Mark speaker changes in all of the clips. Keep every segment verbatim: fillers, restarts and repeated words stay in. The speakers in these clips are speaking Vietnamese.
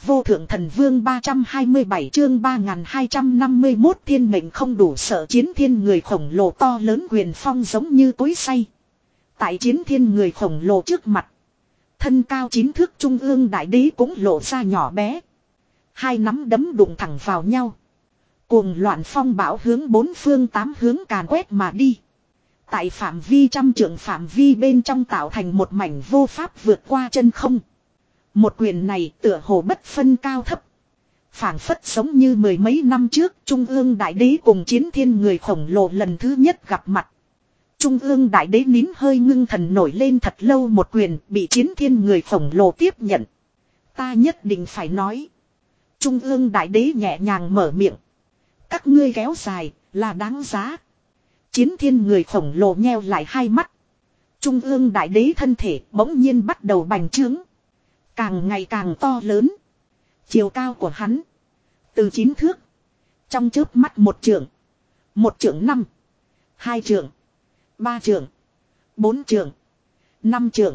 Speaker 1: vô thượng thần vương ba trăm hai mươi bảy chương ba nghìn hai trăm năm mươi mốt thiên mệnh không đủ sợ chiến thiên người khổng lồ to lớn quyền phong giống như cối xay. Tại chiến thiên người khổng lồ trước mặt. Thân cao chín thước trung ương đại đế cũng lộ ra nhỏ bé. Hai nắm đấm đụng thẳng vào nhau. Cuồng loạn phong bão hướng bốn phương tám hướng càn quét mà đi. Tại phạm vi trăm trượng phạm vi bên trong tạo thành một mảnh vô pháp vượt qua chân không. Một quyền này tựa hồ bất phân cao thấp. Phảng phất giống như mười mấy năm trước Trung ương đại đế cùng chiến thiên người khổng lồ lần thứ nhất gặp mặt. Trung ương đại đế nín hơi ngưng thần nổi lên thật lâu một quyền bị chiến thiên người khổng lồ tiếp nhận. Ta nhất định phải nói. Trung ương đại đế nhẹ nhàng mở miệng. Các ngươi kéo dài là đáng giá. Chiến thiên người khổng lồ nheo lại hai mắt. Trung ương đại đế thân thể bỗng nhiên bắt đầu bành trướng. Càng ngày càng to lớn. Chiều cao của hắn. Từ chín thước. Trong chớp mắt một trượng. Một trượng năm. Hai trượng. Ba trượng. Bốn trượng. Năm trượng.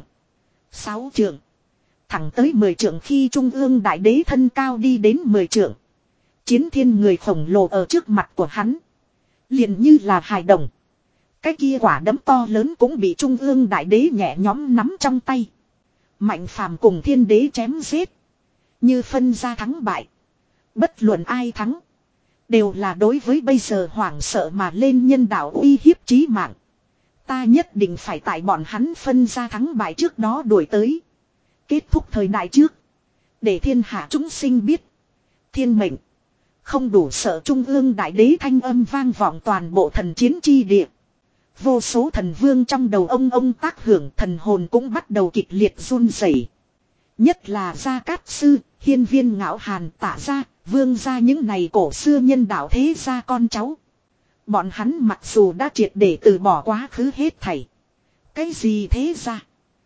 Speaker 1: Sáu trượng. Thẳng tới mười trượng khi trung ương đại đế thân cao đi đến mười trượng. Chiến thiên người khổng lồ ở trước mặt của hắn. Liền như là hài đồng. Cái kia quả đấm to lớn cũng bị trung ương đại đế nhẹ nhõm nắm trong tay. Mạnh phàm cùng thiên đế chém giết. Như phân ra thắng bại. Bất luận ai thắng. Đều là đối với bây giờ hoảng sợ mà lên nhân đạo uy hiếp chí mạng. Ta nhất định phải tại bọn hắn phân ra thắng bại trước đó đuổi tới. Kết thúc thời đại trước. Để thiên hạ chúng sinh biết. Thiên mệnh. Không đủ sợ trung ương đại đế thanh âm vang vọng toàn bộ thần chiến chi địa. Vô số thần vương trong đầu ông ông tác hưởng thần hồn cũng bắt đầu kịch liệt run rẩy. Nhất là Gia Cát Sư, Hiên Viên Ngạo Hàn, Tạ Gia, Vương Gia những này cổ xưa nhân đạo thế gia con cháu. Bọn hắn mặc dù đã triệt để từ bỏ quá khứ hết thảy. Cái gì thế gia?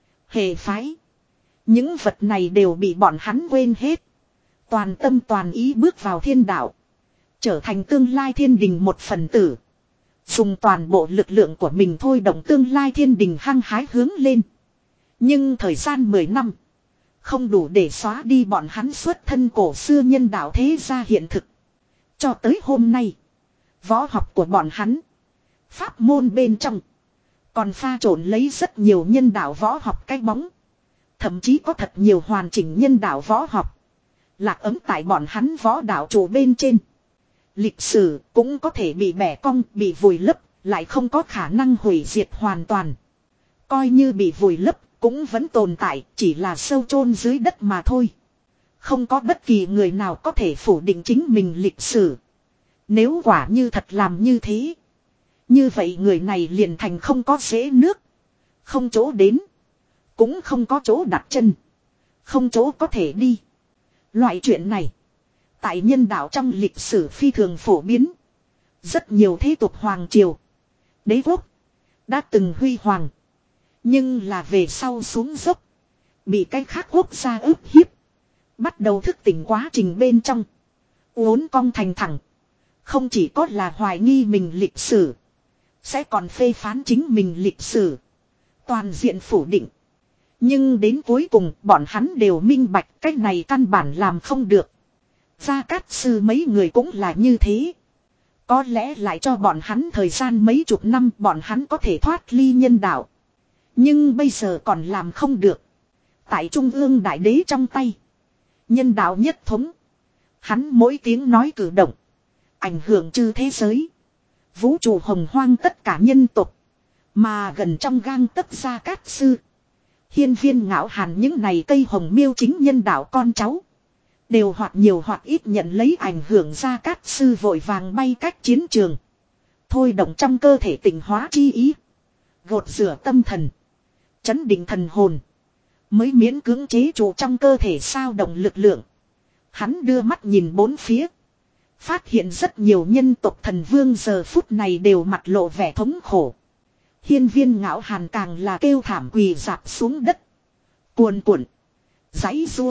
Speaker 1: Hệ phái. Những vật này đều bị bọn hắn quên hết. Toàn tâm toàn ý bước vào thiên đạo. Trở thành tương lai thiên đình một phần tử. Dùng toàn bộ lực lượng của mình thôi động tương lai thiên đình hăng hái hướng lên. Nhưng thời gian mười năm. Không đủ để xóa đi bọn hắn xuất thân cổ xưa nhân đạo thế gia hiện thực. Cho tới hôm nay. Võ học của bọn hắn. Pháp môn bên trong. Còn pha trộn lấy rất nhiều nhân đạo võ học cái bóng. Thậm chí có thật nhiều hoàn chỉnh nhân đạo võ học. Lạc ấm tại bọn hắn võ đạo trụ bên trên. Lịch sử cũng có thể bị bẻ cong, bị vùi lấp, lại không có khả năng hủy diệt hoàn toàn. Coi như bị vùi lấp, cũng vẫn tồn tại, chỉ là sâu chôn dưới đất mà thôi. Không có bất kỳ người nào có thể phủ định chính mình lịch sử. Nếu quả như thật làm như thế. Như vậy người này liền thành không có rễ nước. Không chỗ đến. Cũng không có chỗ đặt chân. Không chỗ có thể đi. Loại chuyện này. Tại nhân đạo trong lịch sử phi thường phổ biến. Rất nhiều thế tục hoàng triều. Đế quốc. Đã từng huy hoàng. Nhưng là về sau xuống dốc. Bị cái khác quốc gia ức hiếp. Bắt đầu thức tỉnh quá trình bên trong. Uốn cong thành thẳng. Không chỉ có là hoài nghi mình lịch sử. Sẽ còn phê phán chính mình lịch sử. Toàn diện phủ định. Nhưng đến cuối cùng bọn hắn đều minh bạch cách này căn bản làm không được. Gia Cát Sư mấy người cũng là như thế. Có lẽ lại cho bọn hắn thời gian mấy chục năm bọn hắn có thể thoát ly nhân đạo. Nhưng bây giờ còn làm không được. Tại Trung ương Đại Đế trong tay. Nhân đạo nhất thống. Hắn mỗi tiếng nói cử động. Ảnh hưởng chư thế giới. Vũ trụ hồng hoang tất cả nhân tộc. Mà gần trong gang tấc Gia Cát Sư. Hiên Viên Ngạo Hàn những này cây hồng miêu chính nhân đạo con cháu. Đều hoặc nhiều hoặc ít nhận lấy ảnh hưởng Gia Cát Sư vội vàng bay cách chiến trường. Thôi động trong cơ thể tỉnh hóa chi ý. Gột rửa tâm thần. Chấn định thần hồn. Mới miễn cưỡng chế trụ trong cơ thể sao động lực lượng. Hắn đưa mắt nhìn bốn phía. Phát hiện rất nhiều nhân tộc thần vương giờ phút này đều mặt lộ vẻ thống khổ. Hiên Viên Ngạo Hàn càng là kêu thảm quỳ rạp xuống đất. Cuồn cuộn. Giãy giụa.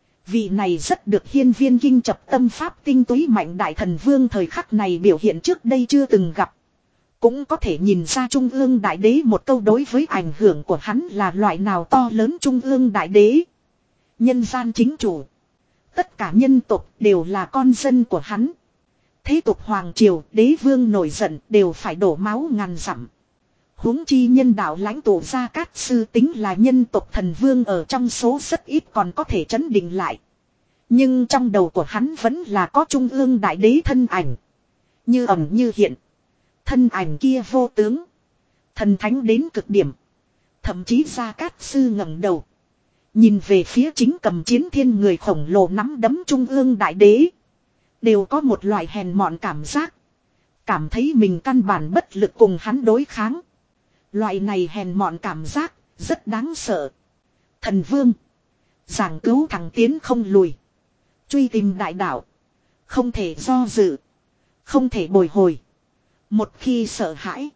Speaker 1: Vị này rất được Hiên Viên kinh chập tâm pháp tinh túy mạnh đại thần vương thời khắc này biểu hiện trước đây chưa từng gặp. Cũng có thể nhìn ra Trung ương Đại Đế một câu đối với ảnh hưởng của hắn là loại nào to lớn Trung ương Đại Đế. Nhân gian chính chủ. Tất cả nhân tộc đều là con dân của hắn. Thế tục hoàng triều, đế vương nổi giận đều phải đổ máu ngàn dặm. Huống chi nhân đạo lãnh tụ Gia Cát Sư tính là nhân tộc thần vương ở trong số rất ít còn có thể trấn định lại. Nhưng trong đầu của hắn vẫn là có trung ương đại đế thân ảnh. Như ẩn như hiện. Thân ảnh kia vô tướng. Thần thánh đến cực điểm. Thậm chí Gia Cát Sư ngẩng đầu. Nhìn về phía chính cầm chiến thiên người khổng lồ nắm đấm trung ương đại đế. Đều có một loại hèn mọn cảm giác. Cảm thấy mình căn bản bất lực cùng hắn đối kháng. Loại này hèn mọn cảm giác, rất đáng sợ. Thần vương. Giảng cứu thẳng tiến không lùi. Truy tìm đại đạo. Không thể do dự. Không thể bồi hồi. Một khi sợ hãi.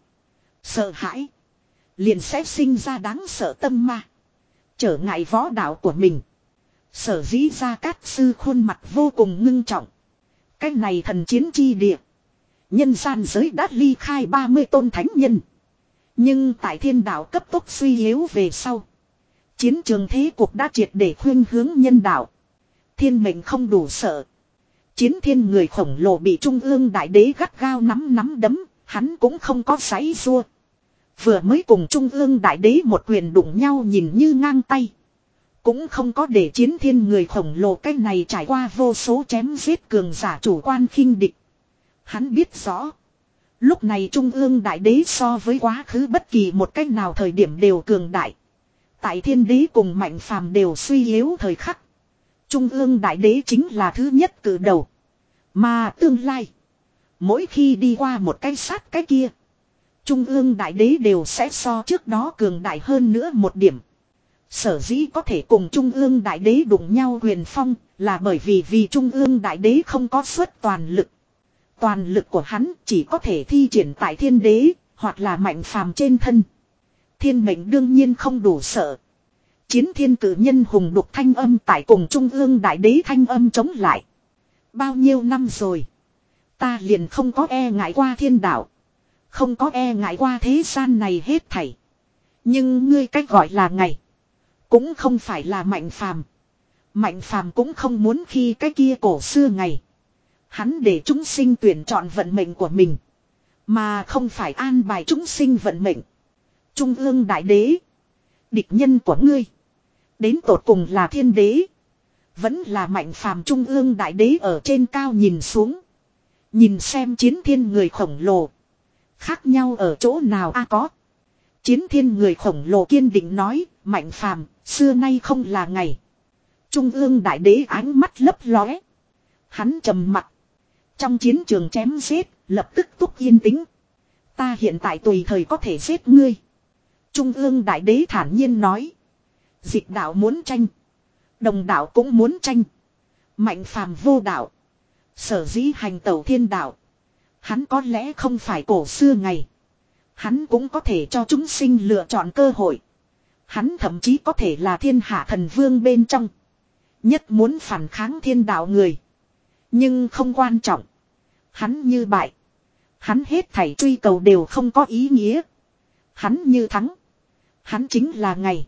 Speaker 1: Sợ hãi. Liền sẽ sinh ra đáng sợ tâm ma. Trở ngại võ đạo của mình. Sở dĩ Gia Cát Sư khuôn mặt vô cùng ngưng trọng. Cái này thần chiến chi địa. Nhân gian giới đã ly khai ba mươi tôn thánh nhân. Nhưng tại thiên đạo cấp tốc suy yếu về sau. Chiến trường thế cuộc đã triệt để khuyên hướng nhân đạo. Thiên mệnh không đủ sợ. Chiến thiên người khổng lồ bị trung ương đại đế gắt gao nắm nắm đấm. Hắn cũng không có giãy giụa. Vừa mới cùng trung ương đại đế một quyền đụng nhau nhìn như ngang tay. Cũng không có để chiến thiên người khổng lồ cái này trải qua vô số chém giết cường giả chủ quan khinh địch. Hắn biết rõ. Lúc này trung ương đại đế so với quá khứ bất kỳ một cách nào thời điểm đều cường đại. Tại thiên đế cùng mạnh phàm đều suy yếu thời khắc. Trung ương đại đế chính là thứ nhất cử đầu. Mà tương lai. Mỗi khi đi qua một cái sát cái kia. Trung ương đại đế đều sẽ so trước đó cường đại hơn nữa một điểm. Sở dĩ có thể cùng Trung ương đại đế đụng nhau huyền phong là bởi vì vì Trung ương đại đế không có suất toàn lực. Toàn lực của hắn chỉ có thể thi triển tại thiên đế hoặc là mạnh phàm trên thân. Thiên mệnh đương nhiên không đủ sợ. Chiến thiên cử nhân hùng đục thanh âm tại cùng Trung ương đại đế thanh âm chống lại. Bao nhiêu năm rồi. Ta liền không có e ngại qua thiên đạo. Không có e ngại qua thế gian này hết thảy. Nhưng ngươi cách gọi là ngày. Cũng không phải là mạnh phàm. Mạnh phàm cũng không muốn khi cái kia cổ xưa ngày. Hắn để chúng sinh tuyển chọn vận mệnh của mình. Mà không phải an bài chúng sinh vận mệnh. Trung ương đại đế. Địch nhân của ngươi. Đến tột cùng là thiên đế. Vẫn là mạnh phàm trung ương đại đế ở trên cao nhìn xuống. Nhìn xem chiến thiên người khổng lồ. Khác nhau ở chỗ nào a à, có. Chiến thiên người khổng lồ kiên định nói. Mạnh phàm, xưa nay không là ngày. Trung ương đại đế ánh mắt lấp lóe. Hắn trầm mặt. Trong chiến trường chém giết, lập tức túc yên tĩnh. Ta hiện tại tùy thời có thể giết ngươi. Trung ương đại đế thản nhiên nói. Dịch đạo muốn tranh. Đồng đạo cũng muốn tranh. Mạnh phàm vô đạo. Sở dĩ hành tẩu thiên đạo. Hắn có lẽ không phải cổ xưa ngày. Hắn cũng có thể cho chúng sinh lựa chọn cơ hội. Hắn thậm chí có thể là thiên hạ thần vương bên trong. Nhất muốn phản kháng thiên đạo người. Nhưng không quan trọng. Hắn như bại. Hắn hết thảy truy cầu đều không có ý nghĩa. Hắn như thắng. Hắn chính là ngày.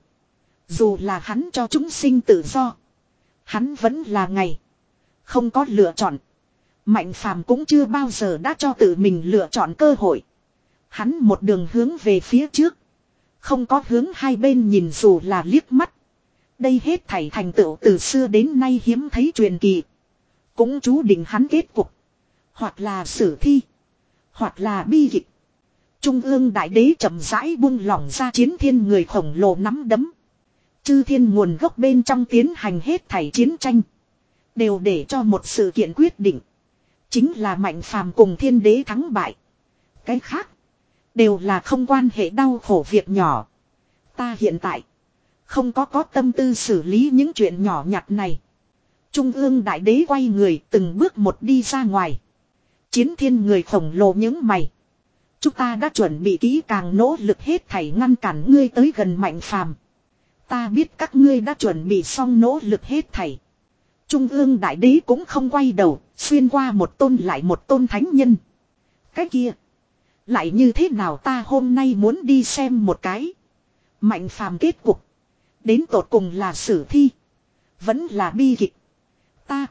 Speaker 1: Dù là hắn cho chúng sinh tự do. Hắn vẫn là ngày. Không có lựa chọn. Mạnh phàm cũng chưa bao giờ đã cho tự mình lựa chọn cơ hội. Hắn một đường hướng về phía trước. Không có hướng hai bên nhìn dù là liếc mắt. Đây hết thảy thành tựu từ xưa đến nay hiếm thấy truyền kỳ. Cũng chú định hắn kết cục. Hoặc là sử thi. Hoặc là bi kịch. Trung ương đại đế chậm rãi buông lỏng ra chiến thiên người khổng lồ nắm đấm. Chư thiên nguồn gốc bên trong tiến hành hết thảy chiến tranh. Đều để cho một sự kiện quyết định. Chính là mạnh phàm cùng thiên đế thắng bại. Cái khác. Đều là không quan hệ đau khổ việc nhỏ. Ta hiện tại. Không có có tâm tư xử lý những chuyện nhỏ nhặt này. Trung ương đại đế quay người từng bước một đi ra ngoài. Chiến thiên người khổng lồ những mày. Chúng ta đã chuẩn bị kỹ càng nỗ lực hết thảy ngăn cản ngươi tới gần mạnh phàm. Ta biết các ngươi đã chuẩn bị xong nỗ lực hết thảy. Trung ương đại đế cũng không quay đầu, xuyên qua một tôn lại một tôn thánh nhân. Cái kia. Lại như thế nào ta hôm nay muốn đi xem một cái. Mạnh phàm kết cục. Đến tột cùng là sử thi. Vẫn là bi kịch. Ta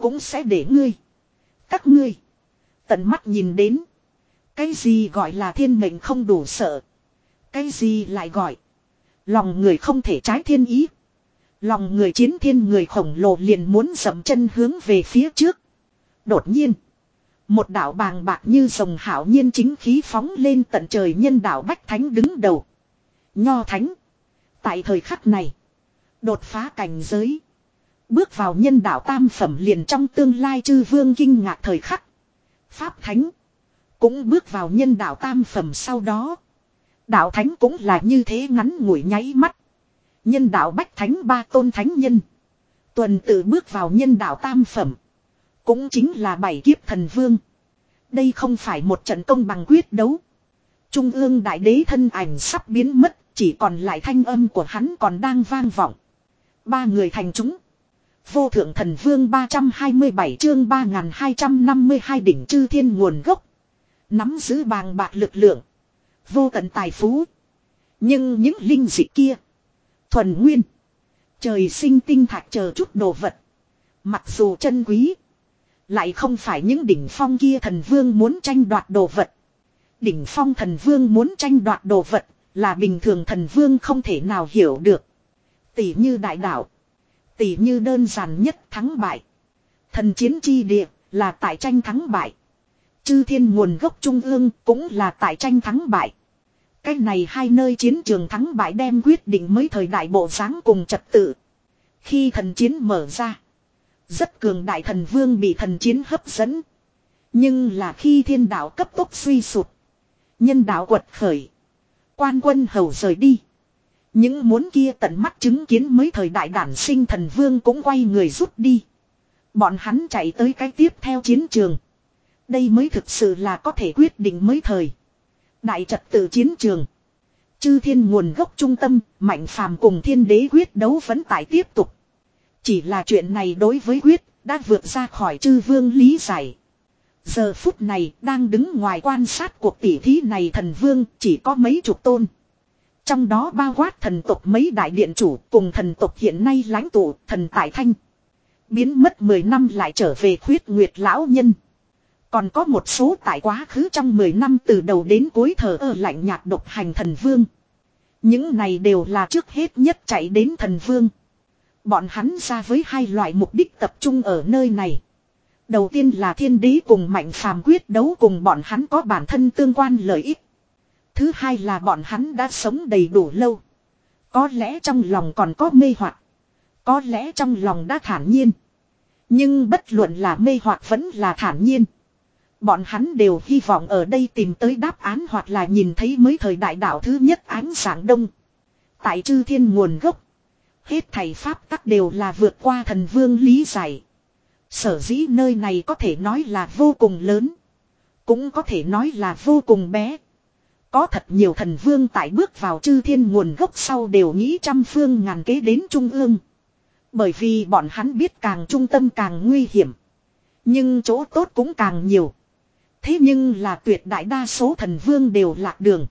Speaker 1: cũng sẽ để ngươi. Các ngươi. Tận mắt nhìn đến. Cái gì gọi là thiên mệnh không đủ sợ. Cái gì lại gọi. Lòng người không thể trái thiên ý. Lòng người chiến thiên người khổng lồ liền muốn dậm chân hướng về phía trước. Đột nhiên. Một đạo bàng bạc như rồng hảo nhiên chính khí phóng lên tận trời nhân đạo Bách Thánh đứng đầu. Nho Thánh. Tại thời khắc này. Đột phá cảnh giới. Bước vào nhân đạo tam phẩm liền trong tương lai chư vương kinh ngạc thời khắc. Pháp Thánh. Cũng bước vào nhân đạo tam phẩm sau đó. Đạo Thánh cũng là như thế ngắn ngủi nháy mắt. Nhân đạo Bách Thánh ba tôn thánh nhân. Tuần tự bước vào nhân đạo tam phẩm. Cũng chính là bảy kiếp thần vương. Đây không phải một trận công bằng quyết đấu. Trung ương đại đế thân ảnh sắp biến mất. Chỉ còn lại thanh âm của hắn còn đang vang vọng. Ba người thành chúng. Vô thượng thần vương ba trăm hai mươi bảy chương ba nghìn hai trăm năm mươi hai đỉnh chư thiên nguồn gốc. Nắm giữ bàng bạc lực lượng. Vô tận tài phú. Nhưng những linh dị kia. Thuần nguyên. Trời sinh tinh thạch chờ chút đồ vật. Mặc dù chân quý. Lại không phải những đỉnh phong kia thần vương muốn tranh đoạt đồ vật. Đỉnh phong thần vương muốn tranh đoạt đồ vật. Là bình thường thần vương không thể nào hiểu được. Tỷ như đại đạo. Tỷ như đơn giản nhất thắng bại. Thần chiến chi địa là tại tranh thắng bại. Chư thiên nguồn gốc trung ương cũng là tại tranh thắng bại. Cái này hai nơi chiến trường thắng bại đem quyết định mấy thời đại bộ dáng cùng trật tự. Khi thần chiến mở ra. Rất cường đại thần vương bị thần chiến hấp dẫn. Nhưng là khi thiên đạo cấp tốc suy sụp. Nhân đạo quật khởi. Quan quân hầu rời đi. Những muốn kia tận mắt chứng kiến mấy thời đại đản sinh thần vương cũng quay người rút đi. Bọn hắn chạy tới cái tiếp theo chiến trường. Đây mới thực sự là có thể quyết định mấy thời. Đại trật tự chiến trường. Chư thiên nguồn gốc trung tâm, Mạnh Phàm cùng thiên đế quyết đấu vẫn tại tiếp tục. Chỉ là chuyện này đối với quyết, đã vượt ra khỏi chư vương lý giải. Giờ phút này, đang đứng ngoài quan sát cuộc tỉ thí này thần vương chỉ có mấy chục tôn. Trong đó bao quát thần tộc mấy đại điện chủ cùng thần tộc hiện nay lãnh tụ thần Tại Thanh. Biến mất mười năm lại trở về khuyết nguyệt lão nhân. Còn có một số tại quá khứ trong mười năm từ đầu đến cuối thờ ơ lạnh nhạt độc hành thần vương. Những này đều là trước hết nhất chạy đến thần vương. Bọn hắn ra với hai loại mục đích tập trung ở nơi này. Đầu tiên là thiên đế cùng Mạnh Phàm quyết đấu cùng bọn hắn có bản thân tương quan lợi ích. Thứ hai là bọn hắn đã sống đầy đủ lâu. Có lẽ trong lòng còn có mê hoặc. Có lẽ trong lòng đã thản nhiên. Nhưng bất luận là mê hoặc vẫn là thản nhiên. Bọn hắn đều hy vọng ở đây tìm tới đáp án hoặc là nhìn thấy mới thời đại đạo thứ nhất ánh sáng đông. Tại chư thiên nguồn gốc. Hết thầy pháp tắc đều là vượt qua thần vương lý giải. Sở dĩ nơi này có thể nói là vô cùng lớn. Cũng có thể nói là vô cùng bé. Có thật nhiều thần vương tại bước vào chư thiên nguồn gốc sau đều nghĩ trăm phương ngàn kế đến trung ương. Bởi vì bọn hắn biết càng trung tâm càng nguy hiểm. Nhưng chỗ tốt cũng càng nhiều. Thế nhưng là tuyệt đại đa số thần vương đều lạc đường.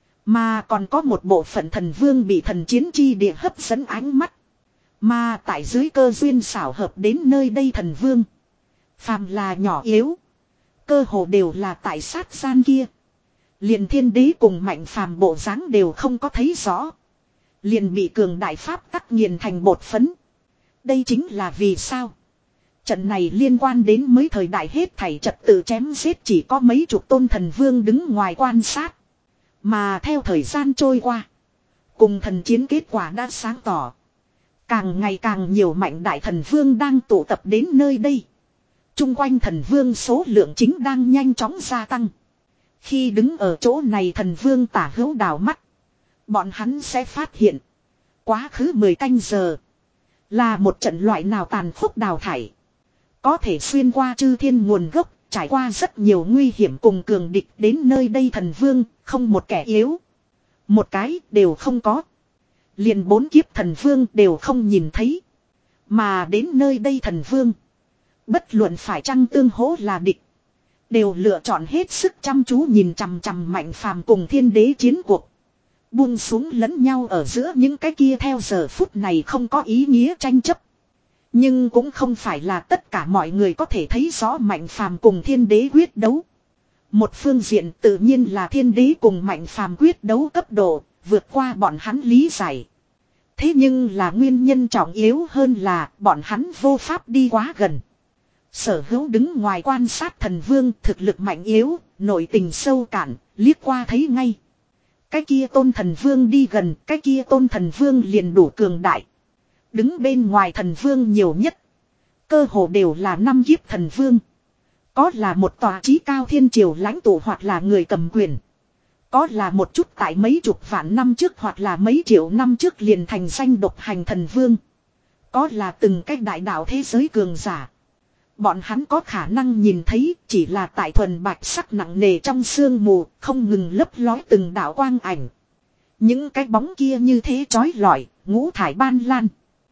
Speaker 1: Mà còn có một bộ phận thần vương bị thần chiến chi địa hấp dẫn ánh mắt. Mà tại dưới cơ duyên xảo hợp đến nơi đây thần vương. Phàm là nhỏ yếu. Cơ hồ đều là tại sát gian kia. Liền thiên đế cùng Mạnh Phàm bộ dáng đều không có thấy rõ. Liền bị cường đại pháp tắc nghiền thành bột phấn. Đây chính là vì sao. Trận này liên quan đến mấy thời đại hết thảy trật tự chém giết chỉ có mấy chục tôn thần vương đứng ngoài quan sát. Mà theo thời gian trôi qua. Cùng thần chiến kết quả đã sáng tỏ. Càng ngày càng nhiều mạnh đại thần vương đang tụ tập đến nơi đây. Trung quanh thần vương số lượng chính đang nhanh chóng gia tăng. Khi đứng ở chỗ này thần vương tả hữu đảo mắt. Bọn hắn sẽ phát hiện. Quá khứ mười canh giờ. Là một trận loại nào tàn khốc đào thải. Có thể xuyên qua chư thiên nguồn gốc. Trải qua rất nhiều nguy hiểm cùng cường địch đến nơi đây thần vương. Không một kẻ yếu. Một cái đều không có. Liền bốn kiếp thần vương đều không nhìn thấy. Mà đến nơi đây thần vương. Bất luận phải chăng tương hỗ là địch. Đều lựa chọn hết sức chăm chú nhìn chằm chằm Mạnh Phàm cùng thiên đế chiến cuộc. Buông xuống lẫn nhau ở giữa những cái kia theo giờ phút này không có ý nghĩa tranh chấp. Nhưng cũng không phải là tất cả mọi người có thể thấy rõ Mạnh Phàm cùng thiên đế quyết đấu. Một phương diện tự nhiên là thiên đế cùng Mạnh Phàm quyết đấu cấp độ, vượt qua bọn hắn lý giải. Thế nhưng là nguyên nhân trọng yếu hơn là bọn hắn vô pháp đi quá gần. Sở Hữu đứng ngoài quan sát thần vương thực lực mạnh yếu, nội tình sâu cạn, liếc qua thấy ngay. Cái kia tôn thần vương đi gần, cái kia tôn thần vương liền đủ cường đại. Đứng bên ngoài thần vương nhiều nhất. Cơ hồ đều là năm kiếp thần vương. Có là một tòa chí cao thiên triều lãnh tụ hoặc là người cầm quyền. Có là một chút tại mấy chục vạn năm trước hoặc là mấy triệu năm trước liền thành danh độc hành thần vương. Có là từng cách đại đạo thế giới cường giả. Bọn hắn có khả năng nhìn thấy chỉ là tại thuần bạch sắc nặng nề trong sương mù, không ngừng lấp lói từng đạo quang ảnh. Những cái bóng kia như thế chói lọi, ngũ thải ban lan.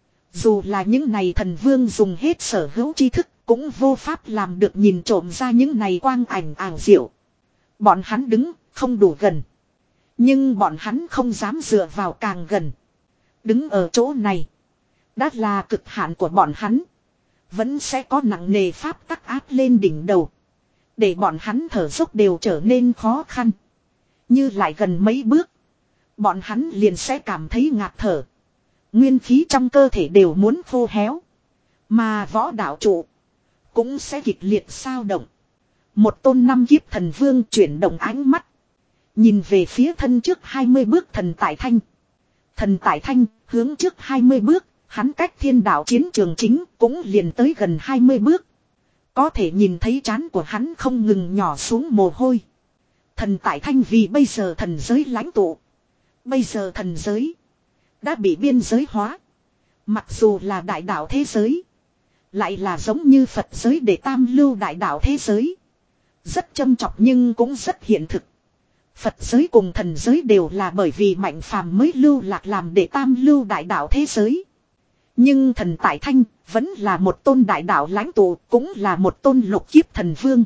Speaker 1: Dù là những này thần vương dùng hết sở hữu tri thức, cũng vô pháp làm được nhìn trộm ra những này quang ảnh ảo diệu. Bọn hắn đứng, không đủ gần. Nhưng bọn hắn không dám dựa vào càng gần. Đứng ở chỗ này, đã là cực hạn của bọn hắn. Vẫn sẽ có nặng nề pháp tắc áp lên đỉnh đầu. Để bọn hắn thở dốc đều trở nên khó khăn. Như lại gần mấy bước, bọn hắn liền sẽ cảm thấy ngạt thở. Nguyên khí trong cơ thể đều muốn khô héo. Mà võ đạo trụ cũng sẽ kịch liệt sao động. Một tôn năm kiếp thần vương chuyển động ánh mắt. Nhìn về phía thân trước hai mươi bước thần Tại Thanh. Thần Tại Thanh hướng trước hai mươi bước. Hắn cách thiên đạo chiến trường chính cũng liền tới gần hai mươi bước. Có thể nhìn thấy trán của hắn không ngừng nhỏ xuống mồ hôi. Thần Tại Thanh vì bây giờ thần giới lãnh tụ. Bây giờ thần giới đã bị biên giới hóa. Mặc dù là đại đạo thế giới, lại là giống như Phật giới để tam lưu đại đạo thế giới. Rất châm chọc nhưng cũng rất hiện thực. Phật giới cùng thần giới đều là bởi vì Mạnh Phàm mới lưu lạc làm để tam lưu đại đạo thế giới. Nhưng thần Tại Thanh vẫn là một tôn đại đạo lãnh tụ, cũng là một tôn lục kiếp thần vương.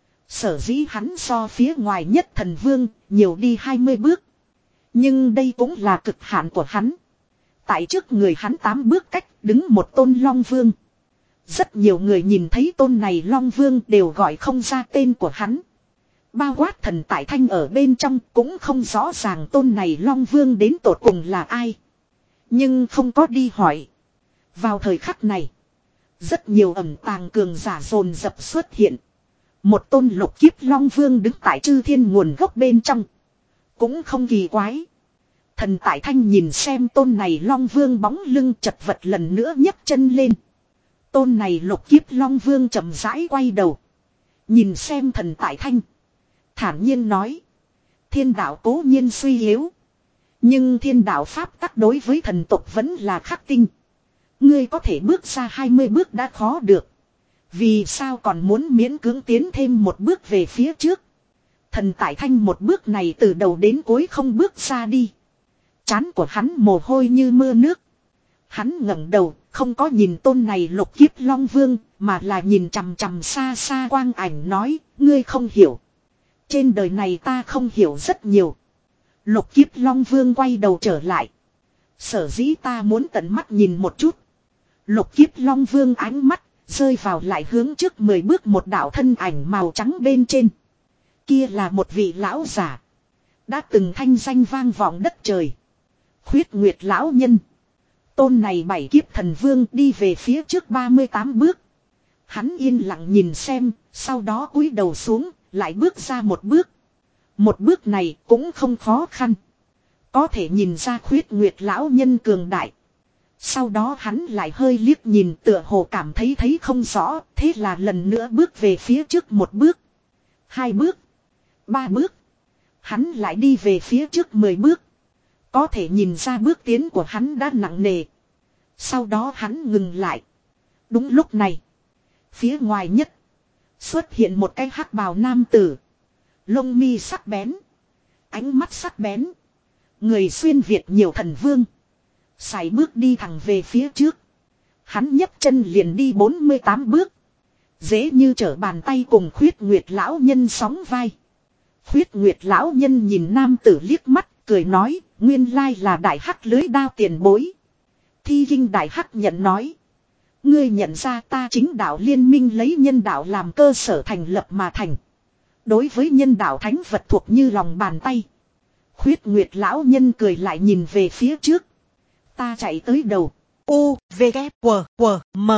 Speaker 1: Sở dĩ hắn so phía ngoài nhất thần vương nhiều đi hai mươi bước. Nhưng đây cũng là cực hạn của hắn. Tại trước người hắn tám bước cách đứng một tôn Long Vương. Rất nhiều người nhìn thấy tôn này Long Vương đều gọi không ra tên của hắn. Bao quát thần Tại Thanh ở bên trong cũng không rõ ràng tôn này Long Vương đến tột cùng là ai. Nhưng không có đi hỏi. Vào thời khắc này, rất nhiều ẩn tàng cường giả dồn dập xuất hiện. Một tôn lục kiếp Long Vương đứng tại chư thiên nguồn gốc bên trong. Cũng không kỳ quái. Thần Tại Thanh nhìn xem tôn này Long Vương bóng lưng chật vật lần nữa nhấc chân lên. Tôn này lục kiếp Long Vương chậm rãi quay đầu. Nhìn xem thần Tại Thanh. Thản nhiên nói. Thiên đạo cố nhiên suy yếu. Nhưng thiên đạo pháp tắc đối với thần tộc vẫn là khắc tinh. Ngươi có thể bước ra hai mươi bước đã khó được. Vì sao còn muốn miễn cưỡng tiến thêm một bước về phía trước. Thần Tại Thanh một bước này từ đầu đến cuối không bước ra đi. Trán của hắn mồ hôi như mưa nước. Hắn ngẩng đầu, không có nhìn tôn này lục kiếp Long Vương, mà là nhìn chằm chằm xa xa quang ảnh nói, ngươi không hiểu. Trên đời này ta không hiểu rất nhiều. Lục kiếp Long Vương quay đầu trở lại. Sở dĩ ta muốn tận mắt nhìn một chút. Lục kiếp Long Vương ánh mắt, rơi vào lại hướng trước mười bước một đạo thân ảnh màu trắng bên trên. Kia là một vị lão giả. Đã từng thanh danh vang vọng đất trời. Khuyết Nguyệt lão nhân. Tôn này bảy kiếp thần vương đi về phía trước ba mươi tám bước. Hắn yên lặng nhìn xem, sau đó cúi đầu xuống, lại bước ra một bước. Một bước này cũng không khó khăn. Có thể nhìn ra Khuyết Nguyệt lão nhân cường đại. Sau đó hắn lại hơi liếc nhìn tựa hồ cảm thấy thấy không rõ, thế là lần nữa bước về phía trước một bước. Hai bước. Ba bước. Hắn lại đi về phía trước mười bước. Có thể nhìn ra bước tiến của hắn đã nặng nề. Sau đó hắn ngừng lại. Đúng lúc này. Phía ngoài nhất. Xuất hiện một cái hắc bào nam tử. Lông mi sắc bén. Ánh mắt sắc bén. Người xuyên Việt nhiều thần vương. Sải bước đi thẳng về phía trước. Hắn nhấc chân liền đi bốn mươi tám bước. Dễ như trở bàn tay cùng Khuyết Nguyệt lão nhân sóng vai. Khuyết Nguyệt lão nhân nhìn nam tử liếc mắt, cười nói, nguyên lai là đại hắc lưới đao tiền bối. Thi Kinh đại hắc nhận nói. Ngươi nhận ra ta chính đạo liên minh lấy nhân đạo làm cơ sở thành lập mà thành. Đối với nhân đạo thánh vật thuộc như lòng bàn tay. Khuyết Nguyệt lão nhân cười lại nhìn về phía trước. Ta chạy tới đầu. U, V, K, W, W, M.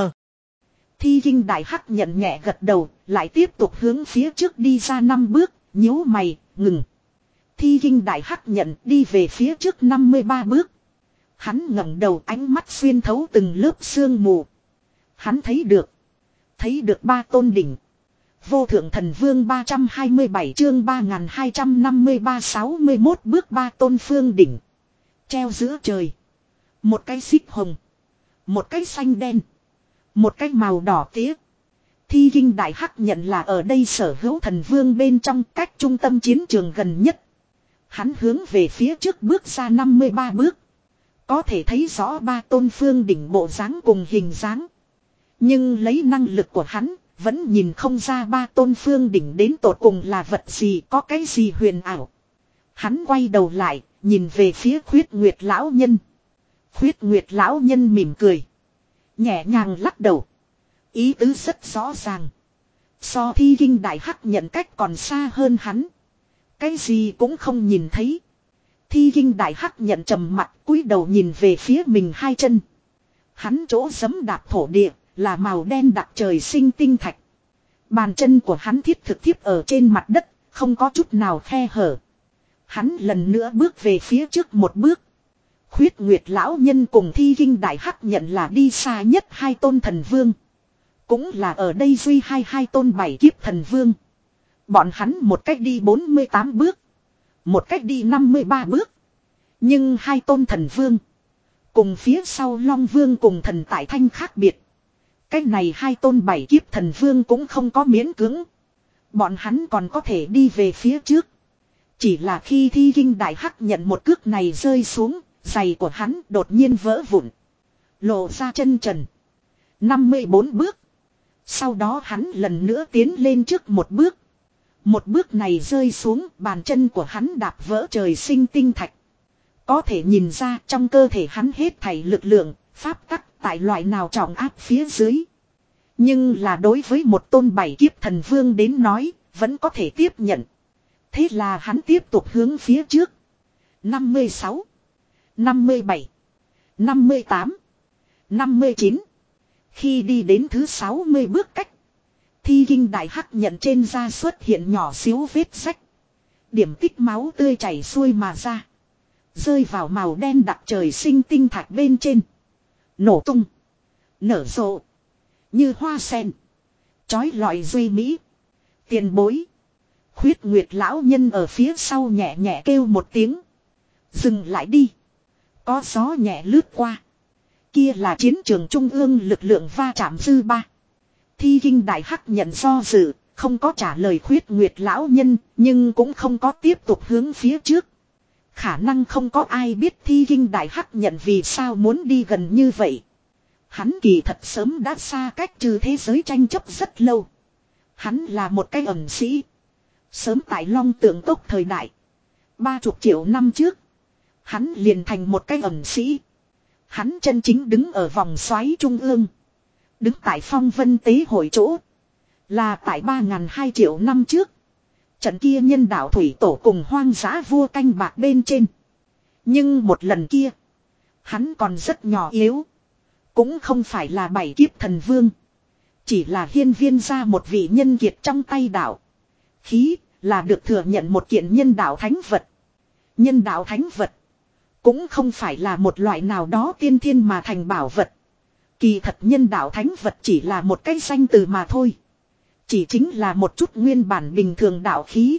Speaker 1: Thi Kinh Đại Hắc nhận nhẹ gật đầu, lại tiếp tục hướng phía trước đi ra năm bước, nhíu mày, ngừng. Thi Kinh Đại Hắc nhận đi về phía trước năm mươi ba bước. Hắn ngẩng đầu, ánh mắt xuyên thấu từng lớp sương mù. Hắn thấy được. Thấy được ba tôn đỉnh. Vô thượng thần vương ba trăm hai mươi bảy chương ba nghìn hai trăm năm mươi ba sáu mươi mốt bước ba tôn phương đỉnh. Treo giữa trời. Một cái xích hồng. Một cái xanh đen. Một cái màu đỏ tía. Thi Kinh Đại Hắc nhận là ở đây sở hữu thần vương bên trong cách trung tâm chiến trường gần nhất. Hắn hướng về phía trước bước ra năm mươi ba bước. Có thể thấy rõ ba tôn phương đỉnh bộ dáng cùng hình dáng. Nhưng lấy năng lực của hắn, vẫn nhìn không ra ba tôn phương đỉnh đến tột cùng là vật gì, có cái gì huyền ảo. Hắn quay đầu lại, nhìn về phía Khuyết Nguyệt lão nhân. Khuyết Nguyệt lão nhân mỉm cười. Nhẹ nhàng lắc đầu. Ý tứ rất rõ ràng. So Thi Kinh Đại Hắc nhận cách còn xa hơn hắn. Cái gì cũng không nhìn thấy. Thi Kinh Đại Hắc nhận trầm mặt cúi đầu nhìn về phía mình hai chân. Hắn chỗ giẫm đạp thổ địa là màu đen đặc trời sinh tinh thạch. Bàn chân của hắn thiết thực thiếp ở trên mặt đất, không có chút nào khe hở. Hắn lần nữa bước về phía trước một bước. Khuyết Nguyệt lão nhân cùng Thi Kinh Đại Hắc nhận là đi xa nhất hai tôn thần vương. Cũng là ở đây duy hai hai tôn bảy kiếp thần vương. Bọn hắn một cách đi bốn mươi tám bước. Một cách đi năm mươi ba bước. Nhưng hai tôn thần vương. Cùng phía sau Long Vương cùng thần Tại Thanh khác biệt. Cách này hai tôn bảy kiếp thần vương cũng không có miễn cưỡng. Bọn hắn còn có thể đi về phía trước. Chỉ là khi Thi Kinh Đại Hắc nhận một cước này rơi xuống, giày của hắn đột nhiên vỡ vụn. Lộ ra chân trần. năm mươi bốn bước. Sau đó hắn lần nữa tiến lên trước một bước. Một bước này rơi xuống, bàn chân của hắn đạp vỡ trời sinh tinh thạch. Có thể nhìn ra trong cơ thể hắn hết thảy lực lượng, pháp tắc tại loại nào trọng áp phía dưới. Nhưng là đối với một tôn bảy kiếp thần vương đến nói, vẫn có thể tiếp nhận. Thế là hắn tiếp tục hướng phía trước. năm mươi sáu, năm mươi bảy, năm mươi tám, năm mươi chín. Khi đi đến thứ sáu mươi bước cách. Thi Kinh Đại Hắc nhận trên da xuất hiện nhỏ xíu vết rách. Điểm tích máu tươi chảy xuôi mà ra. Rơi vào màu đen đặc trời sinh tinh thạch bên trên. Nổ tung. Nở rộ. Như hoa sen. Chói lọi duy mỹ. Tiền bối. Khuyết Nguyệt lão nhân ở phía sau nhẹ nhẹ kêu một tiếng. Dừng lại đi. Có gió nhẹ lướt qua. Kia là chiến trường trung ương lực lượng va chạm dư ba. Thi Kinh Đại Hắc nhận do dự, không có trả lời Khuyết Nguyệt lão nhân, nhưng cũng không có tiếp tục hướng phía trước. Khả năng không có ai biết Thi Kinh Đại Hắc nhận vì sao muốn đi gần như vậy. Hắn kỳ thật sớm đã xa cách trừ thế giới tranh chấp rất lâu. Hắn là một cái ẩn sĩ. Sớm tại Long Tượng Tốc thời đại. Ba chục triệu năm trước. Hắn liền thành một cái ẩn sĩ. Hắn chân chính đứng ở vòng xoáy trung ương. Đứng tại phong vân tế hội chỗ. Là tại ba ngàn hai triệu năm trước. Trận kia nhân đạo thủy tổ cùng hoang dã vua canh bạc bên trên. Nhưng một lần kia. Hắn còn rất nhỏ yếu. Cũng không phải là bảy kiếp thần vương. Chỉ là hiên viên ra một vị nhân kiệt trong tay đạo. Khí là được thừa nhận một kiện nhân đạo thánh vật. Nhân đạo thánh vật. Cũng không phải là một loại nào đó tiên thiên mà thành bảo vật. Kỳ thật nhân đạo thánh vật chỉ là một cái danh từ mà thôi. Chỉ chính là một chút nguyên bản bình thường đạo khí.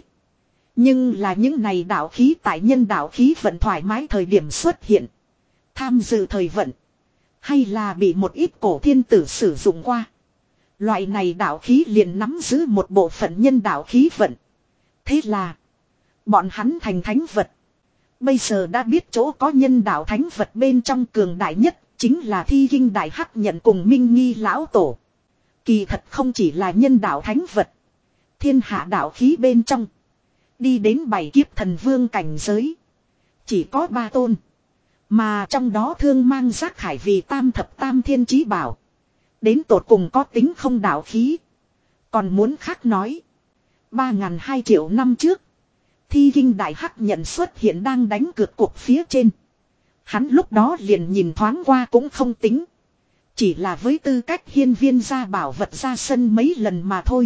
Speaker 1: Nhưng là những này đạo khí tại nhân đạo khí vận thoải mái thời điểm xuất hiện. Tham dự thời vận. Hay là bị một ít cổ thiên tử sử dụng qua. Loại này đạo khí liền nắm giữ một bộ phận nhân đạo khí vận. Thế là. Bọn hắn thành thánh vật. Bây giờ đã biết chỗ có nhân đạo thánh vật bên trong cường đại nhất. Chính là Thi Kinh Đại Hắc nhận cùng Minh Nghi lão tổ. Kỳ thật không chỉ là nhân đạo thánh vật. Thiên hạ đạo khí bên trong. Đi đến bảy kiếp thần vương cảnh giới. Chỉ có ba tôn. Mà trong đó thương mang giác khải vì tam thập tam thiên chí bảo. Đến tột cùng có tính không đạo khí. Còn muốn khác nói. Ba ngàn hai triệu năm trước. Thi kinh đại hắc nhận xuất hiện đang đánh cược cuộc phía trên. Hắn lúc đó liền nhìn thoáng qua cũng không tính. Chỉ là với tư cách hiên viên gia bảo vật ra sân mấy lần mà thôi.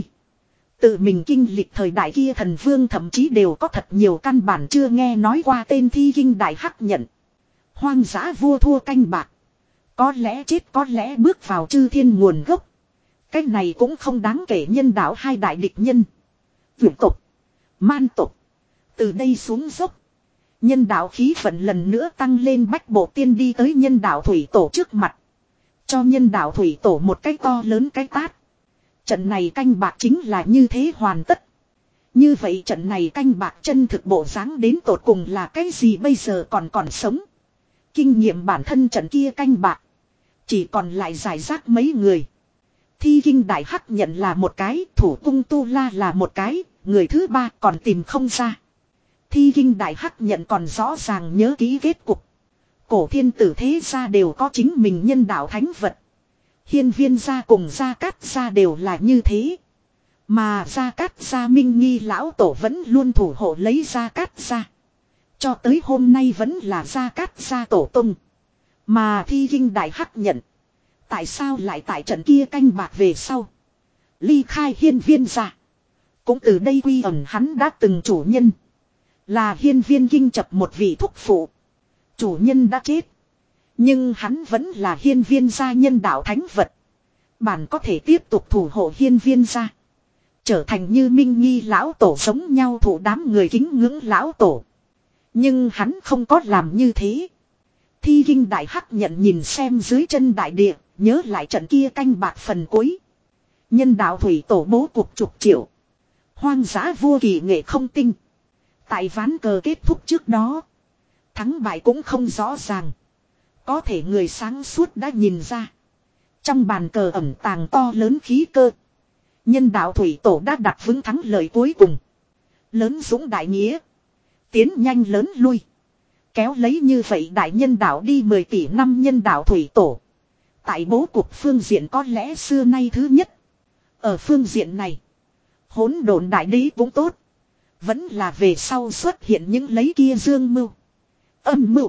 Speaker 1: Tự mình kinh lịch thời đại kia thần vương thậm chí đều có thật nhiều căn bản chưa nghe nói qua tên thi kinh đại hắc nhận. Hoang dã vua thua canh bạc. Có lẽ chết có lẽ bước vào chư thiên nguồn gốc. Cái này cũng không đáng kể nhân đạo hai đại địch nhân. Vượt tục. Man tục. Từ đây xuống dốc. Nhân đạo khí vận lần nữa tăng lên bách bộ tiên đi tới nhân đạo thủy tổ trước mặt. Cho nhân đạo thủy tổ một cái to lớn cái tát. Trận này canh bạc chính là như thế hoàn tất. Như vậy trận này canh bạc chân thực bộ dáng đến tột cùng là cái gì bây giờ còn còn sống. Kinh nghiệm bản thân trận kia canh bạc. Chỉ còn lại giải rác mấy người. Thi kinh đại hắc nhận là một cái, thủ cung tu la là một cái, người thứ ba còn tìm không ra. Thi kinh đại hắc nhận còn rõ ràng nhớ kỹ kết cục. Cổ thiên tử thế gia đều có chính mình nhân đạo thánh vật. Hiên viên gia cùng gia cát gia đều là như thế. Mà gia cát gia minh nghi lão tổ vẫn luôn thủ hộ lấy gia cát gia. Cho tới hôm nay vẫn là gia cát gia tổ tung. Mà thi kinh đại hắc nhận. Tại sao lại tại trận kia canh bạc về sau. Ly khai hiên viên gia. Cũng từ đây quy ẩn hắn đã từng chủ nhân. Là hiên viên kinh chập một vị thúc phụ. Chủ nhân đã chết. Nhưng hắn vẫn là hiên viên gia nhân đạo thánh vật. Bản có thể tiếp tục thủ hộ hiên viên gia. Trở thành như minh nghi lão tổ giống nhau thủ đám người kính ngưỡng lão tổ. Nhưng hắn không có làm như thế. Thi kinh đại hắc nhận nhìn xem dưới chân đại địa. Nhớ lại trận kia canh bạc phần cuối. Nhân đạo thủy tổ bố cục chục triệu. Hoang dã vua kỳ nghệ không tinh. Tại ván cờ kết thúc trước đó. Thắng bại cũng không rõ ràng. Có thể người sáng suốt đã nhìn ra. Trong bàn cờ ẩn tàng to lớn khí cơ. Nhân đạo thủy tổ đã đặt vững thắng lợi cuối cùng. Lớn dũng đại nghĩa. Tiến nhanh lớn lui. Kéo lấy như vậy đại nhân đạo đi mười tỷ năm nhân đạo thủy tổ. Tại bố cục phương diện có lẽ xưa nay thứ nhất. Ở phương diện này. Hỗn độn đại đế cũng tốt. Vẫn là về sau xuất hiện những lấy kia dương mưu. Âm mưu.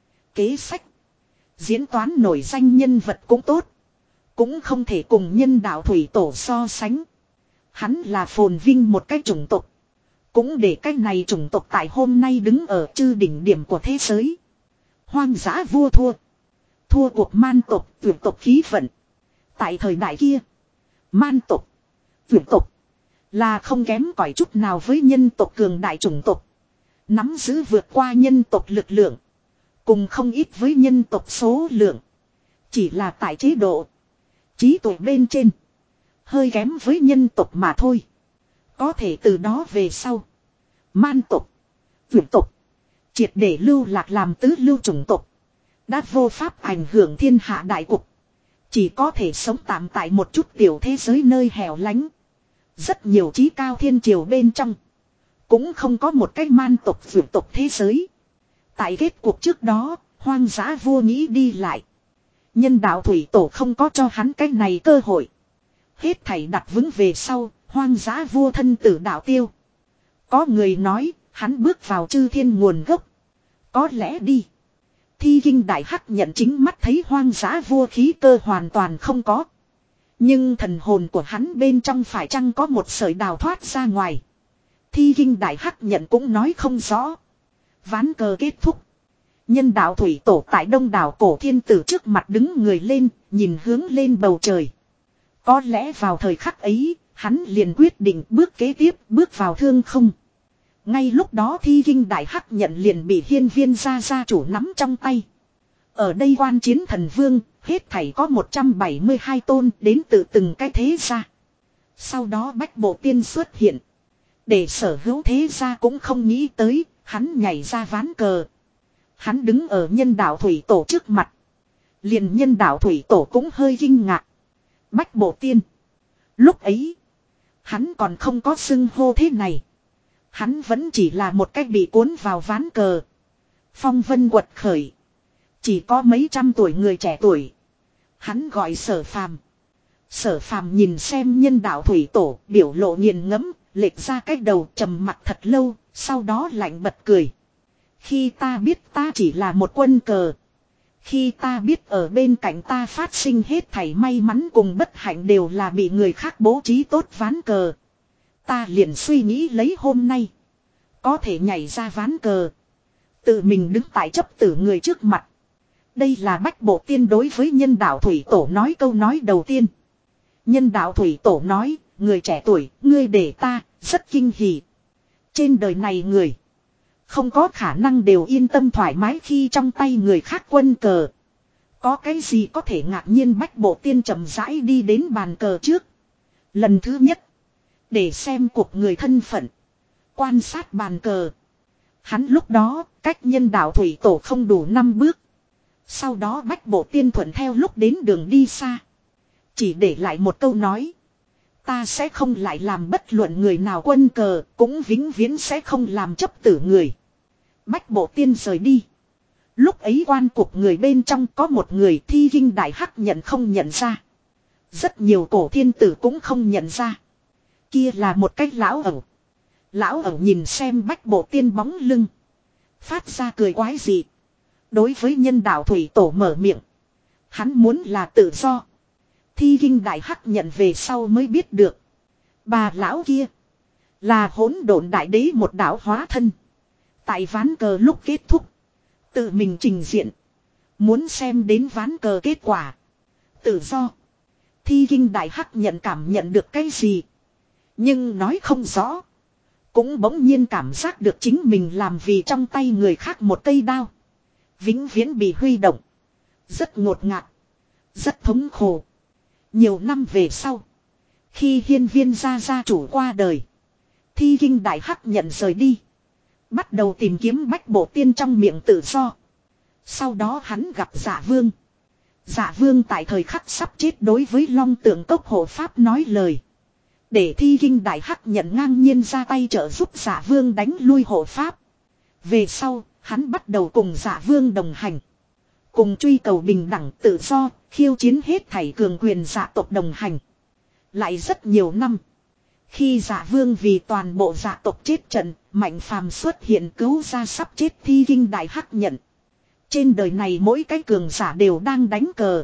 Speaker 1: Kế sách. Diễn toán nổi danh nhân vật cũng tốt. Cũng không thể cùng nhân đạo thủy tổ so sánh. Hắn là phồn vinh một cái chủng tộc. Cũng để cái này chủng tộc tại hôm nay đứng ở chư đỉnh điểm của thế giới. Hoang dã vua thua. Thua cuộc man tộc, tuyệt tộc khí vận. Tại thời đại kia. Man tộc. Tuyệt tộc. Là không kém cỏi chút nào với nhân tộc cường đại chủng tộc. Nắm giữ vượt qua nhân tộc lực lượng. Cùng không ít với nhân tộc số lượng. Chỉ là tại chế độ. Trí tuệ bên trên. Hơi kém với nhân tộc mà thôi. Có thể từ đó về sau. Man tộc. Tuyệt tộc. Triệt để lưu lạc làm tứ lưu chủng tộc. Đã vô pháp ảnh hưởng thiên hạ đại cục. Chỉ có thể sống tạm tại một chút tiểu thế giới nơi hẻo lánh. Rất nhiều trí cao thiên triều bên trong. Cũng không có một cái man tộc vượt tộc thế giới. Tại kết cuộc trước đó, hoang dã vua nghĩ đi lại. Nhân đạo thủy tổ không có cho hắn cái này cơ hội. Hết thảy đặt vững về sau, hoang dã vua thân tử đạo tiêu. Có người nói, hắn bước vào chư thiên nguồn gốc. Có lẽ đi. Thi kinh đại hắc nhận chính mắt thấy hoang dã vua khí cơ hoàn toàn không có. Nhưng thần hồn của hắn bên trong phải chăng có một sợi đào thoát ra ngoài. Thi kinh đại hắc nhận cũng nói không rõ. Ván cờ kết thúc. Nhân đạo thủy tổ tại đông đảo cổ thiên tử trước mặt đứng người lên, nhìn hướng lên bầu trời. Có lẽ vào thời khắc ấy, hắn liền quyết định bước kế tiếp, bước vào thương không. Ngay lúc đó thi kinh đại hắc nhận liền bị hiên viên gia gia chủ nắm trong tay. Ở đây quan chiến thần vương, hết thảy có một trăm bảy mươi hai tôn đến từ từng cái thế gia. Sau đó bách bộ tiên xuất hiện. Để sở hữu thế gia cũng không nghĩ tới, hắn nhảy ra ván cờ. Hắn đứng ở nhân đạo thủy tổ trước mặt. Liền nhân đạo thủy tổ cũng hơi kinh ngạc. Bách bộ tiên. Lúc ấy, hắn còn không có xưng hô thế này. Hắn vẫn chỉ là một cách bị cuốn vào ván cờ. Phong vân quật khởi. Chỉ có mấy trăm tuổi người trẻ tuổi. Hắn gọi Sở Phàm. Sở Phàm nhìn xem nhân đạo thủy tổ, biểu lộ nghiền ngẫm, lệch ra cái đầu trầm mặt thật lâu, sau đó lạnh bật cười. Khi ta biết ta chỉ là một quân cờ. Khi ta biết ở bên cạnh ta phát sinh hết thảy may mắn cùng bất hạnh đều là bị người khác bố trí tốt ván cờ. Ta liền suy nghĩ lấy hôm nay. Có thể nhảy ra ván cờ. Tự mình đứng tại chấp tử người trước mặt. Đây là Bách Bộ Tiên đối với nhân đạo thủy tổ nói câu nói đầu tiên. Nhân đạo thủy tổ nói, người trẻ tuổi, ngươi để ta, rất kinh hỉ. Trên đời này người, không có khả năng đều yên tâm thoải mái khi trong tay người khác quân cờ. Có cái gì có thể ngạc nhiên. Bách Bộ Tiên chậm rãi đi đến bàn cờ trước. Lần thứ nhất, để xem cuộc người thân phận. Quan sát bàn cờ. Hắn lúc đó, cách nhân đạo thủy tổ không đủ năm bước. Sau đó Bách Bộ Tiên thuận theo lúc đến đường đi xa. Chỉ để lại một câu nói. Ta sẽ không lại làm bất luận người nào quân cờ, cũng vĩnh viễn sẽ không làm chấp tử người. Bách Bộ Tiên rời đi. Lúc ấy quan cục người bên trong có một người Thi Kinh Đại Hắc nhận không nhận ra. Rất nhiều cổ thiên tử cũng không nhận ra. Kia là một cách lão ẩu. Lão ẩu nhìn xem Bách Bộ Tiên bóng lưng. Phát ra cười quái dị. Đối với nhân đạo thủy tổ mở miệng. Hắn muốn là tự do. Thi Kinh Đại Hắc nhận về sau mới biết được. Bà lão kia là hỗn độn đại đế một đạo hóa thân. Tại ván cờ lúc kết thúc, tự mình trình diện. Muốn xem đến ván cờ kết quả. Tự do. Thi Kinh Đại Hắc nhận cảm nhận được cái gì. Nhưng nói không rõ. Cũng bỗng nhiên cảm giác được chính mình làm vì trong tay người khác một cây đao. Vĩnh viễn bị huy động. Rất ngột ngạt. Rất thống khổ. Nhiều năm về sau. Khi hiên viên gia gia chủ qua đời. Thi Kinh Đại Hắc nhận rời đi. Bắt đầu tìm kiếm Bách Bộ Tiên trong miệng tự do. Sau đó hắn gặp Dạ Vương. Dạ Vương tại thời khắc sắp chết đối với Long Tượng Cốc hộ pháp nói lời. Để Thi Kinh Đại Hắc nhận ngang nhiên ra tay trợ giúp Dạ Vương đánh lui hộ pháp. Về sau, hắn bắt đầu cùng Dạ Vương đồng hành. Cùng truy cầu bình đẳng tự do, khiêu chiến hết thảy cường quyền dạ tộc đồng hành. Lại rất nhiều năm. Khi Dạ Vương vì toàn bộ dạ tộc chết trận, Mạnh Phàm xuất hiện cứu ra sắp chết Thi Kinh Đại Hắc nhận. Trên đời này mỗi cái cường giả đều đang đánh cờ.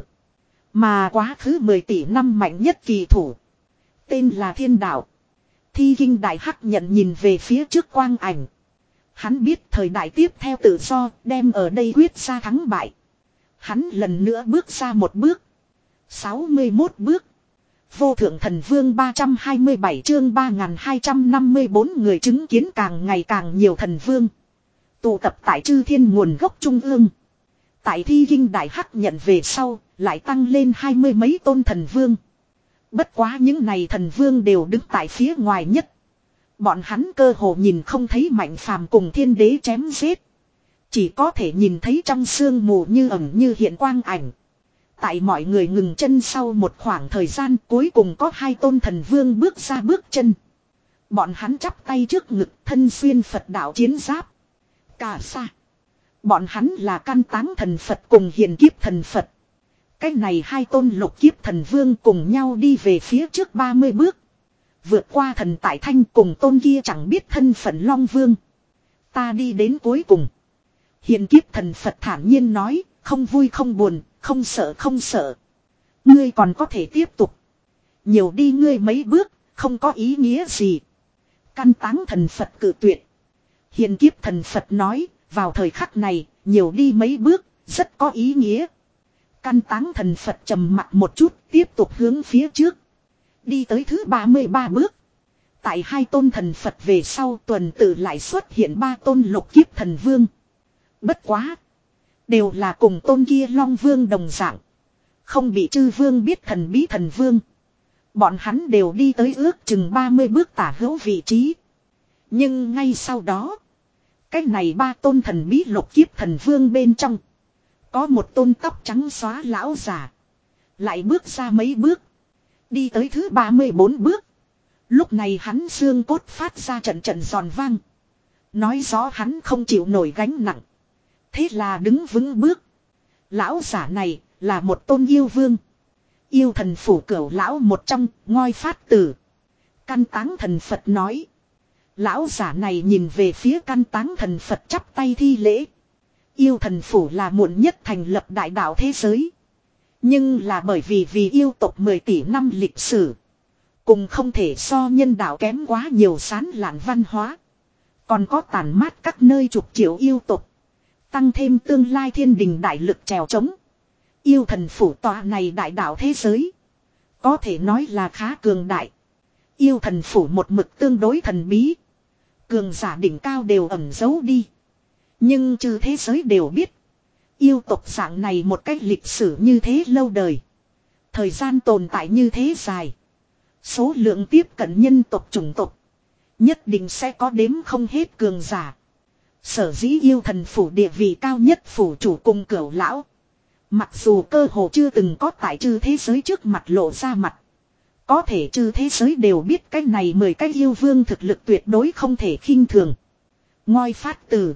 Speaker 1: Mà quá khứ mười tỷ năm mạnh nhất kỳ thủ. Tên là Thiên Đạo. Thi Kinh Đại Hắc nhận nhìn về phía trước quang ảnh. Hắn biết thời đại tiếp theo tự do đem ở đây quyết ra thắng bại. Hắn lần nữa bước ra một bước. sáu mươi mốt bước. Vô thượng thần vương ba trăm hai mươi bảy chương ba nghìn hai trăm năm mươi bốn người chứng kiến càng ngày càng nhiều thần vương. Tụ tập tại Chư Thiên nguồn gốc trung ương. Tại Thi Kinh Đại Hắc nhận về sau, lại tăng lên hai mươi mấy tôn thần vương. Bất quá những này thần vương đều đứng tại phía ngoài nhất. Bọn hắn cơ hồ nhìn không thấy Mạnh Phàm cùng thiên đế chém giết. Chỉ có thể nhìn thấy trong sương mù như ẩn như hiện quang ảnh. Tại mọi người ngừng chân sau một khoảng thời gian cuối cùng có hai tôn thần vương bước ra bước chân. Bọn hắn chắp tay trước ngực thân xuyên Phật đạo chiến giáp. Cả xa. Bọn hắn là Can Táng thần Phật cùng Hiền Kiếp thần Phật. Cái này hai tôn lục kiếp thần vương cùng nhau đi về phía trước ba mươi bước. Vượt qua thần tại thanh cùng tôn kia chẳng biết thân phận Long Vương. Ta đi đến cuối cùng. Hiền Kiếp thần Phật thản nhiên nói, không vui không buồn, không sợ không sợ. Ngươi còn có thể tiếp tục. Nhiều đi ngươi mấy bước, không có ý nghĩa gì. Can Táng thần Phật cự tuyệt. Hiền Kiếp thần Phật nói, vào thời khắc này, nhiều đi mấy bước, rất có ý nghĩa. Can Táng thần Phật trầm mặt một chút, tiếp tục hướng phía trước. Đi tới thứ ba mươi ba bước. Tại hai tôn thần Phật về sau tuần tự lại xuất hiện ba tôn lục kiếp thần vương. Bất quá. Đều là cùng tôn kia Long Vương đồng dạng. Không bị chư vương biết thần bí thần vương. Bọn hắn đều đi tới ước chừng ba mươi bước tả hữu vị trí. Nhưng ngay sau đó. Cái này ba tôn thần bí lục kiếp thần vương bên trong. Có một tôn tóc trắng xóa lão già. Lại bước ra mấy bước. Đi tới thứ ba mươi bốn bước. Lúc này hắn xương cốt phát ra trận trận giòn vang. Nói rõ hắn không chịu nổi gánh nặng. Thế là đứng vững bước. Lão giả này là một tôn yêu vương. Yêu thần phủ cửu lão một trong, ngoi phát tử. Căn táng thần Phật nói. Lão giả này nhìn về phía căn táng thần Phật chắp tay thi lễ. Yêu thần phủ là muộn nhất thành lập đại đạo thế giới. Nhưng là bởi vì vì yêu tộc mười tỷ năm lịch sử. Cùng không thể so nhân đạo kém quá nhiều sán lạn văn hóa. Còn có tàn mát các nơi chục triệu yêu tộc. Tăng thêm tương lai thiên đình đại lực trèo trống. Yêu thần phủ tòa này đại đạo thế giới. Có thể nói là khá cường đại. Yêu thần phủ một mực tương đối thần bí. Cường giả đỉnh cao đều ẩn giấu đi. Nhưng trừ thế giới đều biết. Yêu tộc dạng này một cách lịch sử như thế lâu đời. Thời gian tồn tại như thế dài. Số lượng tiếp cận nhân tộc chủng tộc. Nhất định sẽ có đếm không hết cường giả. Sở dĩ yêu thần phủ địa vị cao nhất phủ chủ cùng cửu lão. Mặc dù cơ hồ chưa từng có tại chư thế giới trước mặt lộ ra mặt. Có thể chư thế giới đều biết cái này mười cái yêu vương thực lực tuyệt đối không thể khinh thường. Ngoi phát từ.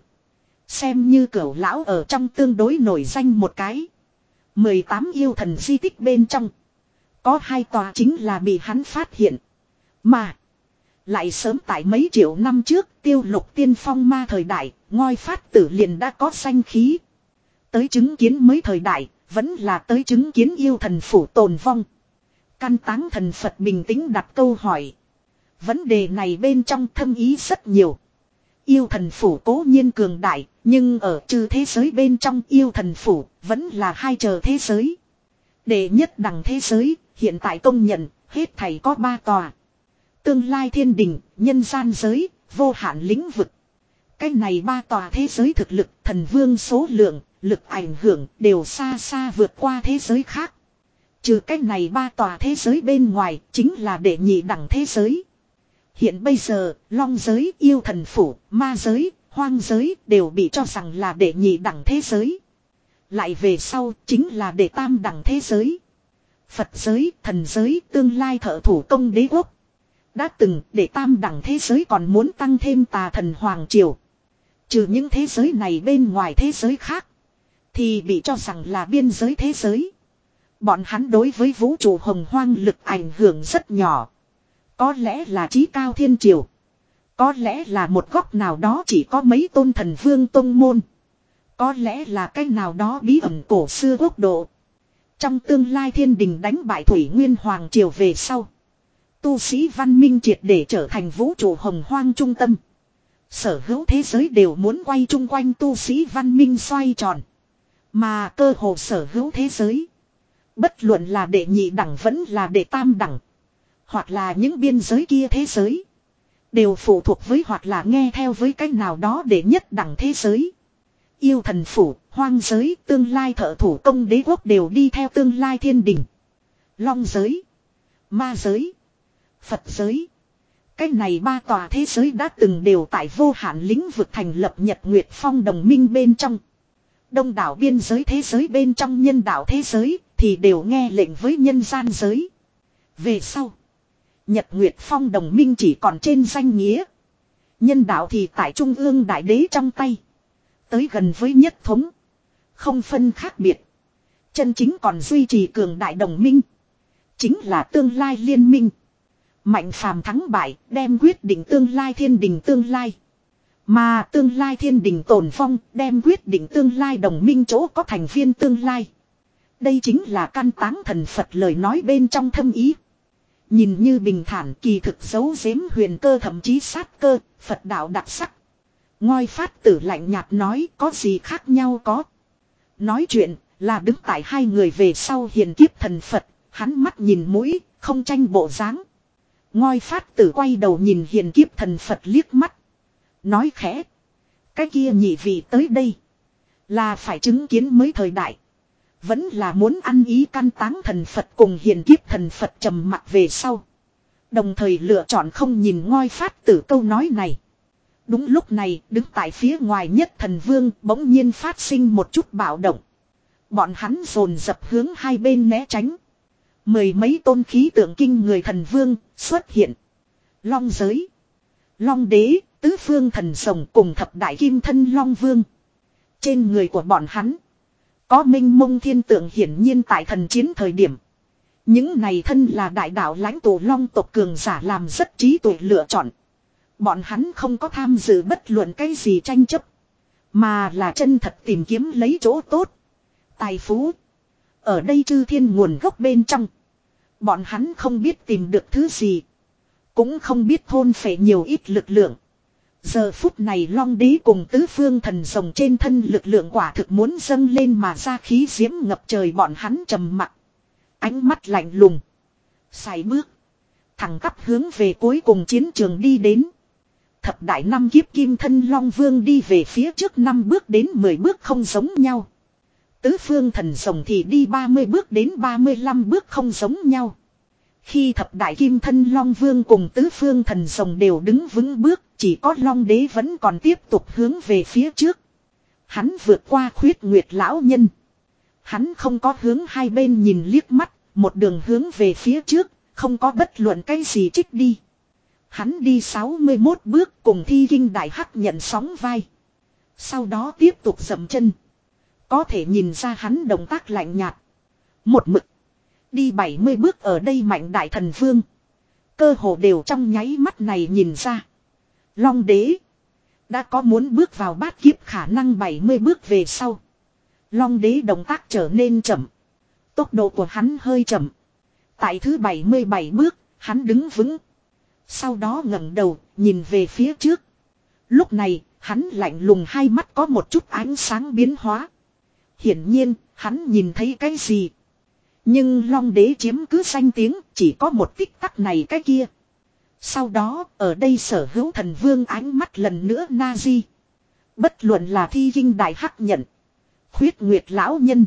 Speaker 1: Xem như cửu lão ở trong tương đối nổi danh một cái. mười tám yêu thần di tích bên trong. Có hai tòa chính là bị hắn phát hiện. Mà. Lại sớm tại mấy triệu năm trước tiêu lục tiên phong ma thời đại. Ngoi phát tử liền đã có danh khí. Tới chứng kiến mới thời đại. Vẫn là tới chứng kiến yêu thần phủ tồn vong. Căn táng thần Phật bình tĩnh đặt câu hỏi. Vấn đề này bên trong thâm ý rất nhiều. Yêu thần phủ cố nhiên cường đại. Nhưng ở chư thế giới bên trong yêu thần phủ vẫn là hai chờ thế giới. Đệ nhất đẳng thế giới hiện tại công nhận hết thảy có ba tòa. Tương lai thiên đình, nhân gian giới, vô hạn lĩnh vực. Cái này ba tòa thế giới thực lực, thần vương số lượng, lực ảnh hưởng đều xa xa vượt qua thế giới khác. Trừ cái này ba tòa thế giới bên ngoài chính là đệ nhị đẳng thế giới. Hiện bây giờ, long giới, yêu thần phủ, ma giới, hoang giới đều bị cho rằng là đệ nhị đẳng thế giới. Lại về sau chính là đệ tam đẳng thế giới. Phật giới, thần giới, tương lai thợ thủ công đế quốc. Đã từng đệ tam đẳng thế giới còn muốn tăng thêm tà thần hoàng triều. Trừ những thế giới này bên ngoài thế giới khác. Thì bị cho rằng là biên giới thế giới. Bọn hắn đối với vũ trụ hồng hoang lực ảnh hưởng rất nhỏ. Có lẽ là trí cao thiên triều. Có lẽ là một góc nào đó chỉ có mấy tôn thần vương tông môn. Có lẽ là cái nào đó bí ẩn cổ xưa quốc độ. Trong tương lai thiên đình đánh bại Thủy Nguyên Hoàng triều về sau. Tu sĩ văn minh triệt để trở thành vũ trụ hồng hoang trung tâm. Sở hữu thế giới đều muốn quay chung quanh tu sĩ văn minh xoay tròn. Mà cơ hồ sở hữu thế giới. Bất luận là đệ nhị đẳng vẫn là đệ tam đẳng. Hoặc là những biên giới kia thế giới. Đều phụ thuộc với hoặc là nghe theo với cách nào đó để nhất đẳng thế giới. Yêu thần phủ, hoang giới, tương lai thợ thủ công đế quốc đều đi theo tương lai thiên đình. Long giới, ma giới, Phật giới. Cách này ba tòa thế giới đã từng đều tại vô hạn lĩnh vực thành lập Nhật Nguyệt Phong đồng minh bên trong. Đông đảo biên giới thế giới bên trong nhân đạo thế giới thì đều nghe lệnh với nhân gian giới. Về sau, Nhật Nguyệt Phong đồng minh chỉ còn trên danh nghĩa. Nhân đạo thì tại Trung ương Đại Đế trong tay. Tới gần với nhất thống. Không phân khác biệt. Chân chính còn duy trì cường đại đồng minh. Chính là tương lai liên minh. Mạnh phàm thắng bại đem quyết định tương lai thiên đình tương lai. Mà tương lai thiên đình tồn vong đem quyết định tương lai đồng minh chỗ có thành viên tương lai. Đây chính là căn táng thần Phật lời nói bên trong thâm ý. Nhìn như bình thản kỳ thực giấu giếm huyền cơ thậm chí sát cơ, Phật đạo đặc sắc. Ngoi phát tử lạnh nhạt nói có gì khác nhau có. Nói chuyện là đứng tại hai người về sau hiền kiếp thần Phật, hắn mắt nhìn mũi, không tranh bộ dáng. Ngoi phát tử quay đầu nhìn hiền kiếp thần Phật liếc mắt. Nói khẽ. Cái kia nhị vị tới đây. Là phải chứng kiến mới thời đại. Vẫn là muốn ăn ý căn táng thần Phật cùng hiền kiếp thần Phật trầm mặc về sau. Đồng thời lựa chọn không nhìn ngoi phát tử câu nói này. Đúng lúc này đứng tại phía ngoài nhất thần vương bỗng nhiên phát sinh một chút bạo động. Bọn hắn dồn dập hướng hai bên né tránh. Mười mấy tôn khí tượng kinh người thần vương xuất hiện. Long giới. Long đế, tứ phương thần sồng cùng thập đại kim thân long vương. Trên người của bọn hắn. Có minh mông thiên tượng hiển nhiên tại thần chiến thời điểm. Những này thân là đại đạo lãnh tụ long tộc cường giả làm rất trí tuệ lựa chọn. Bọn hắn không có tham dự bất luận cái gì tranh chấp. Mà là chân thật tìm kiếm lấy chỗ tốt. Tài phú. Ở đây chư thiên nguồn gốc bên trong. Bọn hắn không biết tìm được thứ gì. Cũng không biết thôn phệ nhiều ít lực lượng. Giờ phút này long đế cùng tứ phương thần rồng trên thân lực lượng quả thực muốn dâng lên mà ra khí diễm ngập trời, bọn hắn trầm mặc. Ánh mắt lạnh lùng. Sải bước. Thẳng tắp hướng về cuối cùng chiến trường đi đến. Thập đại năm kiếp kim thân long vương đi về phía trước năm bước đến mười bước không giống nhau. Tứ phương thần rồng thì đi ba mươi bước đến ba mươi lăm bước không giống nhau. Khi thập đại kim thân long vương cùng tứ phương thần rồng đều đứng vững bước, chỉ có long đế vẫn còn tiếp tục hướng về phía trước. Hắn vượt qua khuyết nguyệt lão nhân. Hắn không có hướng hai bên nhìn liếc mắt, một đường hướng về phía trước, không có bất luận cái gì trích đi. Hắn đi sáu mươi mốt bước cùng thi kinh đại hắc nhận sóng vai. Sau đó tiếp tục dậm chân. Có thể nhìn ra hắn động tác lạnh nhạt. Một mực. Đi bảy mươi bước ở đây mạnh đại thần vương. Cơ hồ đều trong nháy mắt này nhìn ra. Long đế. Đã có muốn bước vào bát kiếp khả năng bảy mươi bước về sau. Long đế động tác trở nên chậm. Tốc độ của hắn hơi chậm. Tại thứ bảy mươi bảy bước, hắn đứng vững. Sau đó ngẩng đầu, nhìn về phía trước. Lúc này, hắn lạnh lùng hai mắt có một chút ánh sáng biến hóa. Hiển nhiên, hắn nhìn thấy cái gì. Nhưng long đế chiếm cứ danh tiếng, chỉ có một tích tắc này cái kia. Sau đó, ở đây sở hữu thần vương ánh mắt lần nữa na di. Bất luận là thi kinh đại hắc nhận. Khuyết nguyệt lão nhân.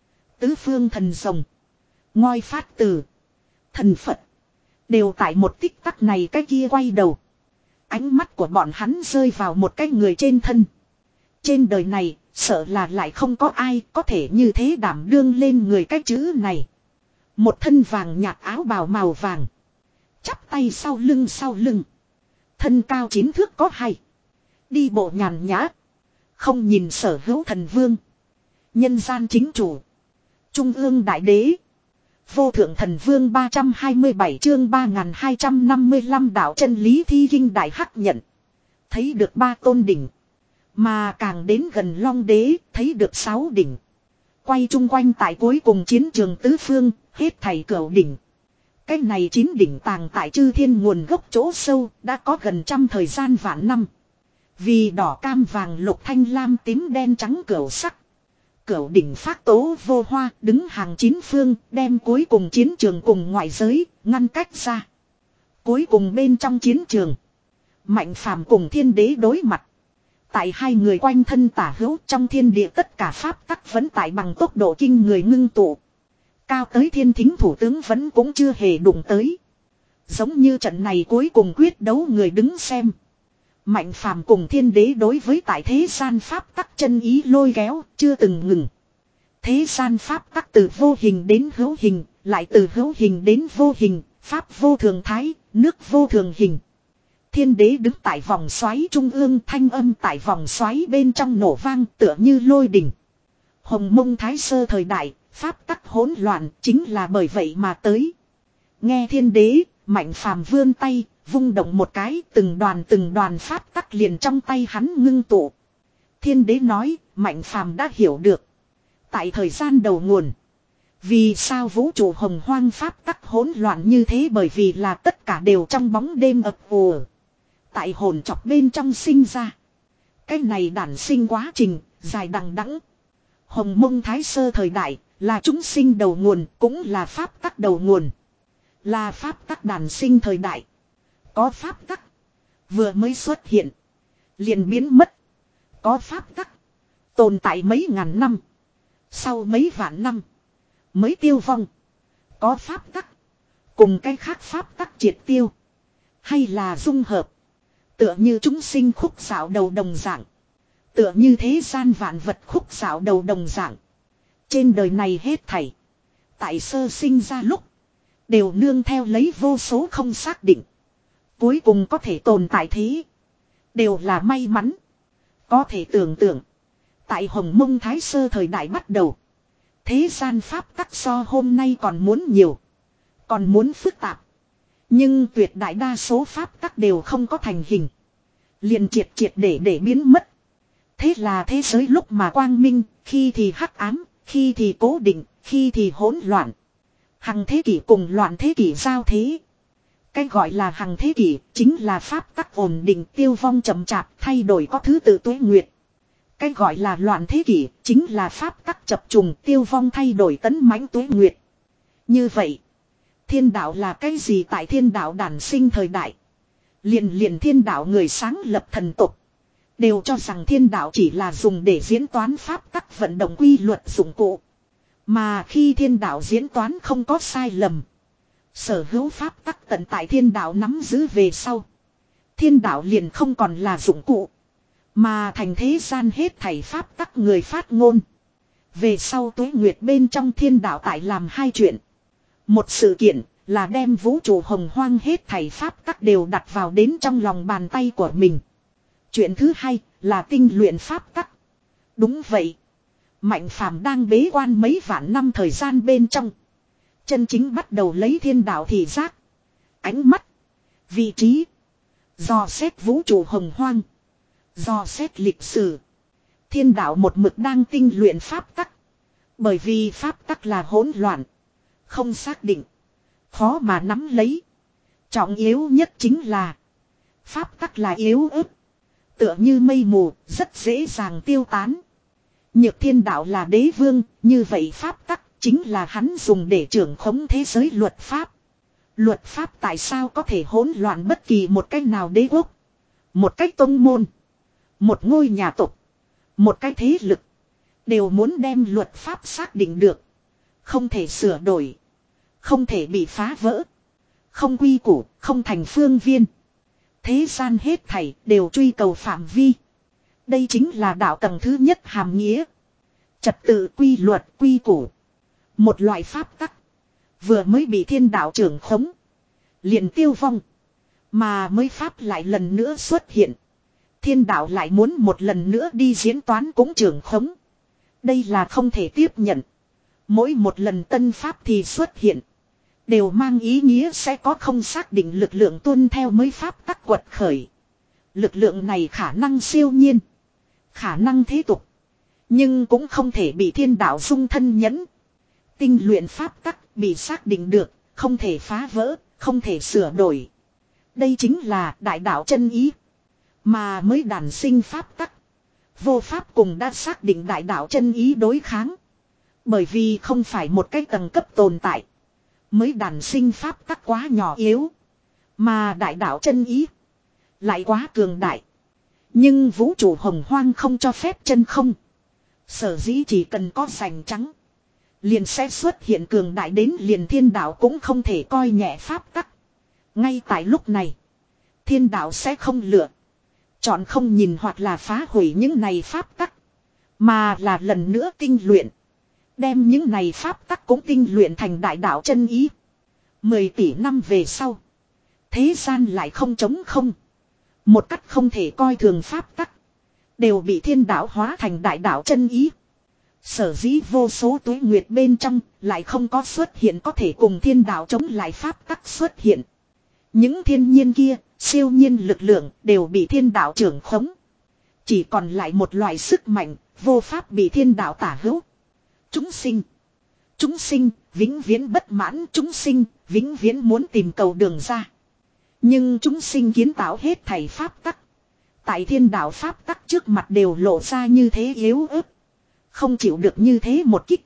Speaker 1: Tứ phương thần rồng. Ngoi phát tử. Thần Phật. Đều tại một tích tắc này cái kia quay đầu. Ánh mắt của bọn hắn rơi vào một cái người trên thân. Trên đời này, sợ là lại không có ai có thể như thế đảm đương lên người cái chữ này. Một thân vàng nhạt áo bào màu vàng. Chắp tay sau lưng sau lưng. Thân cao chín thước có hay. Đi bộ nhàn nhã. Không nhìn sở hữu thần vương. Nhân gian chính chủ. Trung ương đại đế. Vô thượng thần vương ba trăm hai mươi bảy chương ba nghìn hai trăm năm mươi lăm đạo chân lý thi kinh đại hắc nhận. Thấy được ba tôn đỉnh. Mà càng đến gần long đế, thấy được sáu đỉnh. Quay chung quanh tại cuối cùng chiến trường tứ phương, hết thảy cửu đỉnh. Cái này chín đỉnh tàng tại chư thiên nguồn gốc chỗ sâu, đã có gần trăm thời gian vạn năm. Vì đỏ cam vàng lục thanh lam tím đen trắng cửu sắc. Cửu đỉnh phát tố vô hoa, đứng hàng chín phương, đem cuối cùng chiến trường cùng ngoại giới, ngăn cách ra. Cuối cùng bên trong chiến trường, Mạnh Phàm cùng thiên đế đối mặt. Tại hai người quanh thân tả hữu trong thiên địa tất cả pháp tắc vẫn tại bằng tốc độ kinh người ngưng tụ. Cao tới thiên thính thủ tướng vẫn cũng chưa hề đụng tới. Giống như trận này cuối cùng quyết đấu người đứng xem. Mạnh Phàm cùng thiên đế đối với tại thế gian pháp tắc chân ý lôi kéo, chưa từng ngừng. Thế gian pháp tắc từ vô hình đến hữu hình, lại từ hữu hình đến vô hình, pháp vô thường thái, nước vô thường hình. Thiên đế đứng tại vòng xoáy trung ương, thanh âm tại vòng xoáy bên trong nổ vang tựa như lôi đỉnh. Hồng Mông Thái Sơ thời đại, pháp tắc hỗn loạn chính là bởi vậy mà tới. Nghe thiên đế, Mạnh Phàm vươn tay, vung động một cái, từng đoàn từng đoàn pháp tắc liền trong tay hắn ngưng tụ. Thiên đế nói, Mạnh Phàm đã hiểu được. Tại thời gian đầu nguồn, vì sao vũ trụ hồng hoang pháp tắc hỗn loạn như thế, bởi vì là tất cả đều trong bóng đêm ập ùa. Tại hồn chọc bên trong sinh ra. Cái này đản sinh quá trình, dài đằng đẵng. Hồng Mông Thái Sơ thời đại, là chúng sinh đầu nguồn, cũng là pháp tắc đầu nguồn. Là pháp tắc đản sinh thời đại. Có pháp tắc, vừa mới xuất hiện, liền biến mất. Có pháp tắc, tồn tại mấy ngàn năm. Sau mấy vạn năm, mới tiêu vong. Có pháp tắc, cùng cái khác pháp tắc triệt tiêu. Hay là dung hợp. Tựa như chúng sinh khúc xảo đầu đồng dạng. Tựa như thế gian vạn vật khúc xảo đầu đồng dạng. Trên đời này hết thảy, tại sơ sinh ra lúc, đều nương theo lấy vô số không xác định. Cuối cùng có thể tồn tại thế, đều là may mắn. Có thể tưởng tượng, tại Hồng Mông Thái Sơ thời đại bắt đầu, thế gian pháp tắc so hôm nay còn muốn nhiều. Còn muốn phức tạp. Nhưng tuyệt đại đa số pháp tắc đều không có thành hình. Liền triệt triệt để để biến mất. Thế là thế giới lúc mà quang minh, khi thì hắc ám, khi thì cố định, khi thì hỗn loạn. Hằng thế kỷ cùng loạn thế kỷ giao thế. Cái gọi là hằng thế kỷ chính là pháp tắc ổn định, tiêu vong chậm chạp, thay đổi có thứ tự tuế nguyệt. Cái gọi là loạn thế kỷ chính là pháp tắc chập trùng, tiêu vong thay đổi tấn mãnh tuế nguyệt. Như vậy, thiên đạo là cái gì? Tại thiên đạo đản sinh thời đại, liền liền thiên đạo người sáng lập thần tục đều cho rằng thiên đạo chỉ là dùng để diễn toán pháp tắc vận động quy luật dụng cụ. Mà khi thiên đạo diễn toán không có sai lầm, sở hữu pháp tắc tận tại thiên đạo nắm giữ về sau, thiên đạo liền không còn là dụng cụ, mà thành thế gian hết thảy pháp tắc người phát ngôn. Về sau tuế nguyệt bên trong thiên đạo tại làm hai chuyện. Một sự kiện là đem vũ trụ hồng hoang hết thảy pháp tắc đều đặt vào đến trong lòng bàn tay của mình. Chuyện thứ hai là tinh luyện pháp tắc. Đúng vậy. Mạnh phàm đang bế quan mấy vạn năm thời gian bên trong, chân chính bắt đầu lấy thiên đạo thị giác, ánh mắt, vị trí, dò xét vũ trụ hồng hoang, dò xét lịch sử. Thiên đạo một mực đang tinh luyện pháp tắc. Bởi vì pháp tắc là hỗn loạn, không xác định, khó mà nắm lấy. Trọng yếu nhất chính là pháp tắc là yếu ớt, tựa như mây mù, rất dễ dàng tiêu tán. Nhược thiên đạo là đế vương, như vậy pháp tắc chính là hắn dùng để trưởng khống thế giới luật pháp. Luật pháp tại sao có thể hỗn loạn? Bất kỳ một cách nào đế quốc, một cách tông môn, một ngôi nhà tộc, một cái thế lực đều muốn đem luật pháp xác định được, không thể sửa đổi, không thể bị phá vỡ, không quy củ, không thành phương viên. Thế gian hết thảy đều truy cầu phạm vi. Đây chính là đạo tầng thứ nhất hàm nghĩa. Trật tự, quy luật, quy củ. Một loại pháp tắc vừa mới bị thiên đạo trưởng khống, liền tiêu vong. Mà mới pháp lại lần nữa xuất hiện, thiên đạo lại muốn một lần nữa đi diễn toán cũng trưởng khống. Đây là không thể tiếp nhận. Mỗi một lần tân pháp thì xuất hiện, đều mang ý nghĩa sẽ có không xác định lực lượng tuân theo mới pháp tắc quật khởi. Lực lượng này khả năng siêu nhiên, khả năng thế tục, nhưng cũng không thể bị thiên đạo dung thân nhẫn. Tinh luyện pháp tắc bị xác định được, không thể phá vỡ, không thể sửa đổi. Đây chính là đại đạo chân ý. Mà mới đản sinh pháp tắc, vô pháp cùng đã xác định đại đạo chân ý đối kháng. Bởi vì không phải một cái tầng cấp tồn tại. Mới đản sinh pháp tắc quá nhỏ yếu, mà đại đạo chân ý lại quá cường đại. Nhưng vũ trụ hồng hoang không cho phép chân không. Sở dĩ chỉ cần có sành trắng, liền sẽ xuất hiện cường đại đến liền thiên đạo cũng không thể coi nhẹ pháp tắc. Ngay tại lúc này, thiên đạo sẽ không lựa chọn không nhìn hoặc là phá hủy những này pháp tắc, mà là lần nữa tinh luyện. Đem những này pháp tắc cũng tinh luyện thành đại đạo chân ý. Mười tỷ năm về sau, thế gian lại không trống không. Một cách không thể coi thường pháp tắc đều bị thiên đạo hóa thành đại đạo chân ý. Sở dĩ vô số tuế nguyệt bên trong lại không có xuất hiện có thể cùng thiên đạo chống lại pháp tắc xuất hiện. Những thiên nhiên kia, siêu nhiên lực lượng đều bị thiên đạo trưởng khống. Chỉ còn lại một loại sức mạnh, vô pháp bị thiên đạo tả hữu. Chúng sinh. Chúng sinh, vĩnh viễn bất mãn. Chúng sinh, vĩnh viễn muốn tìm cầu đường ra. Nhưng chúng sinh kiến tạo hết thảy pháp tắc. Tại thiên đạo pháp tắc trước mặt đều lộ ra như thế yếu ớt. Không chịu được như thế một kích.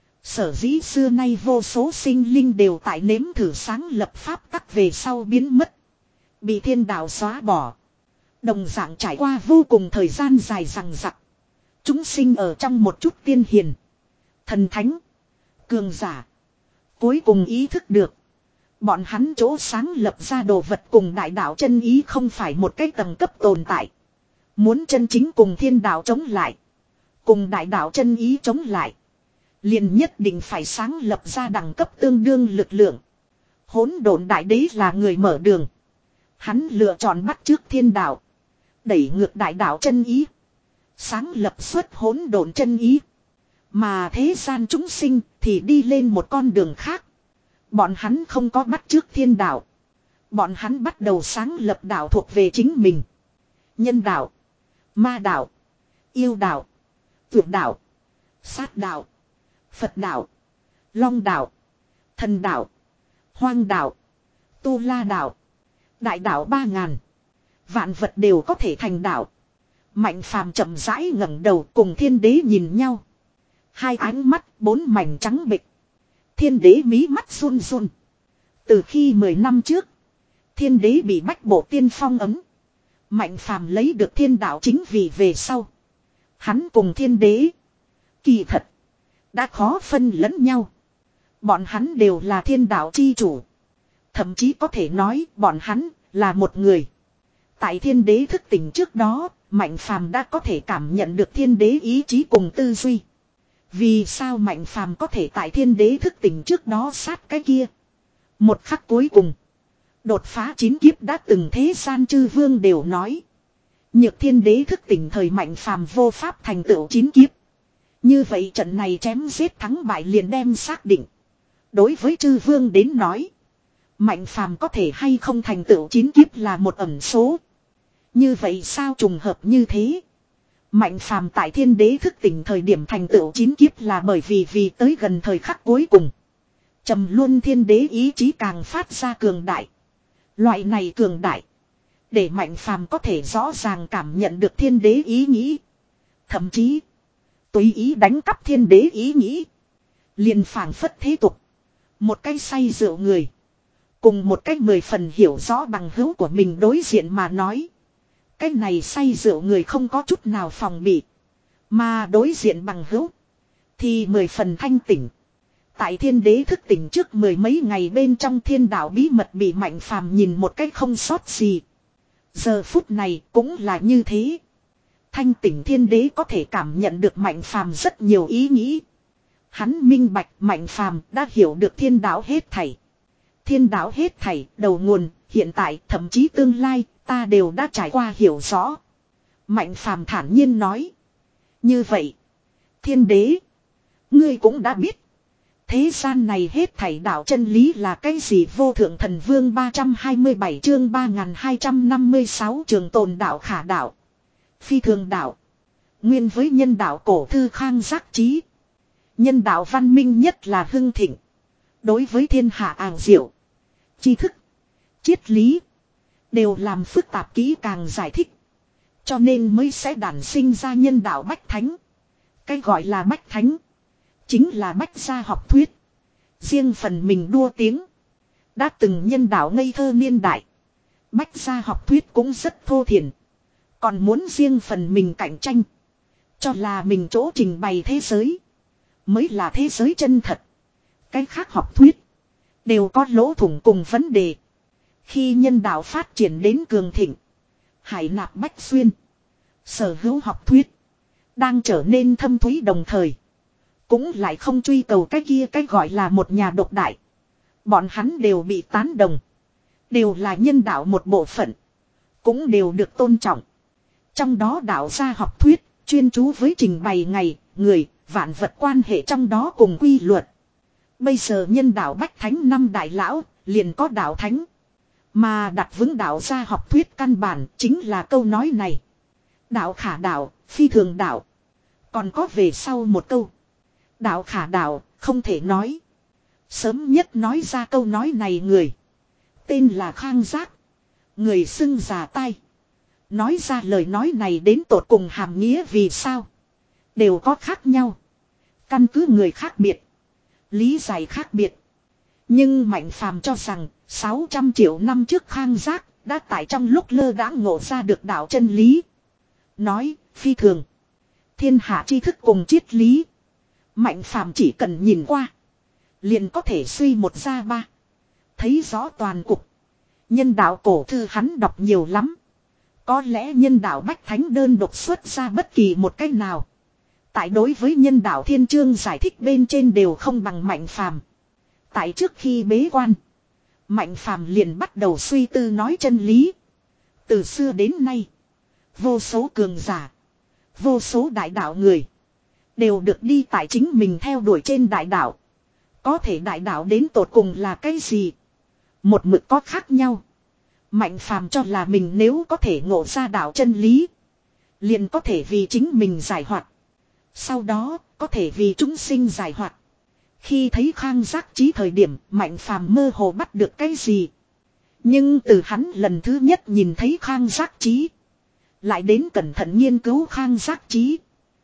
Speaker 1: Sở dĩ xưa nay vô số sinh linh đều tại nếm thử sáng lập pháp tắc về sau biến mất. Bị thiên đạo xóa bỏ. Đồng dạng trải qua vô cùng thời gian dài rằng rặc. Chúng sinh ở trong một chút tiên hiền, thần thánh, cường giả. Cuối cùng ý thức được. Bọn hắn chỗ sáng lập ra đồ vật cùng đại đạo chân ý không phải một cái tầng cấp tồn tại. Muốn chân chính cùng thiên đạo chống lại, cùng đại đạo chân ý chống lại, liền nhất định phải sáng lập ra đẳng cấp tương đương lực lượng. Hỗn độn đại đế là người mở đường. Hắn lựa chọn bắt chước thiên đạo, đẩy ngược đại đạo chân ý, sáng lập xuất hỗn độn chân ý. Mà thế gian chúng sinh thì đi lên một con đường khác. Bọn hắn không có bắt chước thiên đạo. Bọn hắn bắt đầu sáng lập đạo thuộc về chính mình. Nhân đạo, ma đạo, yêu đạo, tuyệt đạo, sát đạo, Phật đạo, Long đạo, thần đạo, hoang đạo, tu la đạo, đại đạo ba ngàn. Vạn vật đều có thể thành đạo. Mạnh phàm chậm rãi ngẩng đầu cùng thiên đế nhìn nhau. Hai ánh mắt bốn mảnh trắng bệch. Thiên đế mí mắt run run. Từ khi mười năm trước, thiên đế bị bách bộ tiên phong ấm. Mạnh phàm lấy được thiên đạo chính vì về sau. Hắn cùng thiên đế, kỳ thật, đã khó phân lẫn nhau. Bọn hắn đều là thiên đạo chi chủ. Thậm chí có thể nói bọn hắn là một người. Tại thiên đế thức tỉnh trước đó, Mạnh phàm đã có thể cảm nhận được thiên đế ý chí cùng tư duy. Vì sao Mạnh phàm có thể tại thiên đế thức tỉnh trước đó sát cái kia? Một khắc cuối cùng, đột phá chín kiếp đã từng thế gian chư vương đều nói. Nhược thiên đế thức tỉnh thời Mạnh phàm vô pháp thành tựu chín kiếp. Như vậy trận này chém giết thắng bại liền đem xác định. Đối với chư vương đến nói, Mạnh phàm có thể hay không thành tựu chín kiếp là một ẩn số. Như vậy sao trùng hợp như thế? Mạnh phàm tại thiên đế thức tỉnh thời điểm thành tựu chín kiếp là bởi vì vì tới gần thời khắc cuối cùng. Trầm luân thiên đế ý chí càng phát ra cường đại. Loại này cường đại, để Mạnh phàm có thể rõ ràng cảm nhận được thiên đế ý nghĩ. Thậm chí, tùy ý đánh cắp thiên đế ý nghĩ. Liền phảng phất thế tục. Một cái say rượu người, cùng một cách mười phần hiểu rõ bằng hữu của mình đối diện mà nói. Cái này say rượu người không có chút nào phòng bị. Mà đối diện bằng hữu, thì mười phần thanh tỉnh. Tại thiên đế thức tỉnh trước mười mấy ngày bên trong thiên đạo bí mật bị Mạnh phàm nhìn một cách không sót gì. Giờ phút này cũng là như thế. Thanh tỉnh thiên đế có thể cảm nhận được Mạnh phàm rất nhiều ý nghĩ. Hắn minh bạch Mạnh phàm đã hiểu được thiên đạo hết thảy. Thiên đạo hết thảy, đầu nguồn, hiện tại, thậm chí tương lai, ta đều đã trải qua hiểu rõ. Mạnh phàm thản nhiên nói. Như vậy, thiên đế, ngươi cũng đã biết. Thế gian này hết thảy đạo chân lý là cái gì? Vô thượng thần vương ba trăm hai mươi bảy chương ba nghìn hai trăm năm mươi sáu trường tồn đạo khả đạo. Phi thường đạo. Nguyên với nhân đạo cổ thư khang giác trí. Nhân đạo văn minh nhất là hưng thịnh. Đối với thiên hạ ảo diệu, tri thức, triết lý, đều làm phức tạp kỹ càng giải thích. Cho nên mới sẽ đản sinh ra nhân đạo bách thánh. Cái gọi là bách thánh, chính là bách gia học thuyết. Riêng phần mình đua tiếng. Đã từng nhân đạo ngây thơ niên đại, bách gia học thuyết cũng rất thô thiển. Còn muốn riêng phần mình cạnh tranh, cho là mình chỗ trình bày thế giới mới là thế giới chân thật. Cái khác học thuyết đều có lỗ thủng cùng vấn đề. Khi nhân đạo phát triển đến cường thịnh, hải nạp bách xuyên, sở hữu học thuyết đang trở nên thâm thúy, đồng thời cũng lại không truy cầu cái kia cái gọi là một nhà độc đại. Bọn hắn đều bị tán đồng, đều là nhân đạo một bộ phận, cũng đều được tôn trọng. Trong đó đạo gia học thuyết chuyên chú với trình bày ngày, người, vạn vật quan hệ trong đó cùng quy luật. Bây giờ nhân đạo bách thánh năm đại lão liền có đạo thánh, mà đặt vững đạo gia học thuyết căn bản chính là câu nói này. Đạo khả đạo, phi thường đạo. Còn có về sau một câu. Đạo khả đạo, không thể nói. Sớm nhất nói ra câu nói này người, tên là Khang Giác. Người xưng già tai. Nói ra lời nói này đến tột cùng hàm nghĩa vì sao, đều có khác nhau. Căn cứ người khác biệt, lý giải khác biệt. Nhưng Mạnh phàm cho rằng sáu trăm triệu năm trước Khang Giác đã tại trong lúc lơ đãng ngộ ra được đạo chân lý. Nói phi thường, thiên hạ tri thức cùng triết lý, Mạnh phàm chỉ cần nhìn qua liền có thể suy một ra ba, thấy rõ toàn cục. Nhân đạo cổ thư hắn đọc nhiều lắm. Có lẽ nhân đạo bách thánh đơn độc xuất ra bất kỳ một cách nào, tại đối với nhân đạo thiên chương giải thích bên trên đều không bằng Mạnh phàm. Tại trước khi bế quan, Mạnh phàm liền bắt đầu suy tư nói chân lý. Từ xưa đến nay, vô số cường giả, vô số đại đạo người, đều được đi tại chính mình theo đuổi trên đại đạo. Có thể đại đạo đến tột cùng là cái gì? Một mực có khác nhau. Mạnh phàm cho là mình nếu có thể ngộ ra đạo chân lý, liền có thể vì chính mình giải hoạt. Sau đó, có thể vì chúng sinh giải hoạt. Khi thấy Khang Giác Chí thời điểm, Mạnh phàm mơ hồ bắt được cái gì. Nhưng từ hắn lần thứ nhất nhìn thấy Khang Giác Chí, lại đến cẩn thận nghiên cứu Khang Giác Chí.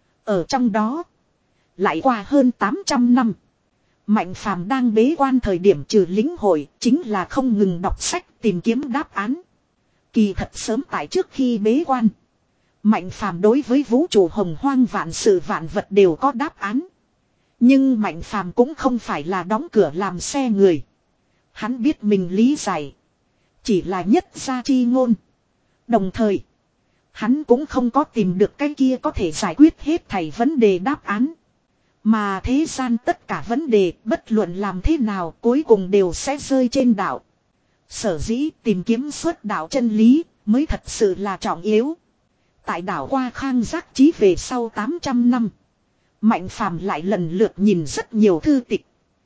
Speaker 1: Ở trong đó, lại qua hơn tám trăm năm. Mạnh phàm đang bế quan thời điểm trừ lĩnh hội, chính là không ngừng đọc sách tìm kiếm đáp án. Kỳ thật sớm tại trước khi bế quan, Mạnh phàm đối với vũ trụ hồng hoang vạn sự vạn vật đều có đáp án. Nhưng Mạnh phàm cũng không phải là đóng cửa làm xe người. Hắn biết mình lý giải chỉ là nhất gia chi ngôn. Đồng thời, hắn cũng không có tìm được cái kia có thể giải quyết hết thảy vấn đề đáp án. Mà thế gian tất cả vấn đề, bất luận làm thế nào, cuối cùng đều sẽ rơi trên đạo. Sở dĩ tìm kiếm xuất đạo chân lý mới thật sự là trọng yếu. Tại đảo qua Khang Giác Chí về sau tám trăm năm, Mạnh phàm lại lần lượt nhìn rất nhiều thư tịch.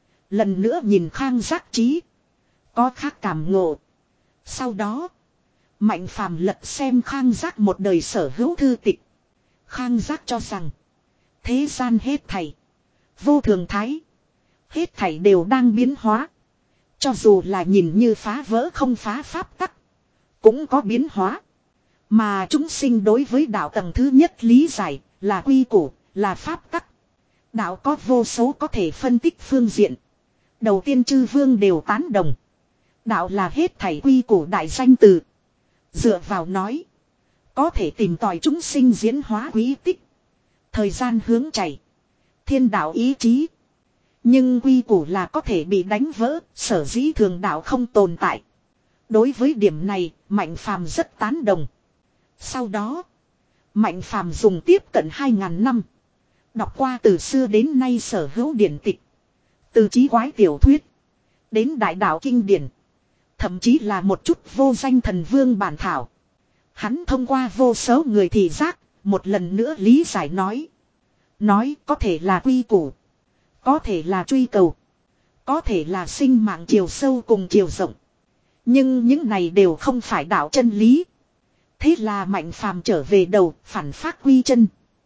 Speaker 1: Lần nữa nhìn Khang Giác Chí, có khác cảm ngộ. Sau đó, Mạnh phàm lật xem Khang Giác một đời sở hữu thư tịch. Khang Giác cho rằng, thế gian hết thảy vô thường thái, hết thảy đều đang biến hóa. Cho dù là nhìn như phá vỡ không phá pháp tắc, cũng có biến hóa. Mà chúng sinh đối với đạo tầng thứ nhất lý giải là quy củ, là pháp tắc. Đạo có vô số có thể phân tích phương diện. Đầu tiên chư vương đều tán đồng. Đạo là hết thảy quy củ đại danh từ. Dựa vào nói, có thể tìm tòi chúng sinh diễn hóa quý tích, thời gian hướng chảy, thiên đạo ý chí. Nhưng quy củ là có thể bị đánh vỡ, sở dĩ thường đạo không tồn tại. Đối với điểm này, Mạnh phàm rất tán đồng. Sau đó, Mạnh phàm dùng tiếp cận hai ngàn năm, đọc qua từ xưa đến nay sở hữu điển tịch. Từ chí quái tiểu thuyết, đến đại đạo kinh điển, thậm chí là một chút vô danh thần vương bản thảo. Hắn thông qua vô số người thị giác, một lần nữa lý giải nói. Nói có thể là quy củ, có thể là truy cầu, có thể là sinh mạng chiều sâu cùng chiều rộng. Nhưng những này đều không phải đạo chân lý. Thế là Mạnh phàm trở về đầu, phản phát quy chân.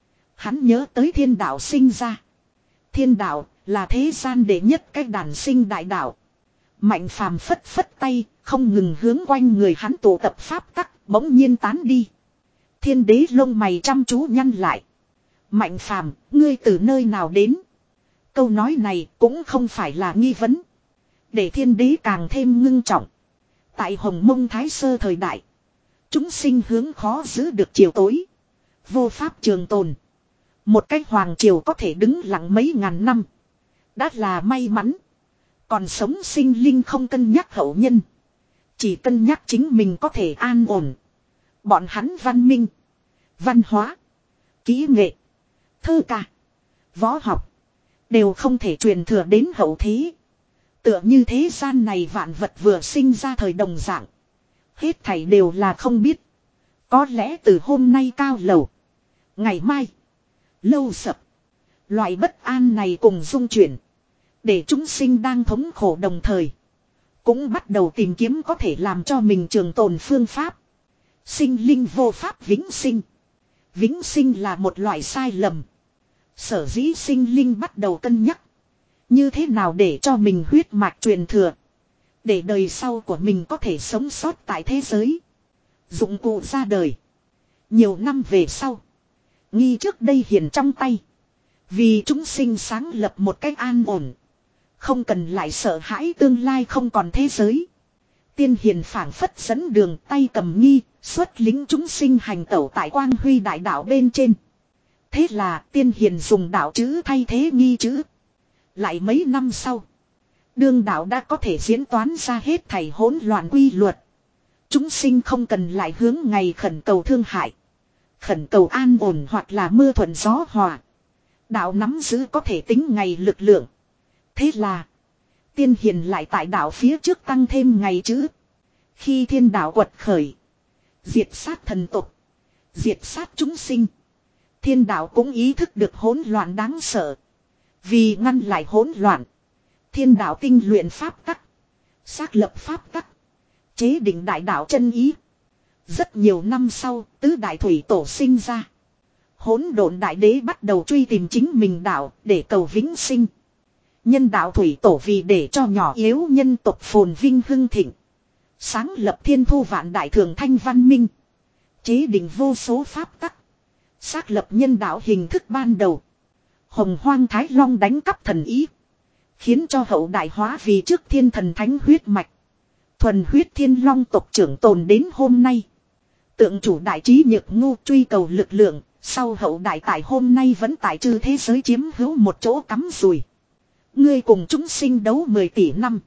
Speaker 1: Hắn nhớ tới thiên đạo sinh ra. Thiên đạo là thế gian đệ nhất cách đàn sinh đại đạo. Mạnh phàm phất phất tay, không ngừng hướng quanh người hắn tụ tập pháp tắc, bỗng nhiên tán đi. Thiên đế lông mày chăm chú nhăn lại. Mạnh phàm, ngươi từ nơi nào đến? Câu nói này cũng không phải là nghi vấn. Để thiên đế càng thêm ngưng trọng. Tại Hồng Mông Thái Sơ thời đại, chúng sinh hướng khó giữ được chiều tối, vô pháp trường tồn. Một cái hoàng triều có thể đứng lặng mấy ngàn năm, đã là may mắn. Còn sống sinh linh không cân nhắc hậu nhân, chỉ cân nhắc chính mình có thể an ổn. Bọn hắn văn minh, văn hóa, kỹ nghệ, thơ ca, võ học đều không thể truyền thừa đến hậu thế. Tựa như thế gian này vạn vật vừa sinh ra thời đồng dạng, hết thảy đều là không biết. Có lẽ từ hôm nay cao lầu, ngày mai lâu sập. Loại bất an này cùng dung chuyển, để chúng sinh đang thống khổ đồng thời, cũng bắt đầu tìm kiếm có thể làm cho mình trường tồn phương pháp. Sinh linh vô pháp vĩnh sinh. Vĩnh sinh là một loại sai lầm. Sở dĩ sinh linh bắt đầu cân nhắc, như thế nào để cho mình huyết mạch truyền thừa, để đời sau của mình có thể sống sót tại thế giới. Dụng cụ ra đời. Nhiều năm về sau, Nghi trước đây hiền trong tay, vì chúng sinh sáng lập một cách an ổn, không cần lại sợ hãi tương lai không còn thế giới. Tiên hiền phảng phất dẫn đường, tay cầm Nghi, xuất lính chúng sinh hành tẩu tại quang huy đại đạo bên trên. Thế là tiên hiền dùng đạo chữ thay thế Nghi chữ. Lại mấy năm sau, đương đạo đã có thể diễn toán ra hết thảy hỗn loạn quy luật. Chúng sinh không cần lại hướng ngày khẩn cầu thương hại, khẩn cầu an ổn hoặc là mưa thuận gió hòa. Đạo nắm giữ có thể tính ngày lực lượng. Thế là tiên hiền lại tại đạo phía trước tăng thêm ngày chữ. Khi thiên đạo quật khởi, diệt sát thần tục, diệt sát chúng sinh, thiên đạo cũng ý thức được hỗn loạn đáng sợ. Vì ngăn lại hỗn loạn, Thiên đạo tinh luyện pháp tắc. Xác lập pháp tắc. Chế định đại đạo chân ý. Rất nhiều năm sau, tứ đại thủy tổ sinh ra. Hỗn độn đại đế bắt đầu truy tìm chính mình đạo để cầu vĩnh sinh. Nhân đạo thủy tổ vì để cho nhỏ yếu nhân tộc phồn vinh hưng thịnh. Sáng lập thiên thu vạn đại thường thanh văn minh. Chế định vô số pháp tắc. Xác lập nhân đạo hình thức ban đầu. Hồng hoang thái long đánh cắp thần ý. Khiến cho hậu đại hóa vì trước thiên thần thánh huyết mạch. Thuần huyết thiên long tộc trưởng tồn đến hôm nay. Tượng chủ đại trí nhược ngu truy cầu lực lượng. Sau hậu đại tại hôm nay vẫn tại chư thế giới chiếm hữu một chỗ cắm rùi. Ngươi cùng chúng sinh đấu mười tỷ năm.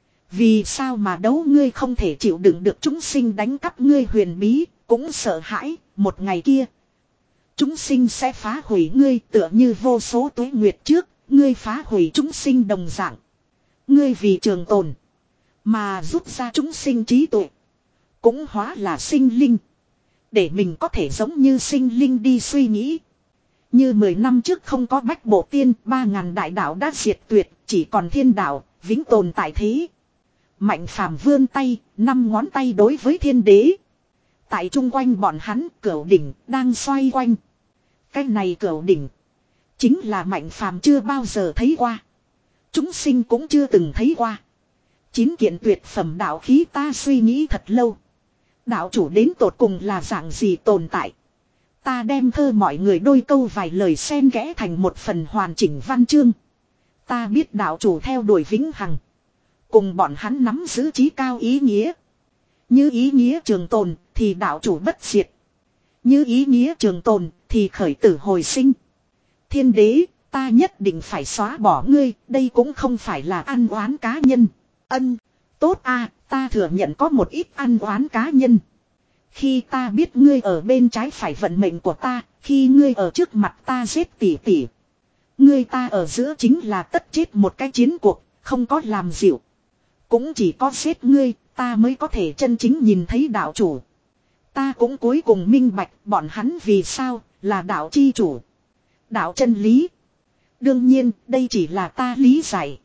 Speaker 1: Vì sao mà đấu ngươi không thể chịu đựng được chúng sinh đánh cắp ngươi huyền bí. Cũng sợ hãi một ngày kia. Chúng sinh sẽ phá hủy ngươi tựa như vô số tuế nguyệt trước. Ngươi phá hủy chúng sinh đồng dạng. Ngươi vì trường tồn. Mà rút ra chúng sinh trí tuệ. Cũng hóa là sinh linh. Để mình có thể giống như sinh linh đi suy nghĩ. Như mười năm trước không có bách bộ tiên. Ba ngàn đại đạo đã diệt tuyệt. Chỉ còn thiên đạo. Vĩnh tồn tại thế. Mạnh phàm vươn tay. Năm ngón tay đối với thiên đế. Tại chung quanh bọn hắn cửu đỉnh đang xoay quanh. Cái này cửu đỉnh. Chính là mạnh phàm chưa bao giờ thấy qua. Chúng sinh cũng chưa từng thấy qua. Chín kiện tuyệt phẩm đạo khí ta suy nghĩ thật lâu. Đạo chủ đến tột cùng là dạng gì tồn tại. Ta đem thơ mọi người đôi câu vài lời xen kẽ thành một phần hoàn chỉnh văn chương. Ta biết đạo chủ theo đuổi vĩnh hằng. Cùng bọn hắn nắm giữ chí cao ý nghĩa. Như ý nghĩa trường tồn thì đạo chủ bất diệt. Như ý nghĩa trường tồn thì khởi tử hồi sinh. Thiên đế, ta nhất định phải xóa bỏ ngươi, đây cũng không phải là ăn oán cá nhân. Ân, tốt a, ta thừa nhận có một ít ăn oán cá nhân. Khi ta biết ngươi ở bên trái phải vận mệnh của ta, khi ngươi ở trước mặt ta giết tỉ tỉ. Ngươi ta ở giữa chính là tất chết một cái chiến cuộc, không có làm dịu. Cũng chỉ có giết ngươi, ta mới có thể chân chính nhìn thấy đạo chủ. Ta cũng cuối cùng minh bạch bọn hắn vì sao là đạo chi chủ. Đạo chân lý. Đương nhiên, đây chỉ là ta lý giải.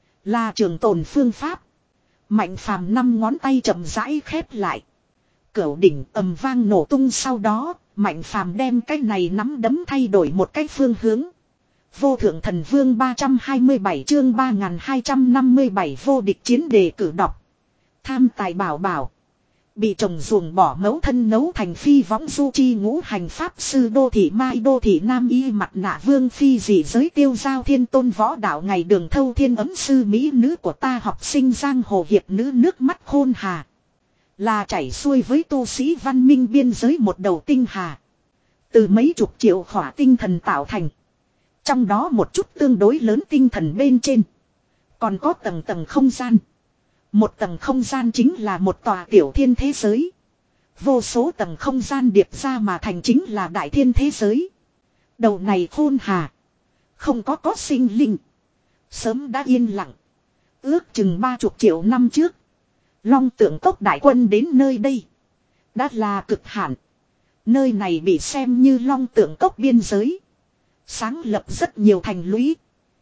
Speaker 1: Là trường tồn phương pháp. Mạnh phàm năm ngón tay chậm rãi khép lại. Cửu đỉnh ầm vang nổ tung sau đó, mạnh phàm đem cái này nắm đấm thay đổi một cái phương hướng. Vô thượng thần vương ba trăm hai mươi bảy chương ba nghìn hai trăm năm mươi bảy vô địch chiến đề cử đọc. Tham tài bảo bảo. Bị chồng ruồng bỏ mẫu thân nấu thành phi võng du chi ngũ hành pháp sư đô thị mai đô thị nam y mặt nạ vương phi dị giới tiêu giao thiên tôn võ đạo ngày đường thâu thiên ấm sư mỹ nữ của ta học sinh giang hồ hiệp nữ nước mắt khôn hà. Là chảy xuôi với tu sĩ văn minh biên giới một đầu tinh hà. Từ mấy chục triệu khỏa tinh thần tạo thành. Trong đó một chút tương đối lớn tinh thần bên trên. Còn có tầng tầng không gian. Một tầng không gian chính là một tòa tiểu thiên thế giới. Vô số tầng không gian điệp ra mà thành chính là đại thiên thế giới. Đầu này khôn hà. Không có có sinh linh. Sớm đã yên lặng. Ước chừng ba chục triệu năm trước. Long tượng cốc đại quân đến nơi đây. Đã là cực hạn. Nơi này bị xem như long tượng cốc biên giới. Sáng lập rất nhiều thành lũy.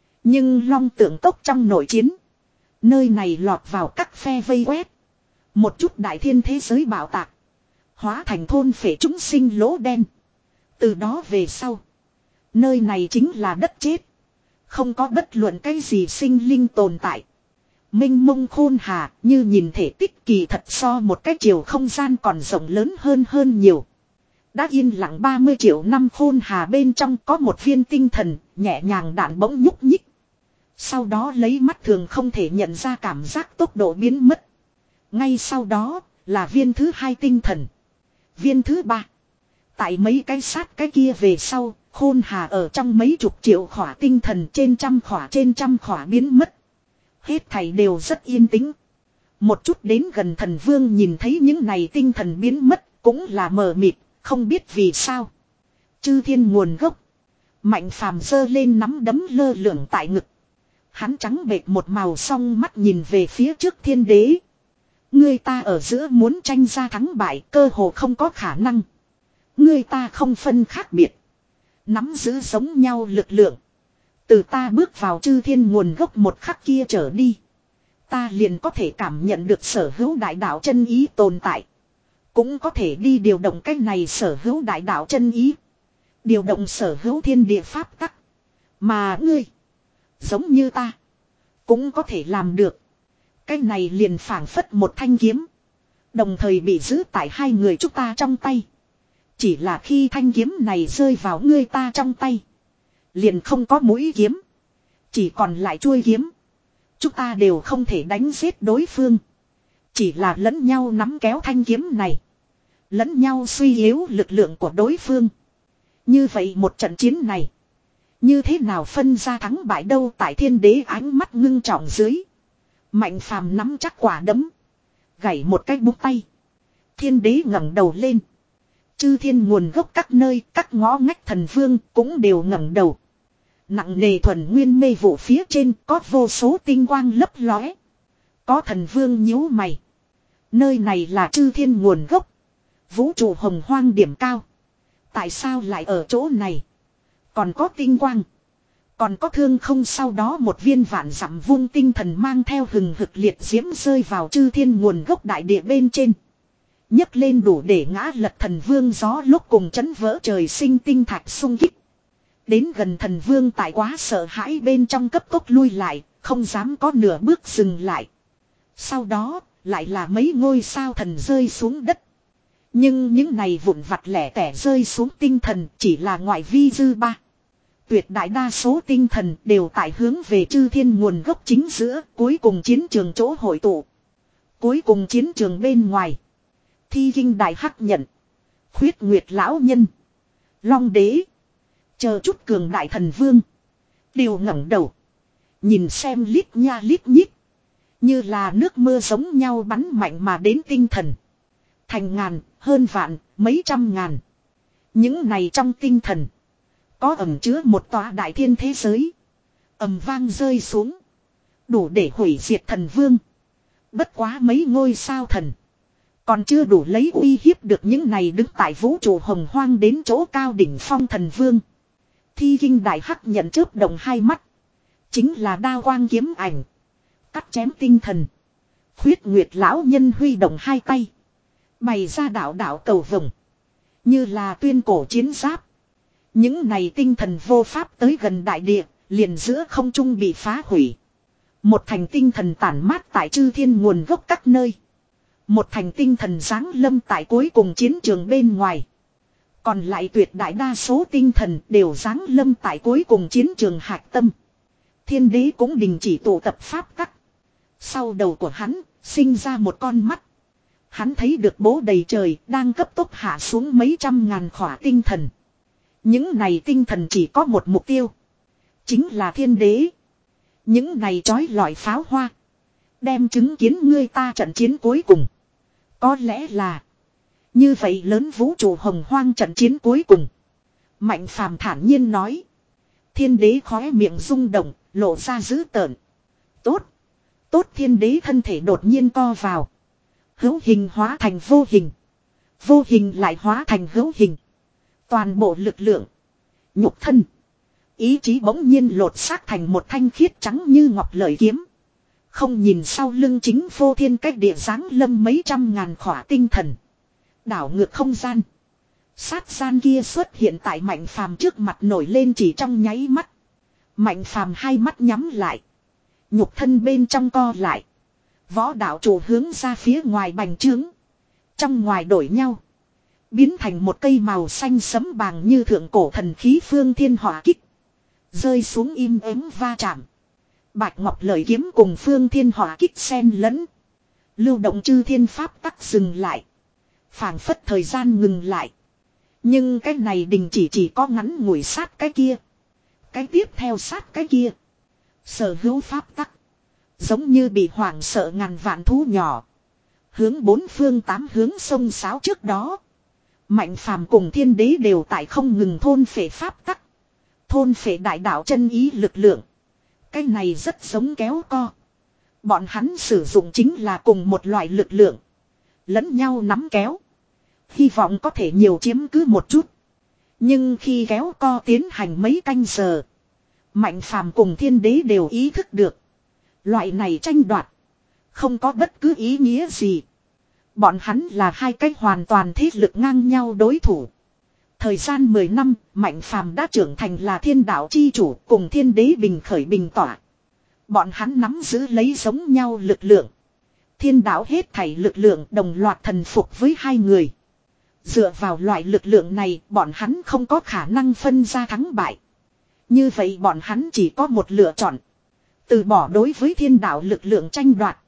Speaker 1: Nhưng long tượng cốc trong nội chiến. Nơi này lọt vào các phe vây quét. Một chút đại thiên thế giới bảo tạc. Hóa thành thôn phệ chúng sinh lỗ đen. Từ đó về sau. Nơi này chính là đất chết. Không có bất luận cái gì sinh linh tồn tại. Minh mông khôn hà như nhìn thể tích kỳ thật so một cái chiều không gian còn rộng lớn hơn hơn nhiều. Đã yên lặng ba mươi triệu năm khôn hà bên trong có một viên tinh thần nhẹ nhàng đạn bỗng nhúc nhích. Sau đó lấy mắt thường không thể nhận ra cảm giác tốc độ biến mất. Ngay sau đó là viên thứ hai tinh thần. Viên thứ ba. Tại mấy cái sát cái kia về sau, khôn hà ở trong mấy chục triệu khỏa tinh thần trên trăm khỏa trên trăm khỏa biến mất. Hết thảy đều rất yên tĩnh. Một chút đến gần thần vương nhìn thấy những này tinh thần biến mất cũng là mờ mịt, không biết vì sao. Chư thiên nguồn gốc. Mạnh phàm giơ lên nắm đấm lơ lửng tại ngực. Hắn trắng bệch một màu song mắt nhìn về phía trước thiên đế. Người ta ở giữa muốn tranh ra thắng bại cơ hồ không có khả năng. Người ta không phân khác biệt. Nắm giữ giống nhau lực lượng. Từ ta bước vào chư thiên nguồn gốc một khắc kia trở đi. Ta liền có thể cảm nhận được sở hữu đại đạo chân ý tồn tại. Cũng có thể đi điều động cái này sở hữu đại đạo chân ý. Điều động sở hữu thiên địa pháp tắc. Mà ngươi, giống như ta, cũng có thể làm được. Cái này liền phảng phất một thanh kiếm. Đồng thời bị giữ tại hai người chúng ta trong tay. Chỉ là khi thanh kiếm này rơi vào ngươi ta trong tay. Liền không có mũi kiếm. Chỉ còn lại chuôi kiếm. Chúng ta đều không thể đánh giết đối phương. Chỉ là lẫn nhau nắm kéo thanh kiếm này. Lẫn nhau suy yếu lực lượng của đối phương. Như vậy một trận chiến này. Như thế nào phân ra thắng bại đâu tại thiên đế ánh mắt ngưng trọng dưới. Mạnh phàm nắm chắc quả đấm. Gảy một cái búng tay. Thiên đế ngẩng đầu lên. Chư thiên nguồn gốc các nơi, các ngõ ngách thần vương cũng đều ngẩng đầu. Nặng nề thuần nguyên mê vụ phía trên có vô số tinh quang lấp lóe. Có thần vương nhíu mày. Nơi này là chư thiên nguồn gốc. Vũ trụ hồng hoang điểm cao. Tại sao lại ở chỗ này? Còn có tinh quang. Còn có thương không sau đó một viên vạn dặm vung tinh thần mang theo hừng hực liệt diễm rơi vào chư thiên nguồn gốc đại địa bên trên. nhấc lên đủ để ngã lật thần vương gió lúc cùng chấn vỡ trời sinh tinh thạch xung kích. Đến gần thần vương tại quá sợ hãi bên trong cấp tốc lui lại, không dám có nửa bước dừng lại. Sau đó, lại là mấy ngôi sao thần rơi xuống đất. Nhưng những này vụn vặt lẻ tẻ rơi xuống tinh thần chỉ là ngoại vi dư ba. Tuyệt đại đa số tinh thần đều tại hướng về chư thiên nguồn gốc chính giữa, cuối cùng chiến trường chỗ hội tụ. Cuối cùng chiến trường bên ngoài. Thi kinh đại hắc nhận. Khuyết nguyệt lão nhân. Long đế. Chờ chút cường đại thần vương. Đều ngẩng đầu. Nhìn xem lít nha lít nhít. Như là nước mưa giống nhau bắn mạnh mà đến tinh thần. Thành ngàn, hơn vạn, mấy trăm ngàn. Những này trong tinh thần. Có ẩn chứa một tòa đại thiên thế giới. Ầm vang rơi xuống. Đủ để hủy diệt thần vương. Bất quá mấy ngôi sao thần. Còn chưa đủ lấy uy hiếp được những này đứng tại vũ trụ hồng hoang đến chỗ cao đỉnh phong thần vương. Thi kinh đại hắc nhận chớp động hai mắt. Chính là đao quang kiếm ảnh. Cắt chém tinh thần. Khuyết nguyệt lão nhân huy động hai tay. Bày ra đạo đạo cầu vồng. Như là tuyên cổ chiến giáp. Những này tinh thần vô pháp tới gần đại địa. Liền giữa không trung bị phá hủy. Một thành tinh thần tản mát tại chư thiên nguồn gốc các nơi. Một thành tinh thần giáng lâm tại cuối cùng chiến trường bên ngoài. Còn lại tuyệt đại đa số tinh thần đều giáng lâm tại cuối cùng chiến trường hạch tâm. Thiên đế cũng đình chỉ tụ tập pháp tắc. Sau đầu của hắn, sinh ra một con mắt. Hắn thấy được bố đầy trời đang cấp tốc hạ xuống mấy trăm ngàn khỏa tinh thần. Những này tinh thần chỉ có một mục tiêu. Chính là thiên đế. Những này trói lọi pháo hoa. Đem chứng kiến ngươi ta trận chiến cuối cùng. Có lẽ là như vậy lớn vũ trụ hồng hoang trận chiến cuối cùng. Mạnh phàm thản nhiên nói. Thiên đế khóe miệng rung động, lộ ra dữ tợn. Tốt. Tốt thiên đế thân thể đột nhiên co vào. Hữu hình hóa thành vô hình. Vô hình lại hóa thành hữu hình. Toàn bộ lực lượng. Nhục thân. Ý chí bỗng nhiên lột xác thành một thanh khiết trắng như ngọc lợi kiếm. Không nhìn sau lưng chính vô thiên cách địa giáng lâm mấy trăm ngàn khỏa tinh thần. Đảo ngược không gian. Sát gian kia xuất hiện tại mạnh phàm trước mặt nổi lên chỉ trong nháy mắt. Mạnh phàm hai mắt nhắm lại. Nhục thân bên trong co lại. Võ đạo chủ hướng ra phía ngoài bành trướng. Trong ngoài đổi nhau. Biến thành một cây màu xanh sẫm bàng như thượng cổ thần khí phương thiên hỏa kích. Rơi xuống im ắng va chạm. Bạch ngọc lợi kiếm cùng phương thiên hỏa kích xen lẫn. Lưu động chư thiên pháp tắc dừng lại. Phảng phất thời gian ngừng lại. Nhưng cái này đình chỉ chỉ có ngắn ngủi sát cái kia. Cái tiếp theo sát cái kia. Sở hữu pháp tắc. Giống như bị hoảng sợ ngàn vạn thú nhỏ. Hướng bốn phương tám hướng sông sáo trước đó. Mạnh phàm cùng thiên đế đều tại không ngừng thôn phệ pháp tắc. Thôn phệ đại đạo chân ý lực lượng. Cái này rất giống kéo co. Bọn hắn sử dụng chính là cùng một loại lực lượng. Lẫn nhau nắm kéo. Hy vọng có thể nhiều chiếm cứ một chút. Nhưng khi kéo co tiến hành mấy canh giờ. Mạnh phàm cùng thiên đế đều ý thức được. Loại này tranh đoạt. Không có bất cứ ý nghĩa gì. Bọn hắn là hai cách hoàn toàn thế lực ngang nhau đối thủ. Thời gian mười năm, Mạnh phàm đã trưởng thành là thiên đạo chi chủ cùng thiên đế bình khởi bình tỏa. Bọn hắn nắm giữ lấy giống nhau lực lượng. Thiên đạo hết thảy lực lượng đồng loạt thần phục với hai người. Dựa vào loại lực lượng này, bọn hắn không có khả năng phân ra thắng bại. Như vậy bọn hắn chỉ có một lựa chọn. Từ bỏ đối với thiên đạo lực lượng tranh đoạt.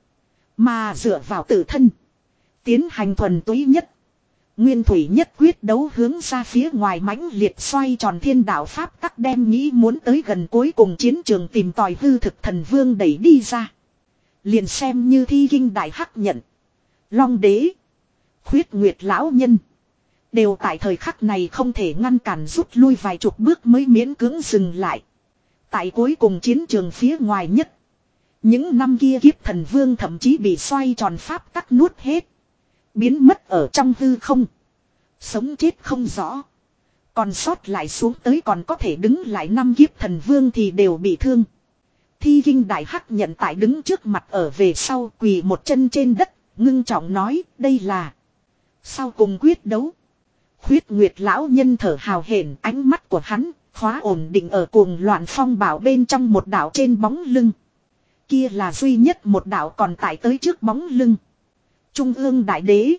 Speaker 1: Mà dựa vào tự thân. Tiến hành thuần túy nhất. Nguyên thủy nhất quyết đấu hướng ra phía ngoài mãnh liệt xoay tròn thiên đạo pháp tắc đem nghĩ muốn tới gần cuối cùng chiến trường tìm tòi hư thực thần vương đẩy đi ra. Liền xem như thi kinh đại hắc nhận. Long đế. Khuyết nguyệt lão nhân. Đều tại thời khắc này không thể ngăn cản rút lui vài chục bước mới miễn cưỡng dừng lại. Tại cuối cùng chiến trường phía ngoài nhất. Những năm kia kiếp thần vương thậm chí bị xoay tròn pháp tắc nuốt hết. Biến mất ở trong hư không. Sống chết không rõ. Còn sót lại xuống tới còn có thể đứng lại năm kiếp thần vương thì đều bị thương. Thi kinh đại hắc nhận tại đứng trước mặt ở về sau quỳ một chân trên đất. Ngưng trọng nói đây là. Sau cùng quyết đấu. Khuyết nguyệt lão nhân thở hào hển, ánh mắt của hắn khóa ổn định ở cuồng loạn phong bảo bên trong một đảo trên bóng lưng. Kia là duy nhất một đảo còn tại tới trước bóng lưng. Trung ương đại đế.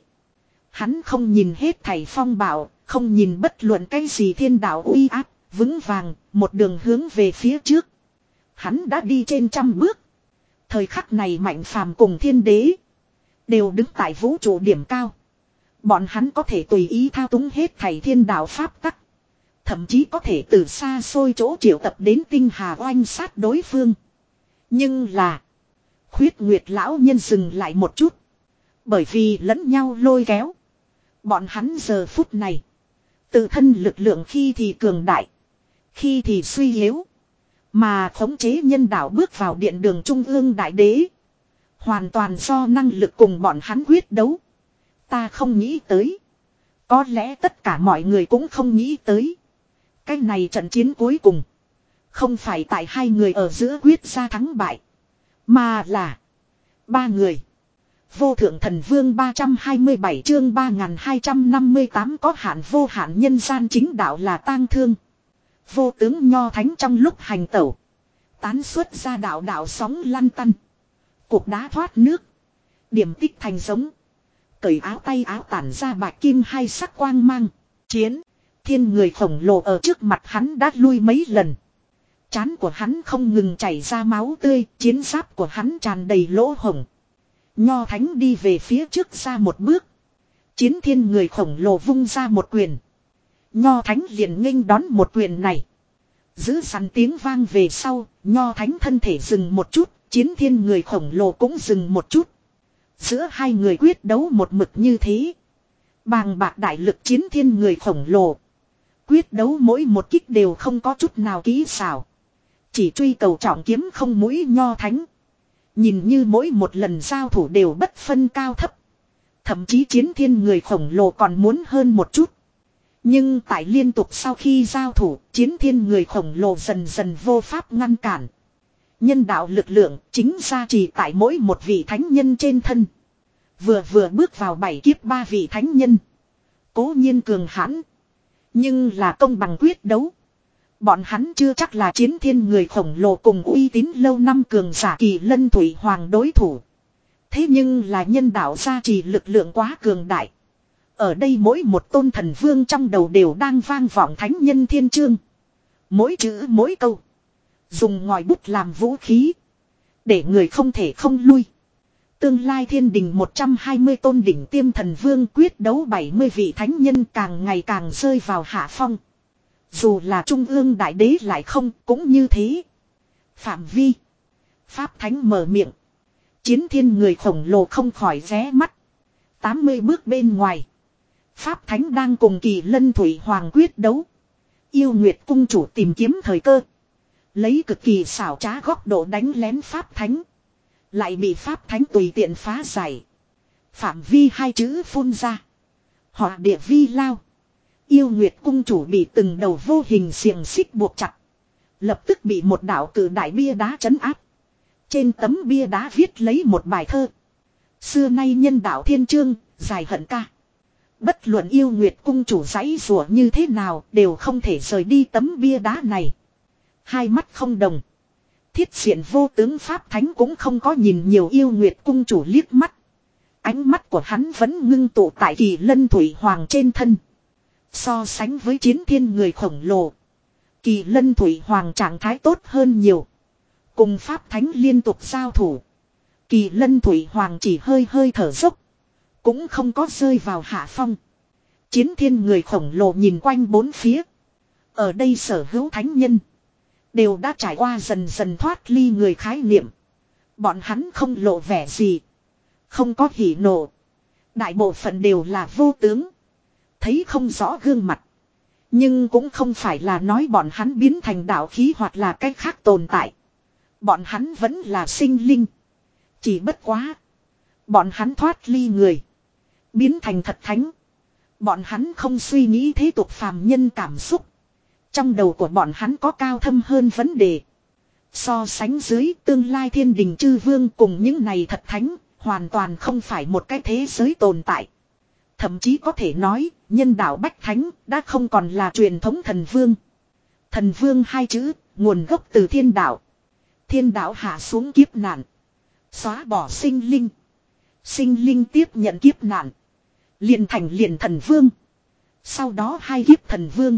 Speaker 1: Hắn không nhìn hết thảy phong bảo, không nhìn bất luận cái gì thiên đạo uy áp, vững vàng, một đường hướng về phía trước. Hắn đã đi trên trăm bước. Thời khắc này Mạnh phàm cùng thiên đế đều đứng tại vũ trụ điểm cao. Bọn hắn có thể tùy ý thao túng hết thảy thiên đạo pháp tắc. Thậm chí có thể từ xa xôi chỗ triệu tập đến tinh hà oanh sát đối phương. Nhưng là. Khuyết nguyệt lão nhân dừng lại một chút. Bởi vì lẫn nhau lôi kéo. Bọn hắn giờ phút này. Tự thân lực lượng khi thì cường đại. Khi thì suy yếu. Mà khống chế nhân đạo bước vào điện đường trung ương đại đế. Hoàn toàn do năng lực cùng bọn hắn quyết đấu. Ta không nghĩ tới. Có lẽ tất cả mọi người cũng không nghĩ tới. Cái này trận chiến cuối cùng. Không phải tại hai người ở giữa quyết ra thắng bại. Mà là. Ba người. Vô thượng thần vương ba trăm hai mươi bảy chương ba nghìn hai trăm năm mươi tám có hạn vô hạn nhân gian chính đạo là tang thương. Vô tướng nho thánh trong lúc hành tẩu. Tán xuất ra đạo đạo sóng lăn tăn. Cục đá thoát nước. Điểm tích thành giống. Cởi áo tay áo tản ra bạch kim hai sắc quang mang. Chiến. Thiên người khổng lồ ở trước mặt hắn đã lui mấy lần. Trán của hắn không ngừng chảy ra máu tươi. Chiến giáp của hắn tràn đầy lỗ hổng. Nho thánh đi về phía trước ra một bước. Chiến thiên người khổng lồ vung ra một quyền. Nho thánh liền nghênh đón một quyền này. Giữ sẵn tiếng vang về sau. Nho thánh thân thể dừng một chút. Chiến thiên người khổng lồ cũng dừng một chút. Giữa hai người quyết đấu một mực như thế. Bàng bạc đại lực chiến thiên người khổng lồ. Quyết đấu mỗi một kích đều không có chút nào kỹ xảo. Chỉ truy cầu trọng kiếm không mũi nho thánh. Nhìn như mỗi một lần giao thủ đều bất phân cao thấp. Thậm chí chiến thiên người khổng lồ còn muốn hơn một chút. Nhưng tại liên tục sau khi giao thủ, chiến thiên người khổng lồ dần dần vô pháp ngăn cản. Nhân đạo lực lượng chính ra chỉ tại mỗi một vị thánh nhân trên thân. Vừa vừa bước vào bảy kiếp ba vị thánh nhân. Cố nhiên cường hãn. Nhưng là công bằng quyết đấu. Bọn hắn chưa chắc là chiến thiên người khổng lồ cùng uy tín lâu năm cường giả Kỳ Lân Thủy Hoàng đối thủ. Thế nhưng là nhân đạo gia trì lực lượng quá cường đại. Ở đây mỗi một tôn thần vương trong đầu đều đang vang vọng thánh nhân thiên chương. Mỗi chữ mỗi câu. Dùng ngòi bút làm vũ khí. Để người không thể không lui. Tương lai thiên đình một trăm hai mươi tôn đỉnh tiêm thần vương quyết đấu bảy mươi vị thánh nhân càng ngày càng rơi vào hạ phong. Dù là trung ương đại đế lại không cũng như thế. Phạm vi. Pháp thánh mở miệng. Chiến thiên người khổng lồ không khỏi ré mắt. tám mươi bước bên ngoài. Pháp thánh đang cùng Kỳ Lân Thủy Hoàng quyết đấu. Yêu Nguyệt cung chủ tìm kiếm thời cơ. Lấy cực kỳ xảo trá góc độ đánh lén Pháp thánh. Lại bị Pháp thánh tùy tiện phá giải. Phạm vi hai chữ phun ra. Họa địa vi lao. Yêu Nguyệt cung chủ bị từng đầu vô hình xiềng xích buộc chặt. Lập tức bị một đạo cử đại bia đá trấn áp. Trên tấm bia đá viết lấy một bài thơ. Xưa nay nhân đạo thiên chương, dài hận ca. Bất luận yêu nguyệt cung chủ giãy rủa như thế nào đều không thể rời đi tấm bia đá này. Hai mắt không đồng. Thiết diện vô tướng Pháp Thánh cũng không có nhìn nhiều yêu nguyệt cung chủ liếc mắt. Ánh mắt của hắn vẫn ngưng tụ tại Kỳ Lân Thủy Hoàng trên thân. So sánh với chiến thiên người khổng lồ. Kỳ Lân Thủy Hoàng trạng thái tốt hơn nhiều. Cùng Pháp Thánh liên tục giao thủ. Kỳ Lân Thủy Hoàng chỉ hơi hơi thở dốc. Cũng không có rơi vào hạ phong. Chiến thiên người khổng lồ nhìn quanh bốn phía. Ở đây sở hữu thánh nhân. Đều đã trải qua dần dần thoát ly người khái niệm. Bọn hắn không lộ vẻ gì. Không có hỉ nộ. Đại bộ phận đều là vô tướng. Thấy không rõ gương mặt. Nhưng cũng không phải là nói bọn hắn biến thành đạo khí hoặc là cách khác tồn tại. Bọn hắn vẫn là sinh linh. Chỉ bất quá. Bọn hắn thoát ly người. Biến thành thật thánh. Bọn hắn không suy nghĩ thế tục phàm nhân cảm xúc. Trong đầu của bọn hắn có cao thâm hơn vấn đề. So sánh dưới tương lai thiên đình chư vương cùng những này thật thánh. Hoàn toàn không phải một cái thế giới tồn tại. Thậm chí có thể nói nhân đạo Bách Thánh đã không còn là truyền thống thần vương. Thần vương hai chữ nguồn gốc từ thiên đạo. Thiên đạo hạ xuống kiếp nạn. Xóa bỏ sinh linh. Sinh linh tiếp nhận kiếp nạn. Liền thành liền thần vương. Sau đó hai kiếp thần vương.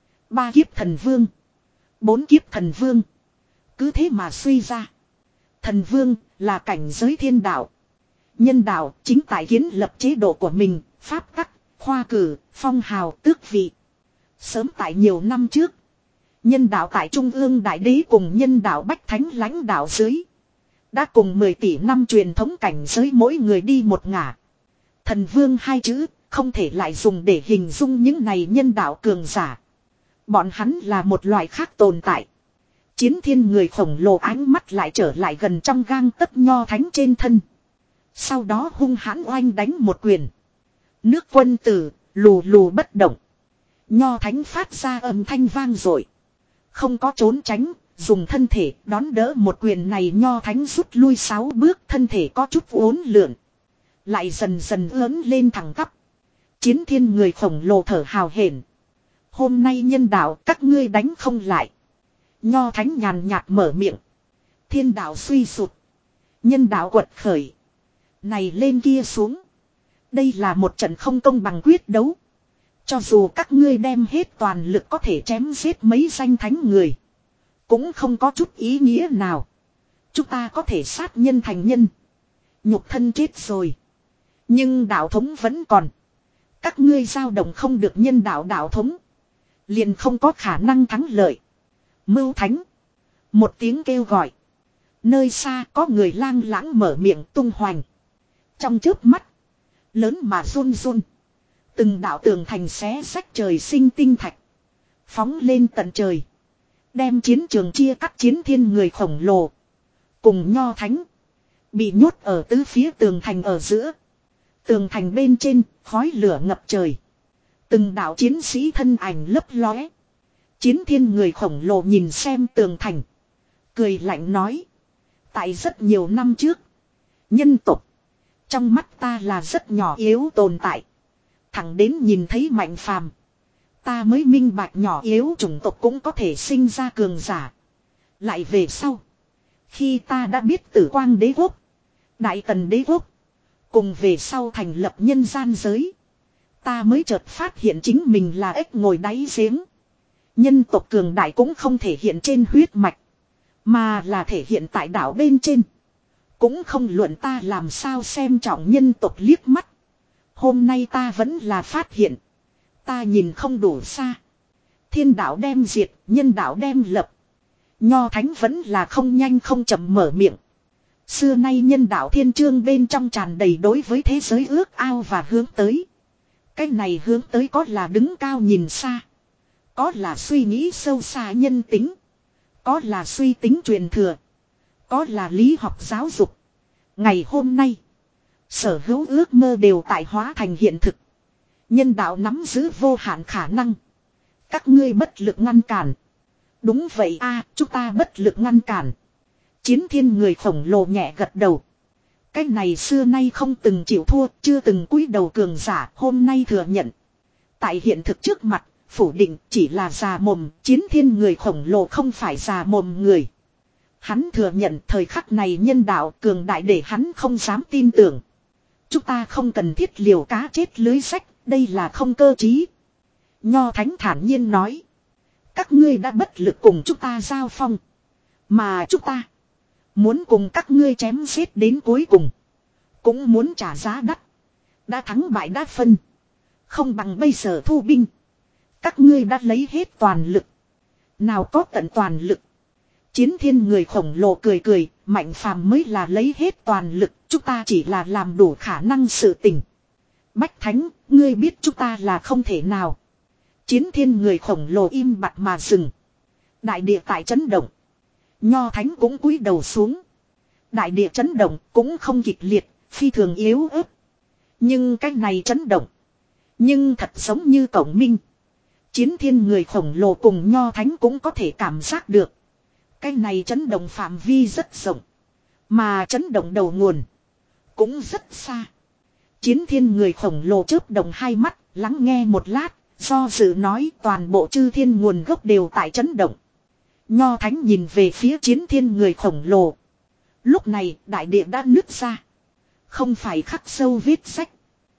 Speaker 1: Ba kiếp thần vương. Bốn kiếp thần vương. Cứ thế mà suy ra. Thần vương là cảnh giới thiên đạo. Nhân đạo chính tại kiến lập chế độ của mình. Pháp tắc, khoa cử, phong hào, tước vị. Sớm tại nhiều năm trước. Nhân đạo tại Trung ương Đại Đế cùng nhân đạo Bách Thánh lãnh đạo dưới. Đã cùng mười tỷ năm truyền thống cảnh giới mỗi người đi một ngả. Thần vương hai chữ không thể lại dùng để hình dung những này nhân đạo cường giả. Bọn hắn là một loại khác tồn tại. Chiến thiên người khổng lồ ánh mắt lại trở lại gần trong gang tấc nho thánh trên thân. Sau đó hung hãn oanh đánh một quyền. Nước quân tử lù lù bất động. Nho thánh phát ra âm thanh vang dội. Không có trốn tránh, dùng thân thể đón đỡ một quyền này. Nho thánh rút lui sáu bước, thân thể có chút uốn lượn. Lại dần dần ớn lên thẳng tắp. Chiến thiên người khổng lồ thở hào hển. Hôm nay nhân đạo các ngươi đánh không lại. Nho thánh nhàn nhạt mở miệng. Thiên đạo suy sụt. Nhân đạo quật khởi. Này lên kia xuống. Đây là một trận không công bằng quyết đấu. Cho dù các ngươi đem hết toàn lực có thể chém giết mấy danh thánh người. Cũng không có chút ý nghĩa nào. Chúng ta có thể sát nhân thành nhân. Nhục thân chết rồi. Nhưng đạo thống vẫn còn. Các ngươi dao động không được nhân đạo đạo thống. Liền không có khả năng thắng lợi. Mưu thánh. Một tiếng kêu gọi. Nơi xa có người lang lãng mở miệng tung hoành. Trong chớp mắt. Lớn mà run run. Từng đạo tường thành xé rách trời sinh tinh thạch. Phóng lên tận trời. Đem chiến trường chia cắt. Chiến thiên người khổng lồ. Cùng nho thánh. Bị nhốt ở tứ phía tường thành ở giữa. Tường thành bên trên khói lửa ngập trời. Từng đạo chiến sĩ thân ảnh lấp lóe. Chiến thiên người khổng lồ nhìn xem tường thành. Cười lạnh nói. Tại rất nhiều năm trước. Nhân tộc. Trong mắt ta là rất nhỏ yếu tồn tại. Thẳng đến nhìn thấy Mạnh Phàm. Ta mới minh bạch nhỏ yếu chủng tộc cũng có thể sinh ra cường giả. Lại về sau. Khi ta đã biết Tử Quang Đế Quốc. Đại Tần Đế Quốc. Cùng về sau thành lập nhân gian giới. Ta mới chợt phát hiện chính mình là ếch ngồi đáy giếng. Nhân tộc cường đại cũng không thể hiện trên huyết mạch. Mà là thể hiện tại đảo bên trên. Cũng không luận ta làm sao xem trọng nhân tộc liếc mắt. Hôm nay ta vẫn là phát hiện. Ta nhìn không đủ xa. Thiên đạo đem diệt, nhân đạo đem lập. Nho thánh vẫn là không nhanh không chậm mở miệng. Xưa nay nhân đạo thiên chương bên trong tràn đầy đối với thế giới ước ao và hướng tới. Cái này hướng tới có là đứng cao nhìn xa. Có là suy nghĩ sâu xa nhân tính. Có là suy tính truyền thừa. Có là lý học giáo dục. Ngày hôm nay. Sở hữu ước mơ đều tại hóa thành hiện thực. Nhân đạo nắm giữ vô hạn khả năng. Các ngươi bất lực ngăn cản. Đúng vậy a, chúng ta bất lực ngăn cản. Chiến thiên người khổng lồ nhẹ gật đầu. Cái này xưa nay không từng chịu thua, chưa từng cúi đầu cường giả, hôm nay thừa nhận. Tại hiện thực trước mặt, phủ định chỉ là già mồm, chiến thiên người khổng lồ không phải già mồm người. Hắn thừa nhận thời khắc này nhân đạo cường đại để hắn không dám tin tưởng. Chúng ta không cần thiết liều cá chết lưới sách, đây là không cơ trí. Nho Thánh thản nhiên nói. Các ngươi đã bất lực cùng chúng ta giao phong. Mà chúng ta muốn cùng các ngươi chém giết đến cuối cùng. Cũng muốn trả giá đắt. Đã thắng bại đã phân. Không bằng bây giờ thu binh. Các ngươi đã lấy hết toàn lực. Nào có tận toàn lực. Chiến thiên người khổng lồ cười cười. Mạnh phàm mới là lấy hết toàn lực. Chúng ta chỉ là làm đủ khả năng sự tình. Bách Thánh, ngươi biết chúng ta là không thể nào. Chiến thiên người khổng lồ im bặt mà dừng. Đại địa tại chấn động. Nho Thánh cũng cúi đầu xuống. Đại địa chấn động cũng không kịch liệt, phi thường yếu ớt. Nhưng cái này chấn động. Nhưng thật giống như cổng minh. Chiến thiên người khổng lồ cùng Nho Thánh cũng có thể cảm giác được. Cái này chấn động phạm vi rất rộng. Mà chấn động đầu nguồn cũng rất xa. Chiến thiên người khổng lồ chớp động hai mắt, lắng nghe một lát, do dự nói toàn bộ chư thiên nguồn gốc đều tại chấn động. Nho Thánh nhìn về phía chiến thiên người khổng lồ. Lúc này đại địa đã nứt ra. Không phải khắc sâu vết sách.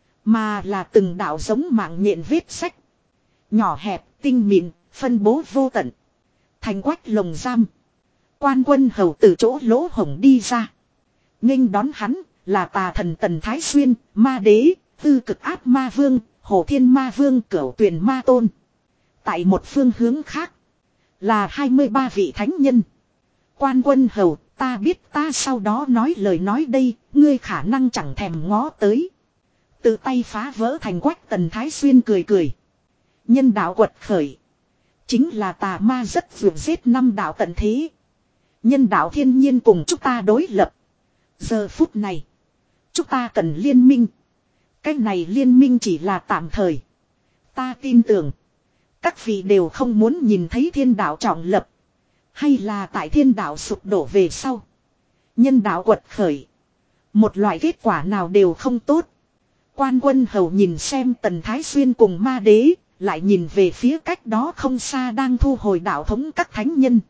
Speaker 1: Mà là từng đạo giống mạng nhện vết sách. Nhỏ hẹp, tinh mịn, phân bố vô tận. Thành quách lồng giam. Quan Quân Hầu từ chỗ lỗ hổng đi ra. Nghênh đón hắn là tà thần Tần Thái Xuyên, ma đế, tư cực áp ma vương, Hổ Thiên Ma Vương, Cửu Tuyền Ma Tôn. Tại một phương hướng khác là hai mươi ba vị thánh nhân. Quan Quân Hầu, ta biết ta sau đó nói lời nói đây, ngươi khả năng chẳng thèm ngó tới. Tự tay phá vỡ thành quách Tần Thái Xuyên cười cười. Nhân đạo quật khởi. Chính là tà ma rất vượt giết năm đạo tận thế. Nhân đạo thiên nhiên cùng chúng ta đối lập. Giờ phút này, chúng ta cần liên minh. Cái này liên minh chỉ là tạm thời. Ta tin tưởng, các vị đều không muốn nhìn thấy thiên đạo trọng lập. Hay là tại thiên đạo sụp đổ về sau. Nhân đạo quật khởi. Một loại kết quả nào đều không tốt. Quan Quân Hầu nhìn xem Tần Thái Xuyên cùng ma đế. Lại nhìn về phía cách đó không xa đang thu hồi đạo thống các thánh nhân.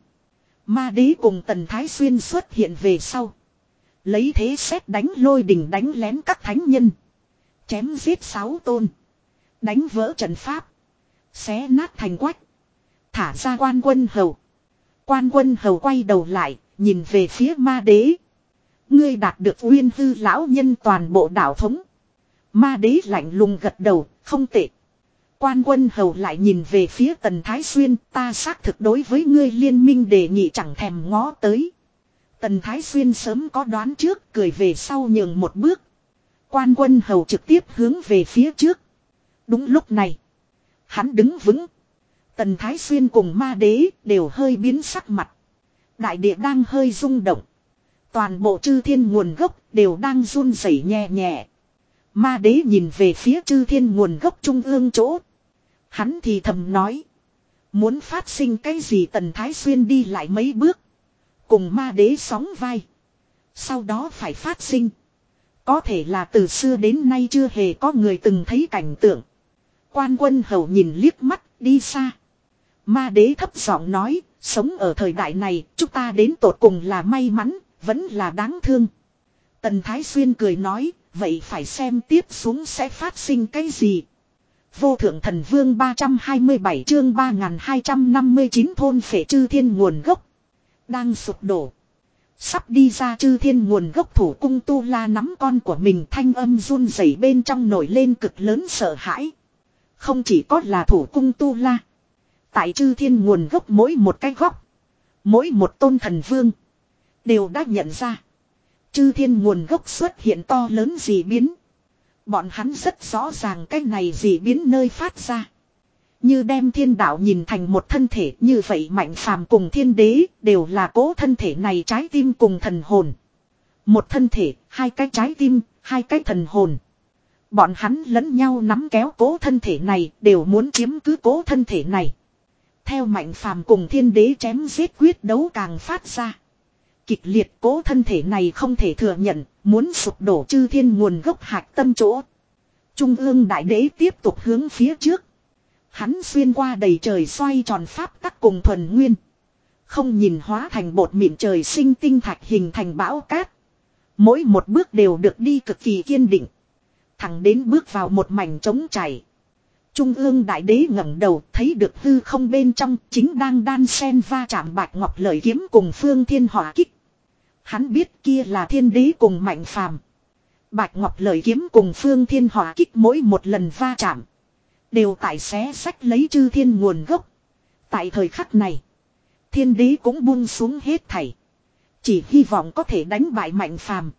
Speaker 1: Ma đế cùng Tần Thái Xuyên xuất hiện về sau. Lấy thế xét đánh lôi đình đánh lén các thánh nhân. Chém giết sáu tôn. Đánh vỡ trận pháp. Xé nát thành quách. Thả ra Quan Quân Hầu. Quan Quân Hầu quay đầu lại. Nhìn về phía ma đế. Ngươi đạt được Uyên Hư lão nhân toàn bộ đạo thống. Ma đế lạnh lùng gật đầu. Không tệ. Quan Quân Hầu lại nhìn về phía Tần Thái Xuyên. Ta xác thực đối với ngươi liên minh đề nghị chẳng thèm ngó tới. Tần Thái Xuyên sớm có đoán trước. Cười về sau nhường một bước. Quan Quân Hầu trực tiếp hướng về phía trước. Đúng lúc này, hắn đứng vững. Tần Thái Xuyên cùng ma đế đều hơi biến sắc mặt. Đại địa đang hơi rung động. Toàn bộ chư thiên nguồn gốc đều đang run rẩy nhẹ nhẹ. Ma đế nhìn về phía chư thiên nguồn gốc trung ương chỗ. Hắn thì thầm nói. Muốn phát sinh cái gì? Tần Thái Xuyên đi lại mấy bước. Cùng ma đế sóng vai. Sau đó phải phát sinh. Có thể là từ xưa đến nay chưa hề có người từng thấy cảnh tượng. Quan Quân Hầu nhìn liếc mắt đi xa. Ma đế thấp giọng nói. Sống ở thời đại này chúng ta đến tột cùng là may mắn. Vẫn là đáng thương. Tần Thái Xuyên cười nói. Vậy phải xem tiếp xuống sẽ phát sinh cái gì. Vô thượng thần vương ba trăm hai mươi bảy chương ba nghìn hai trăm năm mươi chín thôn phệ chư thiên nguồn gốc. Đang sụp đổ. Sắp đi ra chư thiên nguồn gốc thủ cung Tu La nắm con của mình, thanh âm run rẩy bên trong nổi lên cực lớn sợ hãi. Không chỉ có là thủ cung Tu La. Tại chư thiên nguồn gốc mỗi một cái góc. Mỗi một tôn thần vương. Đều đã nhận ra. Chư thiên nguồn gốc xuất hiện to lớn dị biến. Bọn hắn rất rõ ràng cái này dị biến nơi phát ra. Như đem thiên đạo nhìn thành một thân thể, như vậy Mạnh Phàm cùng thiên đế đều là cố thân thể này trái tim cùng thần hồn. Một thân thể, hai cái trái tim, hai cái thần hồn. Bọn hắn lẫn nhau nắm kéo cố thân thể này, đều muốn chiếm cứ cố thân thể này. Theo Mạnh Phàm cùng thiên đế chém giết quyết đấu càng phát ra. Kịch liệt, cố thân thể này không thể thừa nhận, muốn sụp đổ chư thiên nguồn gốc hạch tâm chỗ. Trung ương đại đế tiếp tục hướng phía trước. Hắn xuyên qua đầy trời xoay tròn pháp tắc cùng thuần nguyên. Không nhìn hóa thành bột mịn trời sinh tinh thạch hình thành bão cát. Mỗi một bước đều được đi cực kỳ kiên định. Thẳng đến bước vào một mảnh trống chảy. Trung ương đại đế ngẩng đầu thấy được hư không bên trong chính đang đan sen va chạm Bạch Ngọc Lợi Kiếm cùng Phương Thiên Hỏa Kích. Hắn biết kia là thiên đế cùng Mạnh Phàm. Bạch Ngọc Lợi Kiếm cùng Phương Thiên Hỏa Kích mỗi một lần va chạm. Đều tại xé sách lấy chư thiên nguồn gốc. Tại thời khắc này. Thiên đế cũng buông xuống hết thảy. Chỉ hy vọng có thể đánh bại Mạnh Phàm.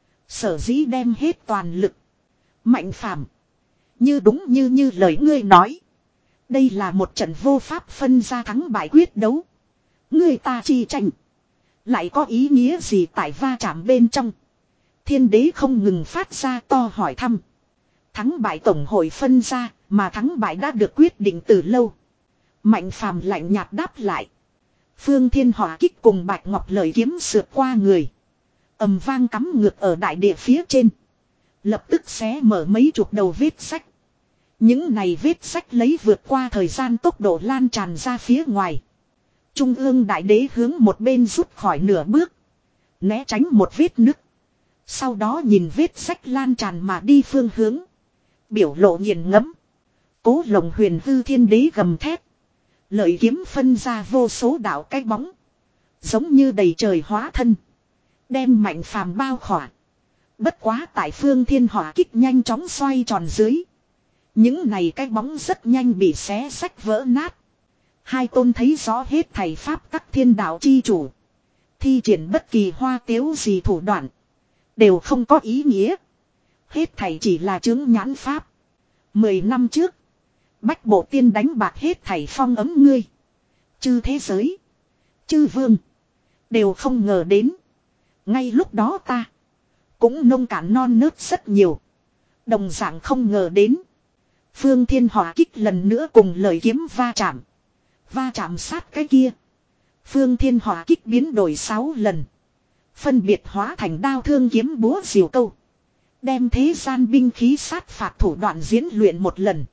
Speaker 1: Sở dĩ đem hết toàn lực. Mạnh Phàm, như đúng như như lời ngươi nói. Đây là một trận vô pháp phân ra thắng bại quyết đấu. Ngươi ta chi tranh. Lại có ý nghĩa gì tại va chạm bên trong. Thiên đế không ngừng phát ra to hỏi thăm. Thắng bại tổng hội phân ra, mà thắng bại đã được quyết định từ lâu. Mạnh Phàm lạnh nhạt đáp lại. Phương Thiên Hỏa Kích cùng Bạch Ngọc Lợi Kiếm sượt qua người. Ầm vang cắm ngược ở đại địa phía trên. Lập tức xé mở mấy chục đầu vết sách. Những này vết sách lấy vượt qua thời gian tốc độ lan tràn ra phía ngoài. Trung ương đại đế hướng một bên rút khỏi nửa bước. Né tránh một vết nứt. Sau đó nhìn vết sách lan tràn mà đi phương hướng. Biểu lộ nghiền ngẫm. Cố Lồng Huyền Hư Thiên Đế gầm thét. Lợi kiếm phân ra vô số đạo cái bóng. Giống như đầy trời hóa thân. Đem Mạnh Phàm bao khỏa. Bất quá tại Phương Thiên Hỏa Kích nhanh chóng xoay tròn dưới. Những này cái bóng rất nhanh bị xé sách vỡ nát. Hai tôn thấy rõ hết thầy pháp tắc thiên đạo chi chủ. Thi triển bất kỳ hoa tiếu gì thủ đoạn. Đều không có ý nghĩa. Hết thầy chỉ là chứng nhãn pháp. Mười năm trước. Bách Bộ Tiên đánh bạc hết thầy phong ấm ngươi. Chư thế giới. Chư vương. Đều không ngờ đến. Ngay lúc đó ta. Cũng nông cạn non nớt rất nhiều. Đồng dạng không ngờ đến. Phương Thiên Hỏa Kích lần nữa cùng lời kiếm va chạm. Va chạm sát cái kia. Phương Thiên Hỏa Kích biến đổi sáu lần. Phân biệt hóa thành đao thương kiếm búa diều câu. Đem thế gian binh khí sát phạt thủ đoạn diễn luyện một lần.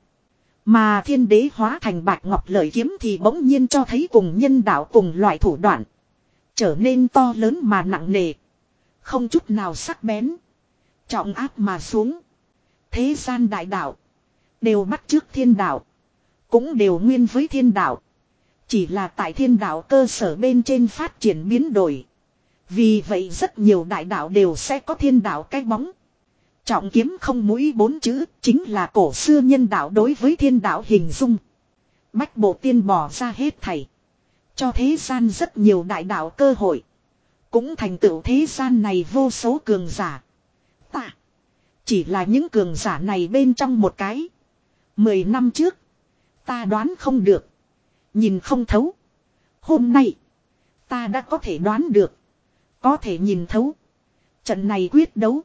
Speaker 1: Mà thiên đế hóa thành Bạch Ngọc Lợi Kiếm thì bỗng nhiên cho thấy cùng nhân đạo cùng loại thủ đoạn. Trở nên to lớn mà nặng nề. Không chút nào sắc bén. Trọng áp mà xuống. Thế gian đại đạo. Đều bắt chước thiên đạo. Cũng đều nguyên với thiên đạo. Chỉ là tại thiên đạo cơ sở bên trên phát triển biến đổi. Vì vậy rất nhiều đại đạo đều sẽ có thiên đạo cái bóng. Trọng kiếm không mũi bốn chữ chính là cổ xưa nhân đạo đối với thiên đạo hình dung. Bách Bộ Tiên bỏ ra hết thảy. Cho thế gian rất nhiều đại đạo cơ hội. Cũng thành tựu thế gian này vô số cường giả. Ta. Chỉ là những cường giả này bên trong một cái. Mười năm trước. Ta đoán không được. Nhìn không thấu. Hôm nay. Ta đã có thể đoán được. Có thể nhìn thấu. Trận này quyết đấu.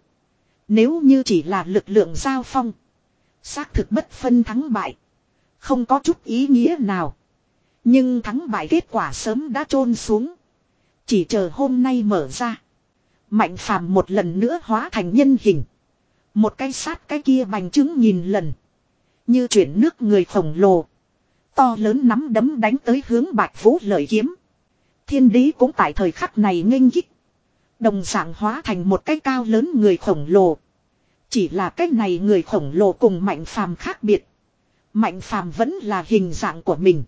Speaker 1: Nếu như chỉ là lực lượng giao phong. Xác thực bất phân thắng bại. Không có chút ý nghĩa nào. Nhưng thắng bại kết quả sớm đã chôn xuống. Chỉ chờ hôm nay mở ra. Mạnh Phàm một lần nữa hóa thành nhân hình. Một cái sát cái kia bành trướng nghìn lần. Như chuyển nước người khổng lồ. To lớn nắm đấm đánh tới hướng Bạch Vũ Lợi Kiếm. Thiên đế cũng tại thời khắc này nghênh kích. Đồng dạng hóa thành một cái cao lớn người khổng lồ. Chỉ là cái này người khổng lồ cùng Mạnh Phàm khác biệt. Mạnh Phàm vẫn là hình dạng của mình.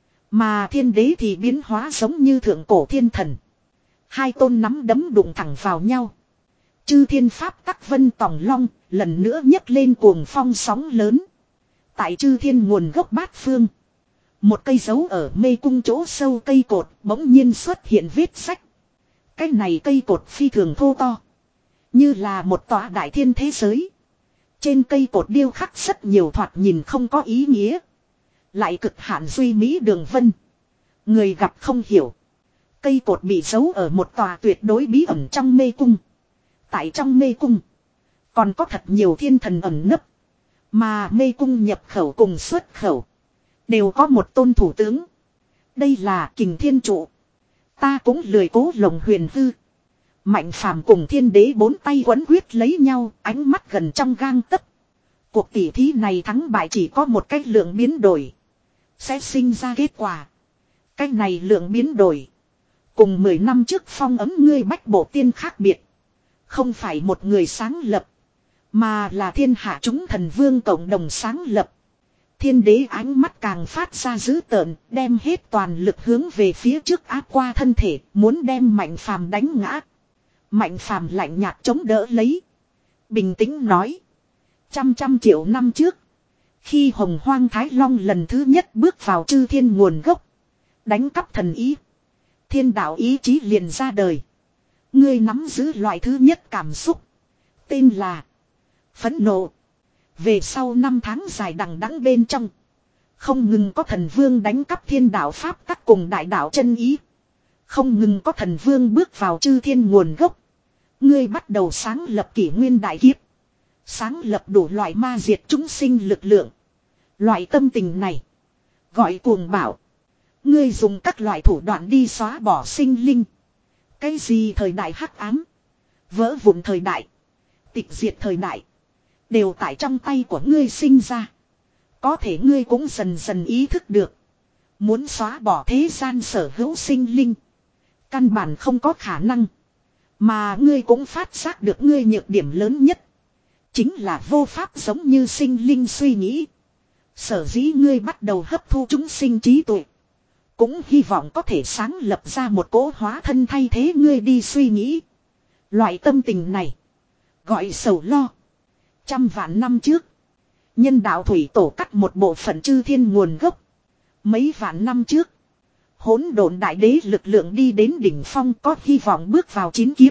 Speaker 1: Mà thiên đế thì biến hóa giống như thượng cổ thiên thần. Hai tôn nắm đấm đụng thẳng vào nhau. Chư thiên pháp tắc vân tòng long, lần nữa nhấc lên cuồng phong sóng lớn. Tại chư thiên nguồn gốc bát phương. Một cây dấu ở mê cung chỗ sâu cây cột bỗng nhiên xuất hiện vết sách. Cái này cây cột phi thường thô to. Như là một tòa đại thiên thế giới. Trên cây cột điêu khắc rất nhiều thoạt nhìn không có ý nghĩa. Lại cực hạn duy mỹ đường vân. Người gặp không hiểu. Cây cột bị giấu ở một tòa tuyệt đối bí ẩn trong mê cung. Tại trong mê cung. Còn có thật nhiều thiên thần ẩn nấp. Mà mê cung nhập khẩu cùng xuất khẩu. Đều có một tôn thủ tướng. Đây là Kình Thiên Trụ. Ta cũng lười cố lồng huyền hư. Mạnh phàm cùng thiên đế bốn tay quấn quyết lấy nhau, ánh mắt gần trong gang tấc. Cuộc tỉ thí này thắng bại chỉ có một cách lượng biến đổi. Sẽ sinh ra kết quả. Cách này lượng biến đổi. Cùng mười năm trước phong ấm ngươi bách bộ tiên khác biệt. Không phải một người sáng lập. Mà là thiên hạ chúng thần vương cộng đồng sáng lập. Thiên đế ánh mắt càng phát ra dữ tợn, đem hết toàn lực hướng về phía trước áp qua thân thể, muốn đem Mạnh Phàm đánh ngã. Mạnh Phàm lạnh nhạt chống đỡ lấy. Bình tĩnh nói. Trăm trăm triệu năm trước. Khi Hồng Hoang Thái Long lần thứ nhất bước vào chư thiên nguồn gốc. Đánh cắp thần ý. Thiên đạo ý chí liền ra đời. Ngươi nắm giữ loại thứ nhất cảm xúc. Tên là phẫn nộ. Về sau năm tháng dài đằng đẵng bên trong. Không ngừng có thần vương đánh cắp thiên đạo pháp tắc cùng đại đạo chân ý. Không ngừng có thần vương bước vào chư thiên nguồn gốc. Ngươi bắt đầu sáng lập kỷ nguyên đại kiếp. Sáng lập đủ loại ma diệt chúng sinh lực lượng. Loại tâm tình này. Gọi cuồng bạo. Ngươi dùng các loại thủ đoạn đi xóa bỏ sinh linh. Cái gì thời đại hắc ám. Vỡ vụn thời đại. Tịch diệt thời đại. Đều tại trong tay của ngươi sinh ra. Có thể ngươi cũng dần dần ý thức được. Muốn xóa bỏ thế gian sở hữu sinh linh. Căn bản không có khả năng. Mà ngươi cũng phát giác được ngươi nhược điểm lớn nhất. Chính là vô pháp giống như sinh linh suy nghĩ. Sở dĩ ngươi bắt đầu hấp thu chúng sinh trí tuệ. Cũng hy vọng có thể sáng lập ra một cỗ hóa thân thay thế ngươi đi suy nghĩ. Loại tâm tình này. Gọi sầu lo. Trăm vạn năm trước. Nhân đạo thủy tổ cắt một bộ phận chư thiên nguồn gốc. Mấy vạn năm trước. Hỗn độn đại đế lực lượng đi đến đỉnh phong có hy vọng bước vào chín kiếp.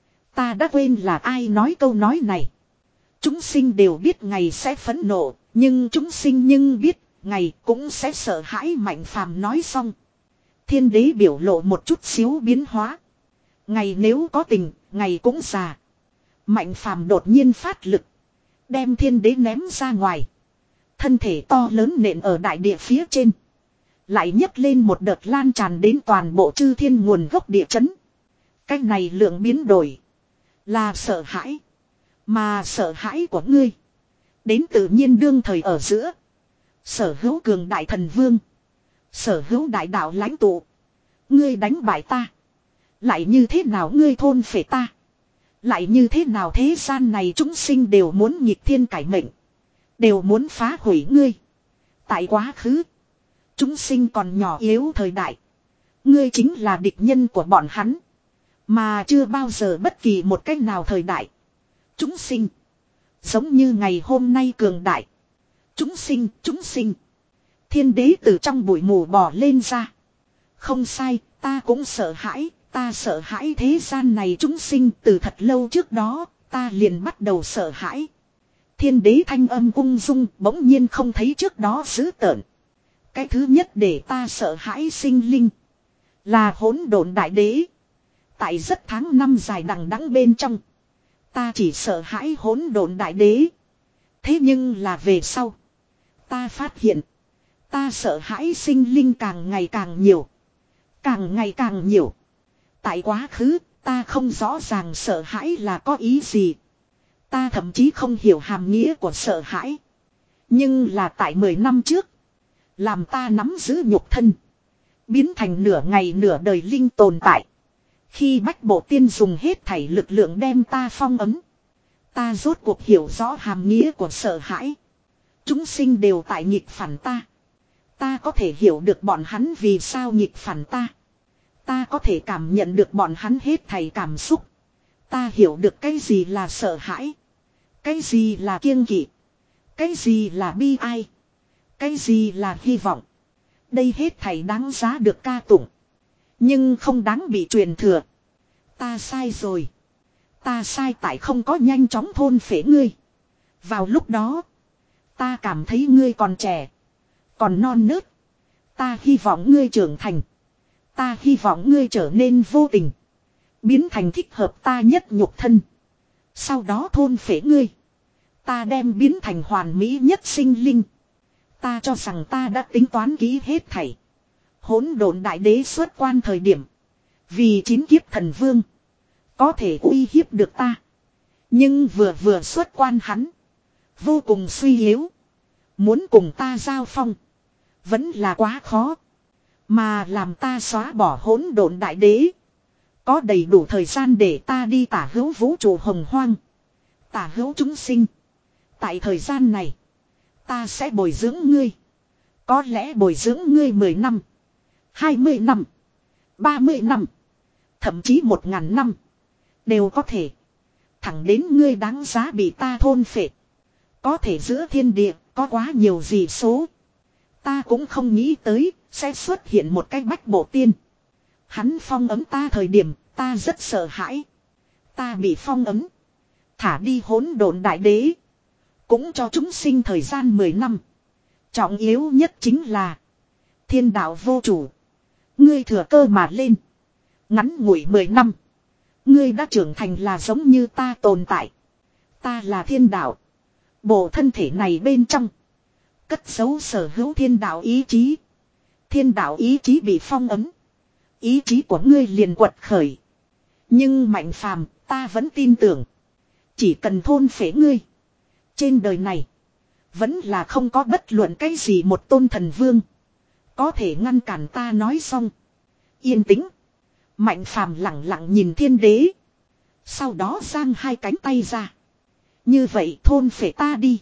Speaker 1: Ta đã quên là ai nói câu nói này. Chúng sinh đều biết ngày sẽ phẫn nộ. Nhưng chúng sinh nhưng biết ngày cũng sẽ sợ hãi. Mạnh Phàm nói xong. Thiên đế biểu lộ một chút xíu biến hóa. Ngày nếu có tình, ngày cũng già. Mạnh Phàm đột nhiên phát lực. Đem thiên đế ném ra ngoài. Thân thể to lớn nện ở đại địa phía trên. Lại nhấc lên một đợt lan tràn đến toàn bộ chư thiên nguồn gốc địa chấn. Cái này lượng biến đổi. Là sợ hãi. Mà sợ hãi của ngươi. Đến tự nhiên đương thời ở giữa. Sở hữu cường đại thần vương. Sở hữu đại đạo lãnh tụ. Ngươi đánh bại ta. Lại như thế nào ngươi thôn phệ ta. Lại như thế nào thế gian này chúng sinh đều muốn nghịch thiên cải mệnh. Đều muốn phá hủy ngươi. Tại quá khứ. Chúng sinh còn nhỏ yếu thời đại. Ngươi chính là địch nhân của bọn hắn. Mà chưa bao giờ bất kỳ một cách nào thời đại. Chúng sinh. Giống như ngày hôm nay cường đại. Chúng sinh, chúng sinh. Thiên đế từ trong bụi mù bò lên ra. Không sai, ta cũng sợ hãi. Ta sợ hãi thế gian này chúng sinh từ thật lâu trước đó. Ta liền bắt đầu sợ hãi. Thiên đế thanh âm ung dung bỗng nhiên không thấy trước đó dữ tợn. Cái thứ nhất để ta sợ hãi sinh linh. Là hỗn độn đại đế. Tại rất tháng năm dài đằng đẵng bên trong. Ta chỉ sợ hãi hỗn độn đại đế. Thế nhưng là về sau. Ta phát hiện. Ta sợ hãi sinh linh càng ngày càng nhiều. Càng ngày càng nhiều. Tại quá khứ, ta không rõ ràng sợ hãi là có ý gì. Ta thậm chí không hiểu hàm nghĩa của sợ hãi. Nhưng là tại mười năm trước. Làm ta nắm giữ nhục thân. Biến thành nửa ngày nửa đời linh tồn tại. Khi bách bộ tiên dùng hết thảy lực lượng đem ta phong ấm. Ta rốt cuộc hiểu rõ hàm nghĩa của sợ hãi. Chúng sinh đều tại nghịch phản ta. Ta có thể hiểu được bọn hắn vì sao nghịch phản ta. Ta có thể cảm nhận được bọn hắn hết thảy cảm xúc. Ta hiểu được cái gì là sợ hãi. Cái gì là kiêng kỵ. Cái gì là bi ai. Cái gì là hy vọng. Đây hết thảy đáng giá được ca tụng. Nhưng không đáng bị truyền thừa. Ta sai rồi. Ta sai tại không có nhanh chóng thôn phế ngươi. Vào lúc đó. Ta cảm thấy ngươi còn trẻ. Còn non nớt. Ta hy vọng ngươi trưởng thành. Ta hy vọng ngươi trở nên vô tình. Biến thành thích hợp ta nhất nhục thân. Sau đó thôn phế ngươi. Ta đem biến thành hoàn mỹ nhất sinh linh. Ta cho rằng ta đã tính toán kỹ hết thảy. Hỗn độn đại đế xuất quan thời điểm. Vì chín kiếp thần vương. Có thể uy hiếp được ta. Nhưng vừa vừa xuất quan hắn. Vô cùng suy yếu. Muốn cùng ta giao phong. Vẫn là quá khó. Mà làm ta xóa bỏ hỗn độn đại đế. Có đầy đủ thời gian để ta đi tả hữu vũ trụ hồng hoang. Tả hữu chúng sinh. Tại thời gian này. Ta sẽ bồi dưỡng ngươi. Có lẽ bồi dưỡng ngươi mười năm. hai mươi năm. ba mươi năm. Thậm chí một ngàn năm. Đều có thể. Thẳng đến ngươi đáng giá bị ta thôn phệ. Có thể giữa thiên địa. Có quá nhiều gì số. Ta cũng không nghĩ tới. Sẽ xuất hiện một cái bách bộ tiên. Hắn phong ấm ta thời điểm. Ta rất sợ hãi. Ta bị phong ấm. Thả đi hỗn độn đại đế. Cũng cho chúng sinh thời gian mười năm. Trọng yếu nhất chính là. Thiên đạo vô chủ. Ngươi thừa cơ mà lên. Ngắn ngủi mười năm. Ngươi đã trưởng thành là giống như ta tồn tại. Ta là thiên đạo. Bộ thân thể này bên trong. Cất giấu sở hữu thiên đạo ý chí. Thiên đạo ý chí bị phong ấn. Ý chí của ngươi liền quật khởi. Nhưng Mạnh Phàm, ta vẫn tin tưởng. Chỉ cần thôn phế ngươi. Trên đời này. Vẫn là không có bất luận cái gì một tôn thần vương. Có thể ngăn cản ta nói xong. Yên tĩnh. Mạnh Phàm lặng lặng nhìn thiên đế. Sau đó giang hai cánh tay ra. Như vậy thôn phệ ta đi.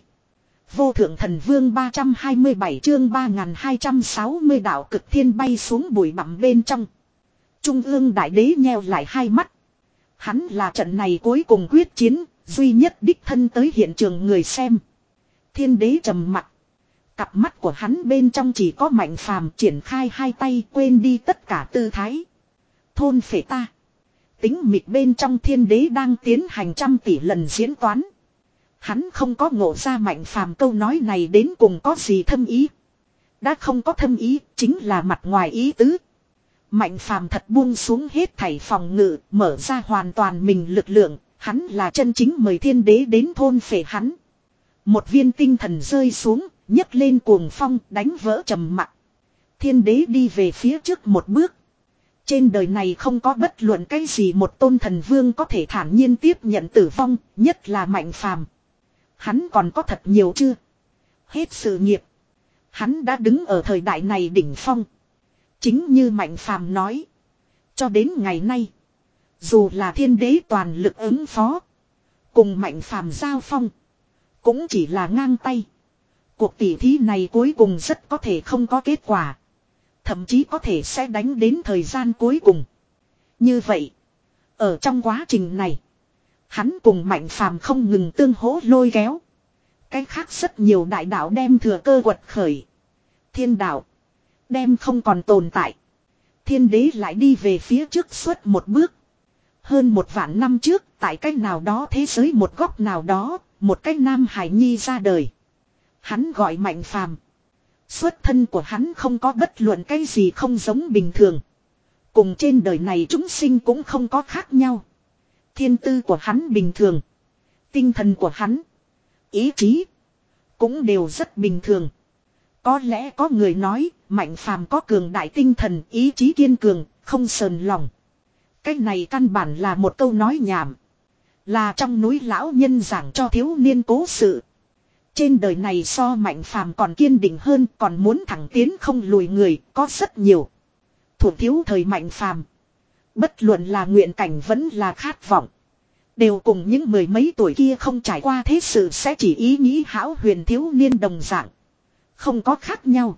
Speaker 1: Vô thượng thần vương ba trăm hai mươi bảy chương ba nghìn hai trăm sáu mươi đạo cực thiên bay xuống bụi bặm bên trong. Trung ương đại đế nheo lại hai mắt. Hắn là trận này cuối cùng quyết chiến. Duy nhất đích thân tới hiện trường người xem. Thiên đế trầm mặc. Cặp mắt của hắn bên trong chỉ có Mạnh Phàm triển khai hai tay quên đi tất cả tư thái. Thôn phệ ta. Tính mịt bên trong thiên đế đang tiến hành trăm tỷ lần diễn toán. Hắn không có ngộ ra Mạnh Phàm câu nói này đến cùng có gì thâm ý. Đã không có thâm ý chính là mặt ngoài ý tứ. Mạnh Phàm thật buông xuống hết thảy phòng ngự, mở ra hoàn toàn mình lực lượng. Hắn là chân chính mời thiên đế đến thôn phệ hắn. Một viên tinh thần rơi xuống, nhấc lên cuồng phong đánh vỡ trầm mặc. Thiên đế đi về phía trước một bước. Trên đời này không có bất luận cái gì một tôn thần vương có thể thản nhiên tiếp nhận tử vong, nhất là Mạnh Phàm. Hắn còn có thật nhiều chưa? Hết sự nghiệp. Hắn đã đứng ở thời đại này đỉnh phong. Chính như Mạnh Phàm nói. Cho đến ngày nay. Dù là thiên đế toàn lực ứng phó. Cùng Mạnh Phàm giao phong. Cũng chỉ là ngang tay. Cuộc tỉ thí này cuối cùng rất có thể không có kết quả. Thậm chí có thể sẽ đánh đến thời gian cuối cùng. Như vậy. Ở trong quá trình này. Hắn cùng Mạnh Phàm không ngừng tương hỗ lôi kéo. Cái khác rất nhiều đại đạo đem thừa cơ quật khởi. Thiên đạo. Đem không còn tồn tại. Thiên đế lại đi về phía trước suốt một bước. Hơn một vạn năm trước, tại cách nào đó thế giới một góc nào đó, một cách nam hải nhi ra đời. Hắn gọi Mạnh Phàm. Xuất thân của hắn không có bất luận cái gì không giống bình thường. Cùng trên đời này chúng sinh cũng không có khác nhau. Thiên tư của hắn bình thường. Tinh thần của hắn. Ý chí. Cũng đều rất bình thường. Có lẽ có người nói, Mạnh Phàm có cường đại tinh thần, ý chí kiên cường, không sờn lòng. Cái này căn bản là một câu nói nhảm. Là trong núi lão nhân giảng cho thiếu niên cố sự. Trên đời này so Mạnh Phàm còn kiên định hơn, còn muốn thẳng tiến không lùi người, có rất nhiều. Thủ thiếu thời Mạnh Phàm. Bất luận là nguyện cảnh vẫn là khát vọng. Đều cùng những mười mấy tuổi kia không trải qua thế sự sẽ chỉ ý nghĩ hão huyền thiếu niên đồng dạng. Không có khác nhau.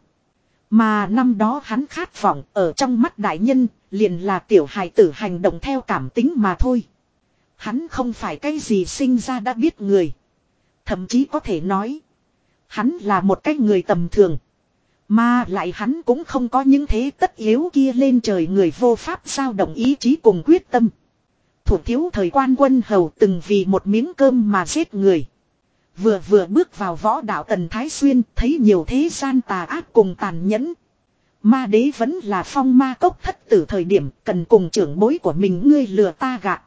Speaker 1: Mà năm đó hắn khát vọng ở trong mắt đại nhân, liền là tiểu hài tử hành động theo cảm tính mà thôi. Hắn không phải cái gì sinh ra đã biết người. Thậm chí có thể nói. Hắn là một cái người tầm thường. Mà lại hắn cũng không có những thế tất yếu kia lên trời người vô pháp dao động ý chí cùng quyết tâm. Thủ thiếu thời quan quân hầu từng vì một miếng cơm mà giết người. Vừa vừa bước vào võ đạo Tần Thái Xuyên thấy nhiều thế gian tà ác cùng tàn nhẫn. Ma đế vẫn là phong ma cốc thất tử thời điểm cần cùng trưởng bối của mình ngươi lừa ta gạt.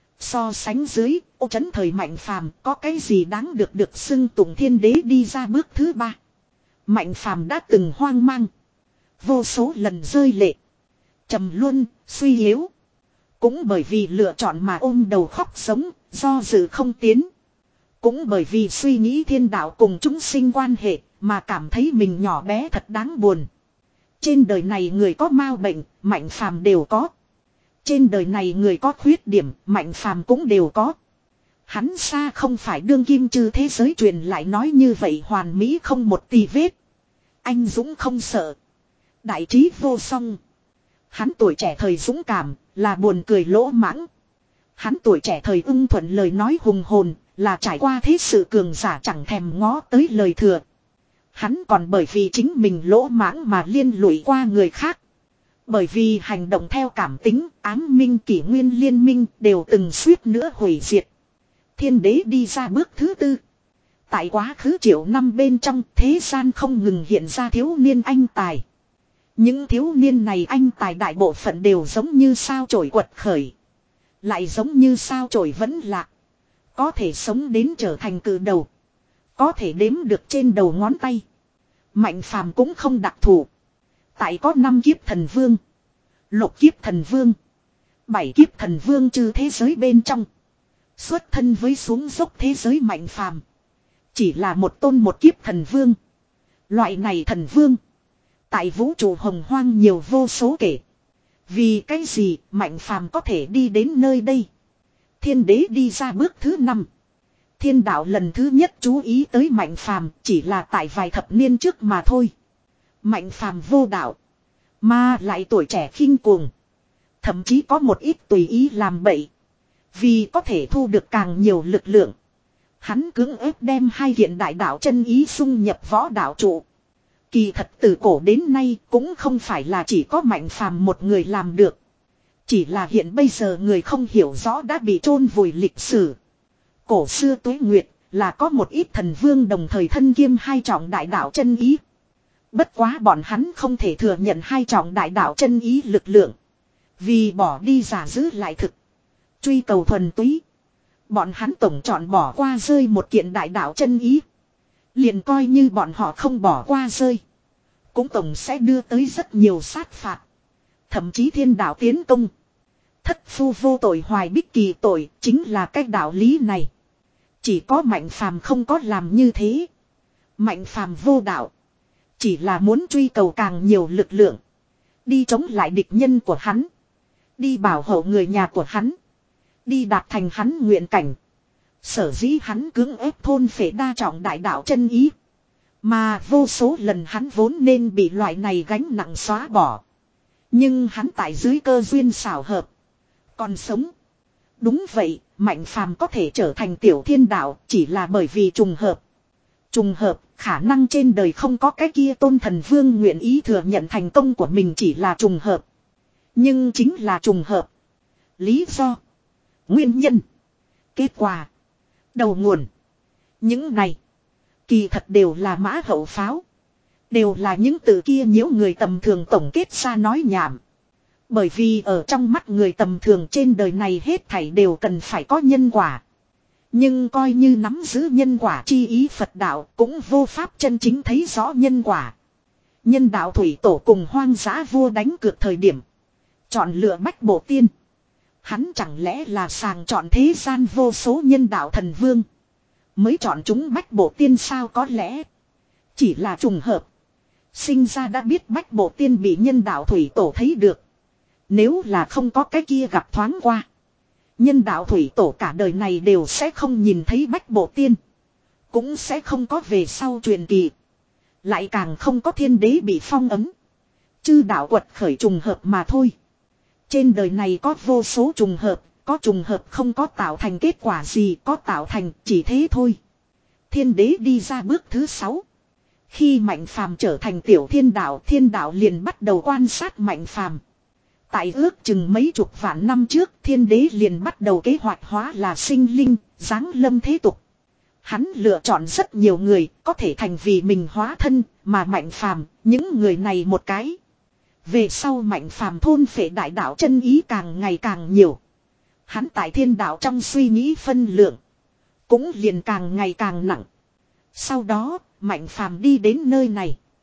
Speaker 1: So sánh dưới, ô trấn thời Mạnh Phàm có cái gì đáng được được xưng tụng thiên đế đi ra bước thứ ba. Mạnh Phàm đã từng hoang mang. Vô số lần rơi lệ. Trầm luân, suy yếu. Cũng bởi vì lựa chọn mà ôm đầu khóc sống, do dự không tiến. Cũng bởi vì suy nghĩ thiên đạo cùng chúng sinh quan hệ, mà cảm thấy mình nhỏ bé thật đáng buồn. Trên đời này người có mau bệnh, Mạnh Phàm đều có. Trên đời này người có khuyết điểm, Mạnh Phàm cũng đều có. Hắn xa không phải đương kim chư thế giới truyền lại nói như vậy hoàn mỹ không một tì vết. Anh dũng không sợ. Đại trí vô song. Hắn tuổi trẻ thời dũng cảm, là buồn cười lỗ mãng. Hắn tuổi trẻ thời ưng thuận lời nói hùng hồn, là trải qua thế sự cường giả chẳng thèm ngó tới lời thừa. Hắn còn bởi vì chính mình lỗ mãng mà liên lụy qua người khác. Bởi vì hành động theo cảm tính, ám minh kỷ nguyên liên minh đều từng suýt nữa hủy diệt. Thiên đế đi ra bước thứ tư. Tại quá khứ triệu năm bên trong thế gian không ngừng hiện ra thiếu niên anh tài. Những thiếu niên này anh tài đại bộ phận đều giống như sao chổi quật khởi. Lại giống như sao chổi vẫn lạc. Có thể sống đến trở thành cự đầu. Có thể đếm được trên đầu ngón tay. Mạnh Phàm cũng không đặc thù. Tại có năm kiếp thần vương. Lục kiếp thần vương. Bảy kiếp thần vương trừ thế giới bên trong. Xuất thân với xuống dốc thế giới Mạnh Phàm. Chỉ là một tôn một kiếp thần vương. Loại này thần vương. Tại vũ trụ hồng hoang nhiều vô số kể. Vì cái gì Mạnh Phàm có thể đi đến nơi đây. Thiên đế đi ra bước thứ năm. Thiên đạo lần thứ nhất chú ý tới Mạnh Phàm chỉ là tại vài thập niên trước mà thôi. Mạnh Phàm vô đạo. Mà lại tuổi trẻ khinh cuồng. Thậm chí có một ít tùy ý làm bậy. Vì có thể thu được càng nhiều lực lượng. Hắn cưỡng ép đem hai hiện đại đạo chân ý xung nhập võ đạo trụ. Kỳ thật từ cổ đến nay cũng không phải là chỉ có Mạnh Phàm một người làm được. Chỉ là hiện bây giờ người không hiểu rõ đã bị chôn vùi lịch sử. Cổ xưa Tuế Nguyệt là có một ít thần vương đồng thời thân kiêm hai trọng đại đạo chân ý. Bất quá bọn hắn không thể thừa nhận hai trọng đại đạo chân ý lực lượng. Vì bỏ đi giả giữ lại thực. Truy cầu thuần túy. Bọn hắn tổng chọn bỏ qua rơi một kiện đại đạo chân ý. Liền coi như bọn họ không bỏ qua rơi. Cũng tổng sẽ đưa tới rất nhiều sát phạt. Thậm chí thiên đạo tiến công. Thất phu vô tội hoài bích kỳ tội chính là cái đạo lý này. Chỉ có Mạnh Phàm không có làm như thế. Mạnh Phàm vô đạo. Chỉ là muốn truy cầu càng nhiều lực lượng. Đi chống lại địch nhân của hắn. Đi bảo hộ người nhà của hắn. Đi đạt thành hắn nguyện cảnh. Sở dĩ hắn cưỡng ép thôn phệ đa trọng đại đạo chân ý. Mà vô số lần hắn vốn nên bị loại này gánh nặng xóa bỏ. Nhưng hắn tại dưới cơ duyên xảo hợp. Còn sống. Đúng vậy, Mạnh Phàm có thể trở thành tiểu thiên đạo chỉ là bởi vì trùng hợp. Trùng hợp, khả năng trên đời không có cái kia tôn thần vương nguyện ý thừa nhận thành công của mình chỉ là trùng hợp. Nhưng chính là trùng hợp. Lý do. Nguyên nhân. Kết quả. Đầu nguồn. Những này. Kỳ thật đều là mã hậu pháo. Đều là những từ kia nhiễu người tầm thường tổng kết ra nói nhảm. Bởi vì ở trong mắt người tầm thường trên đời này hết thảy đều cần phải có nhân quả. Nhưng coi như nắm giữ nhân quả chi ý Phật đạo cũng vô pháp chân chính thấy rõ nhân quả. Nhân đạo thủy tổ cùng hoang dã vua đánh cược thời điểm. Chọn lựa bách bộ tiên. Hắn chẳng lẽ là sàng chọn thế gian vô số nhân đạo thần vương. Mới chọn chúng bách bộ tiên sao có lẽ. Chỉ là trùng hợp. Sinh ra đã biết bách bộ tiên bị nhân đạo thủy tổ thấy được. Nếu là không có cái kia gặp thoáng qua. Nhân đạo thủy tổ cả đời này đều sẽ không nhìn thấy bách bộ tiên. Cũng sẽ không có về sau truyền kỳ. Lại càng không có thiên đế bị phong ấm. Chư đạo quật khởi trùng hợp mà thôi. Trên đời này có vô số trùng hợp. Có trùng hợp không có tạo thành kết quả gì. Có tạo thành chỉ thế thôi. Thiên đế đi ra bước thứ sáu. Khi Mạnh Phàm trở thành tiểu thiên đạo. Thiên đạo liền bắt đầu quan sát Mạnh Phàm. Tại ước chừng mấy chục vạn năm trước thiên đế liền bắt đầu kế hoạch hóa là sinh linh, giáng lâm thế tục. Hắn lựa chọn rất nhiều người có thể thành vì mình hóa thân mà Mạnh Phàm những người này một cái. Về sau Mạnh Phàm thôn phệ đại đạo chân ý càng ngày càng nhiều. Hắn tại thiên đạo trong suy nghĩ phân lượng cũng liền càng ngày càng nặng. Sau đó Mạnh Phàm đi đến nơi này.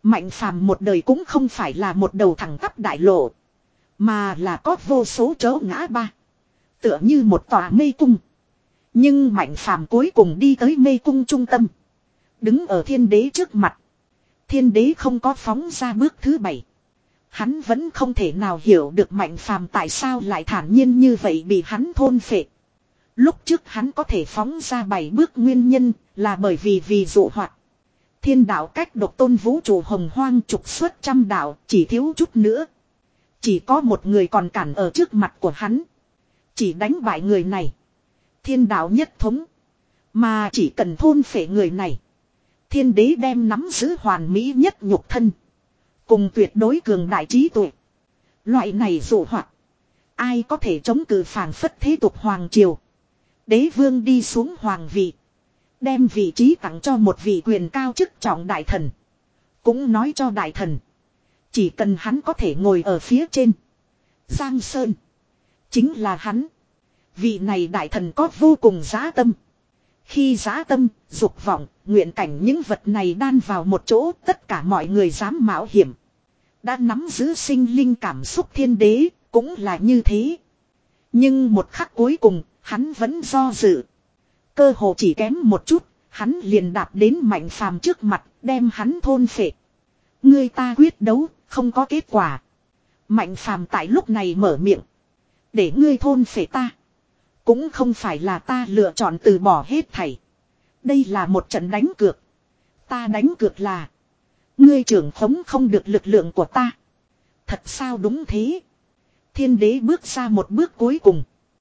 Speaker 1: Mạnh phàm một đời cũng không phải là một đầu thẳng tắp đại lộ. Mà là có vô số chỗ ngã ba. Tựa như một tòa mê cung. Nhưng Mạnh phàm cuối cùng đi tới mê cung trung tâm. Đứng ở thiên đế trước mặt. Thiên đế không có phóng ra bước thứ bảy. Hắn vẫn không thể nào hiểu được Mạnh phàm tại sao lại thản nhiên như vậy bị hắn thôn phệ. Lúc trước hắn có thể phóng ra bảy bước nguyên nhân là bởi vì vì dụ hoạt. Thiên đạo cách độc tôn vũ trụ hồng hoang trục xuất trăm đạo chỉ thiếu chút nữa. Chỉ có một người còn cản ở trước mặt của hắn. Chỉ đánh bại người này. Thiên đạo nhất thống. Mà chỉ cần thôn phệ người này. Thiên đế đem nắm giữ hoàn mỹ nhất nhục thân. Cùng tuyệt đối cường đại trí tuệ. Loại này dụ hoạt. Ai có thể chống cự phản phất thế tục hoàng triều. Đế vương đi xuống hoàng vị. Đem vị trí tặng cho một vị quyền cao chức trọng đại thần. Cũng nói cho đại thần. Chỉ cần hắn có thể ngồi ở phía trên. Giang Sơn. Chính là hắn. Vị này đại thần có vô cùng dã tâm. Khi dã tâm, dục vọng, nguyện cảnh những vật này đan vào một chỗ, tất cả mọi người dám mạo hiểm. Đã nắm giữ sinh linh cảm xúc thiên đế, cũng là như thế. Nhưng một khắc cuối cùng, hắn vẫn do dự. Cơ hồ chỉ kém một chút, hắn liền đạp đến Mạnh phàm trước mặt, đem hắn thôn phệ. Người ta quyết đấu, không có kết quả. Mạnh phàm tại lúc này mở miệng. Để ngươi thôn phệ ta. Cũng không phải là ta lựa chọn từ bỏ hết thảy. Đây là một trận đánh cược. Ta đánh cược là. Ngươi trưởng khống không được lực lượng của ta. Thật sao đúng thế. Thiên đế bước ra một bước cuối cùng.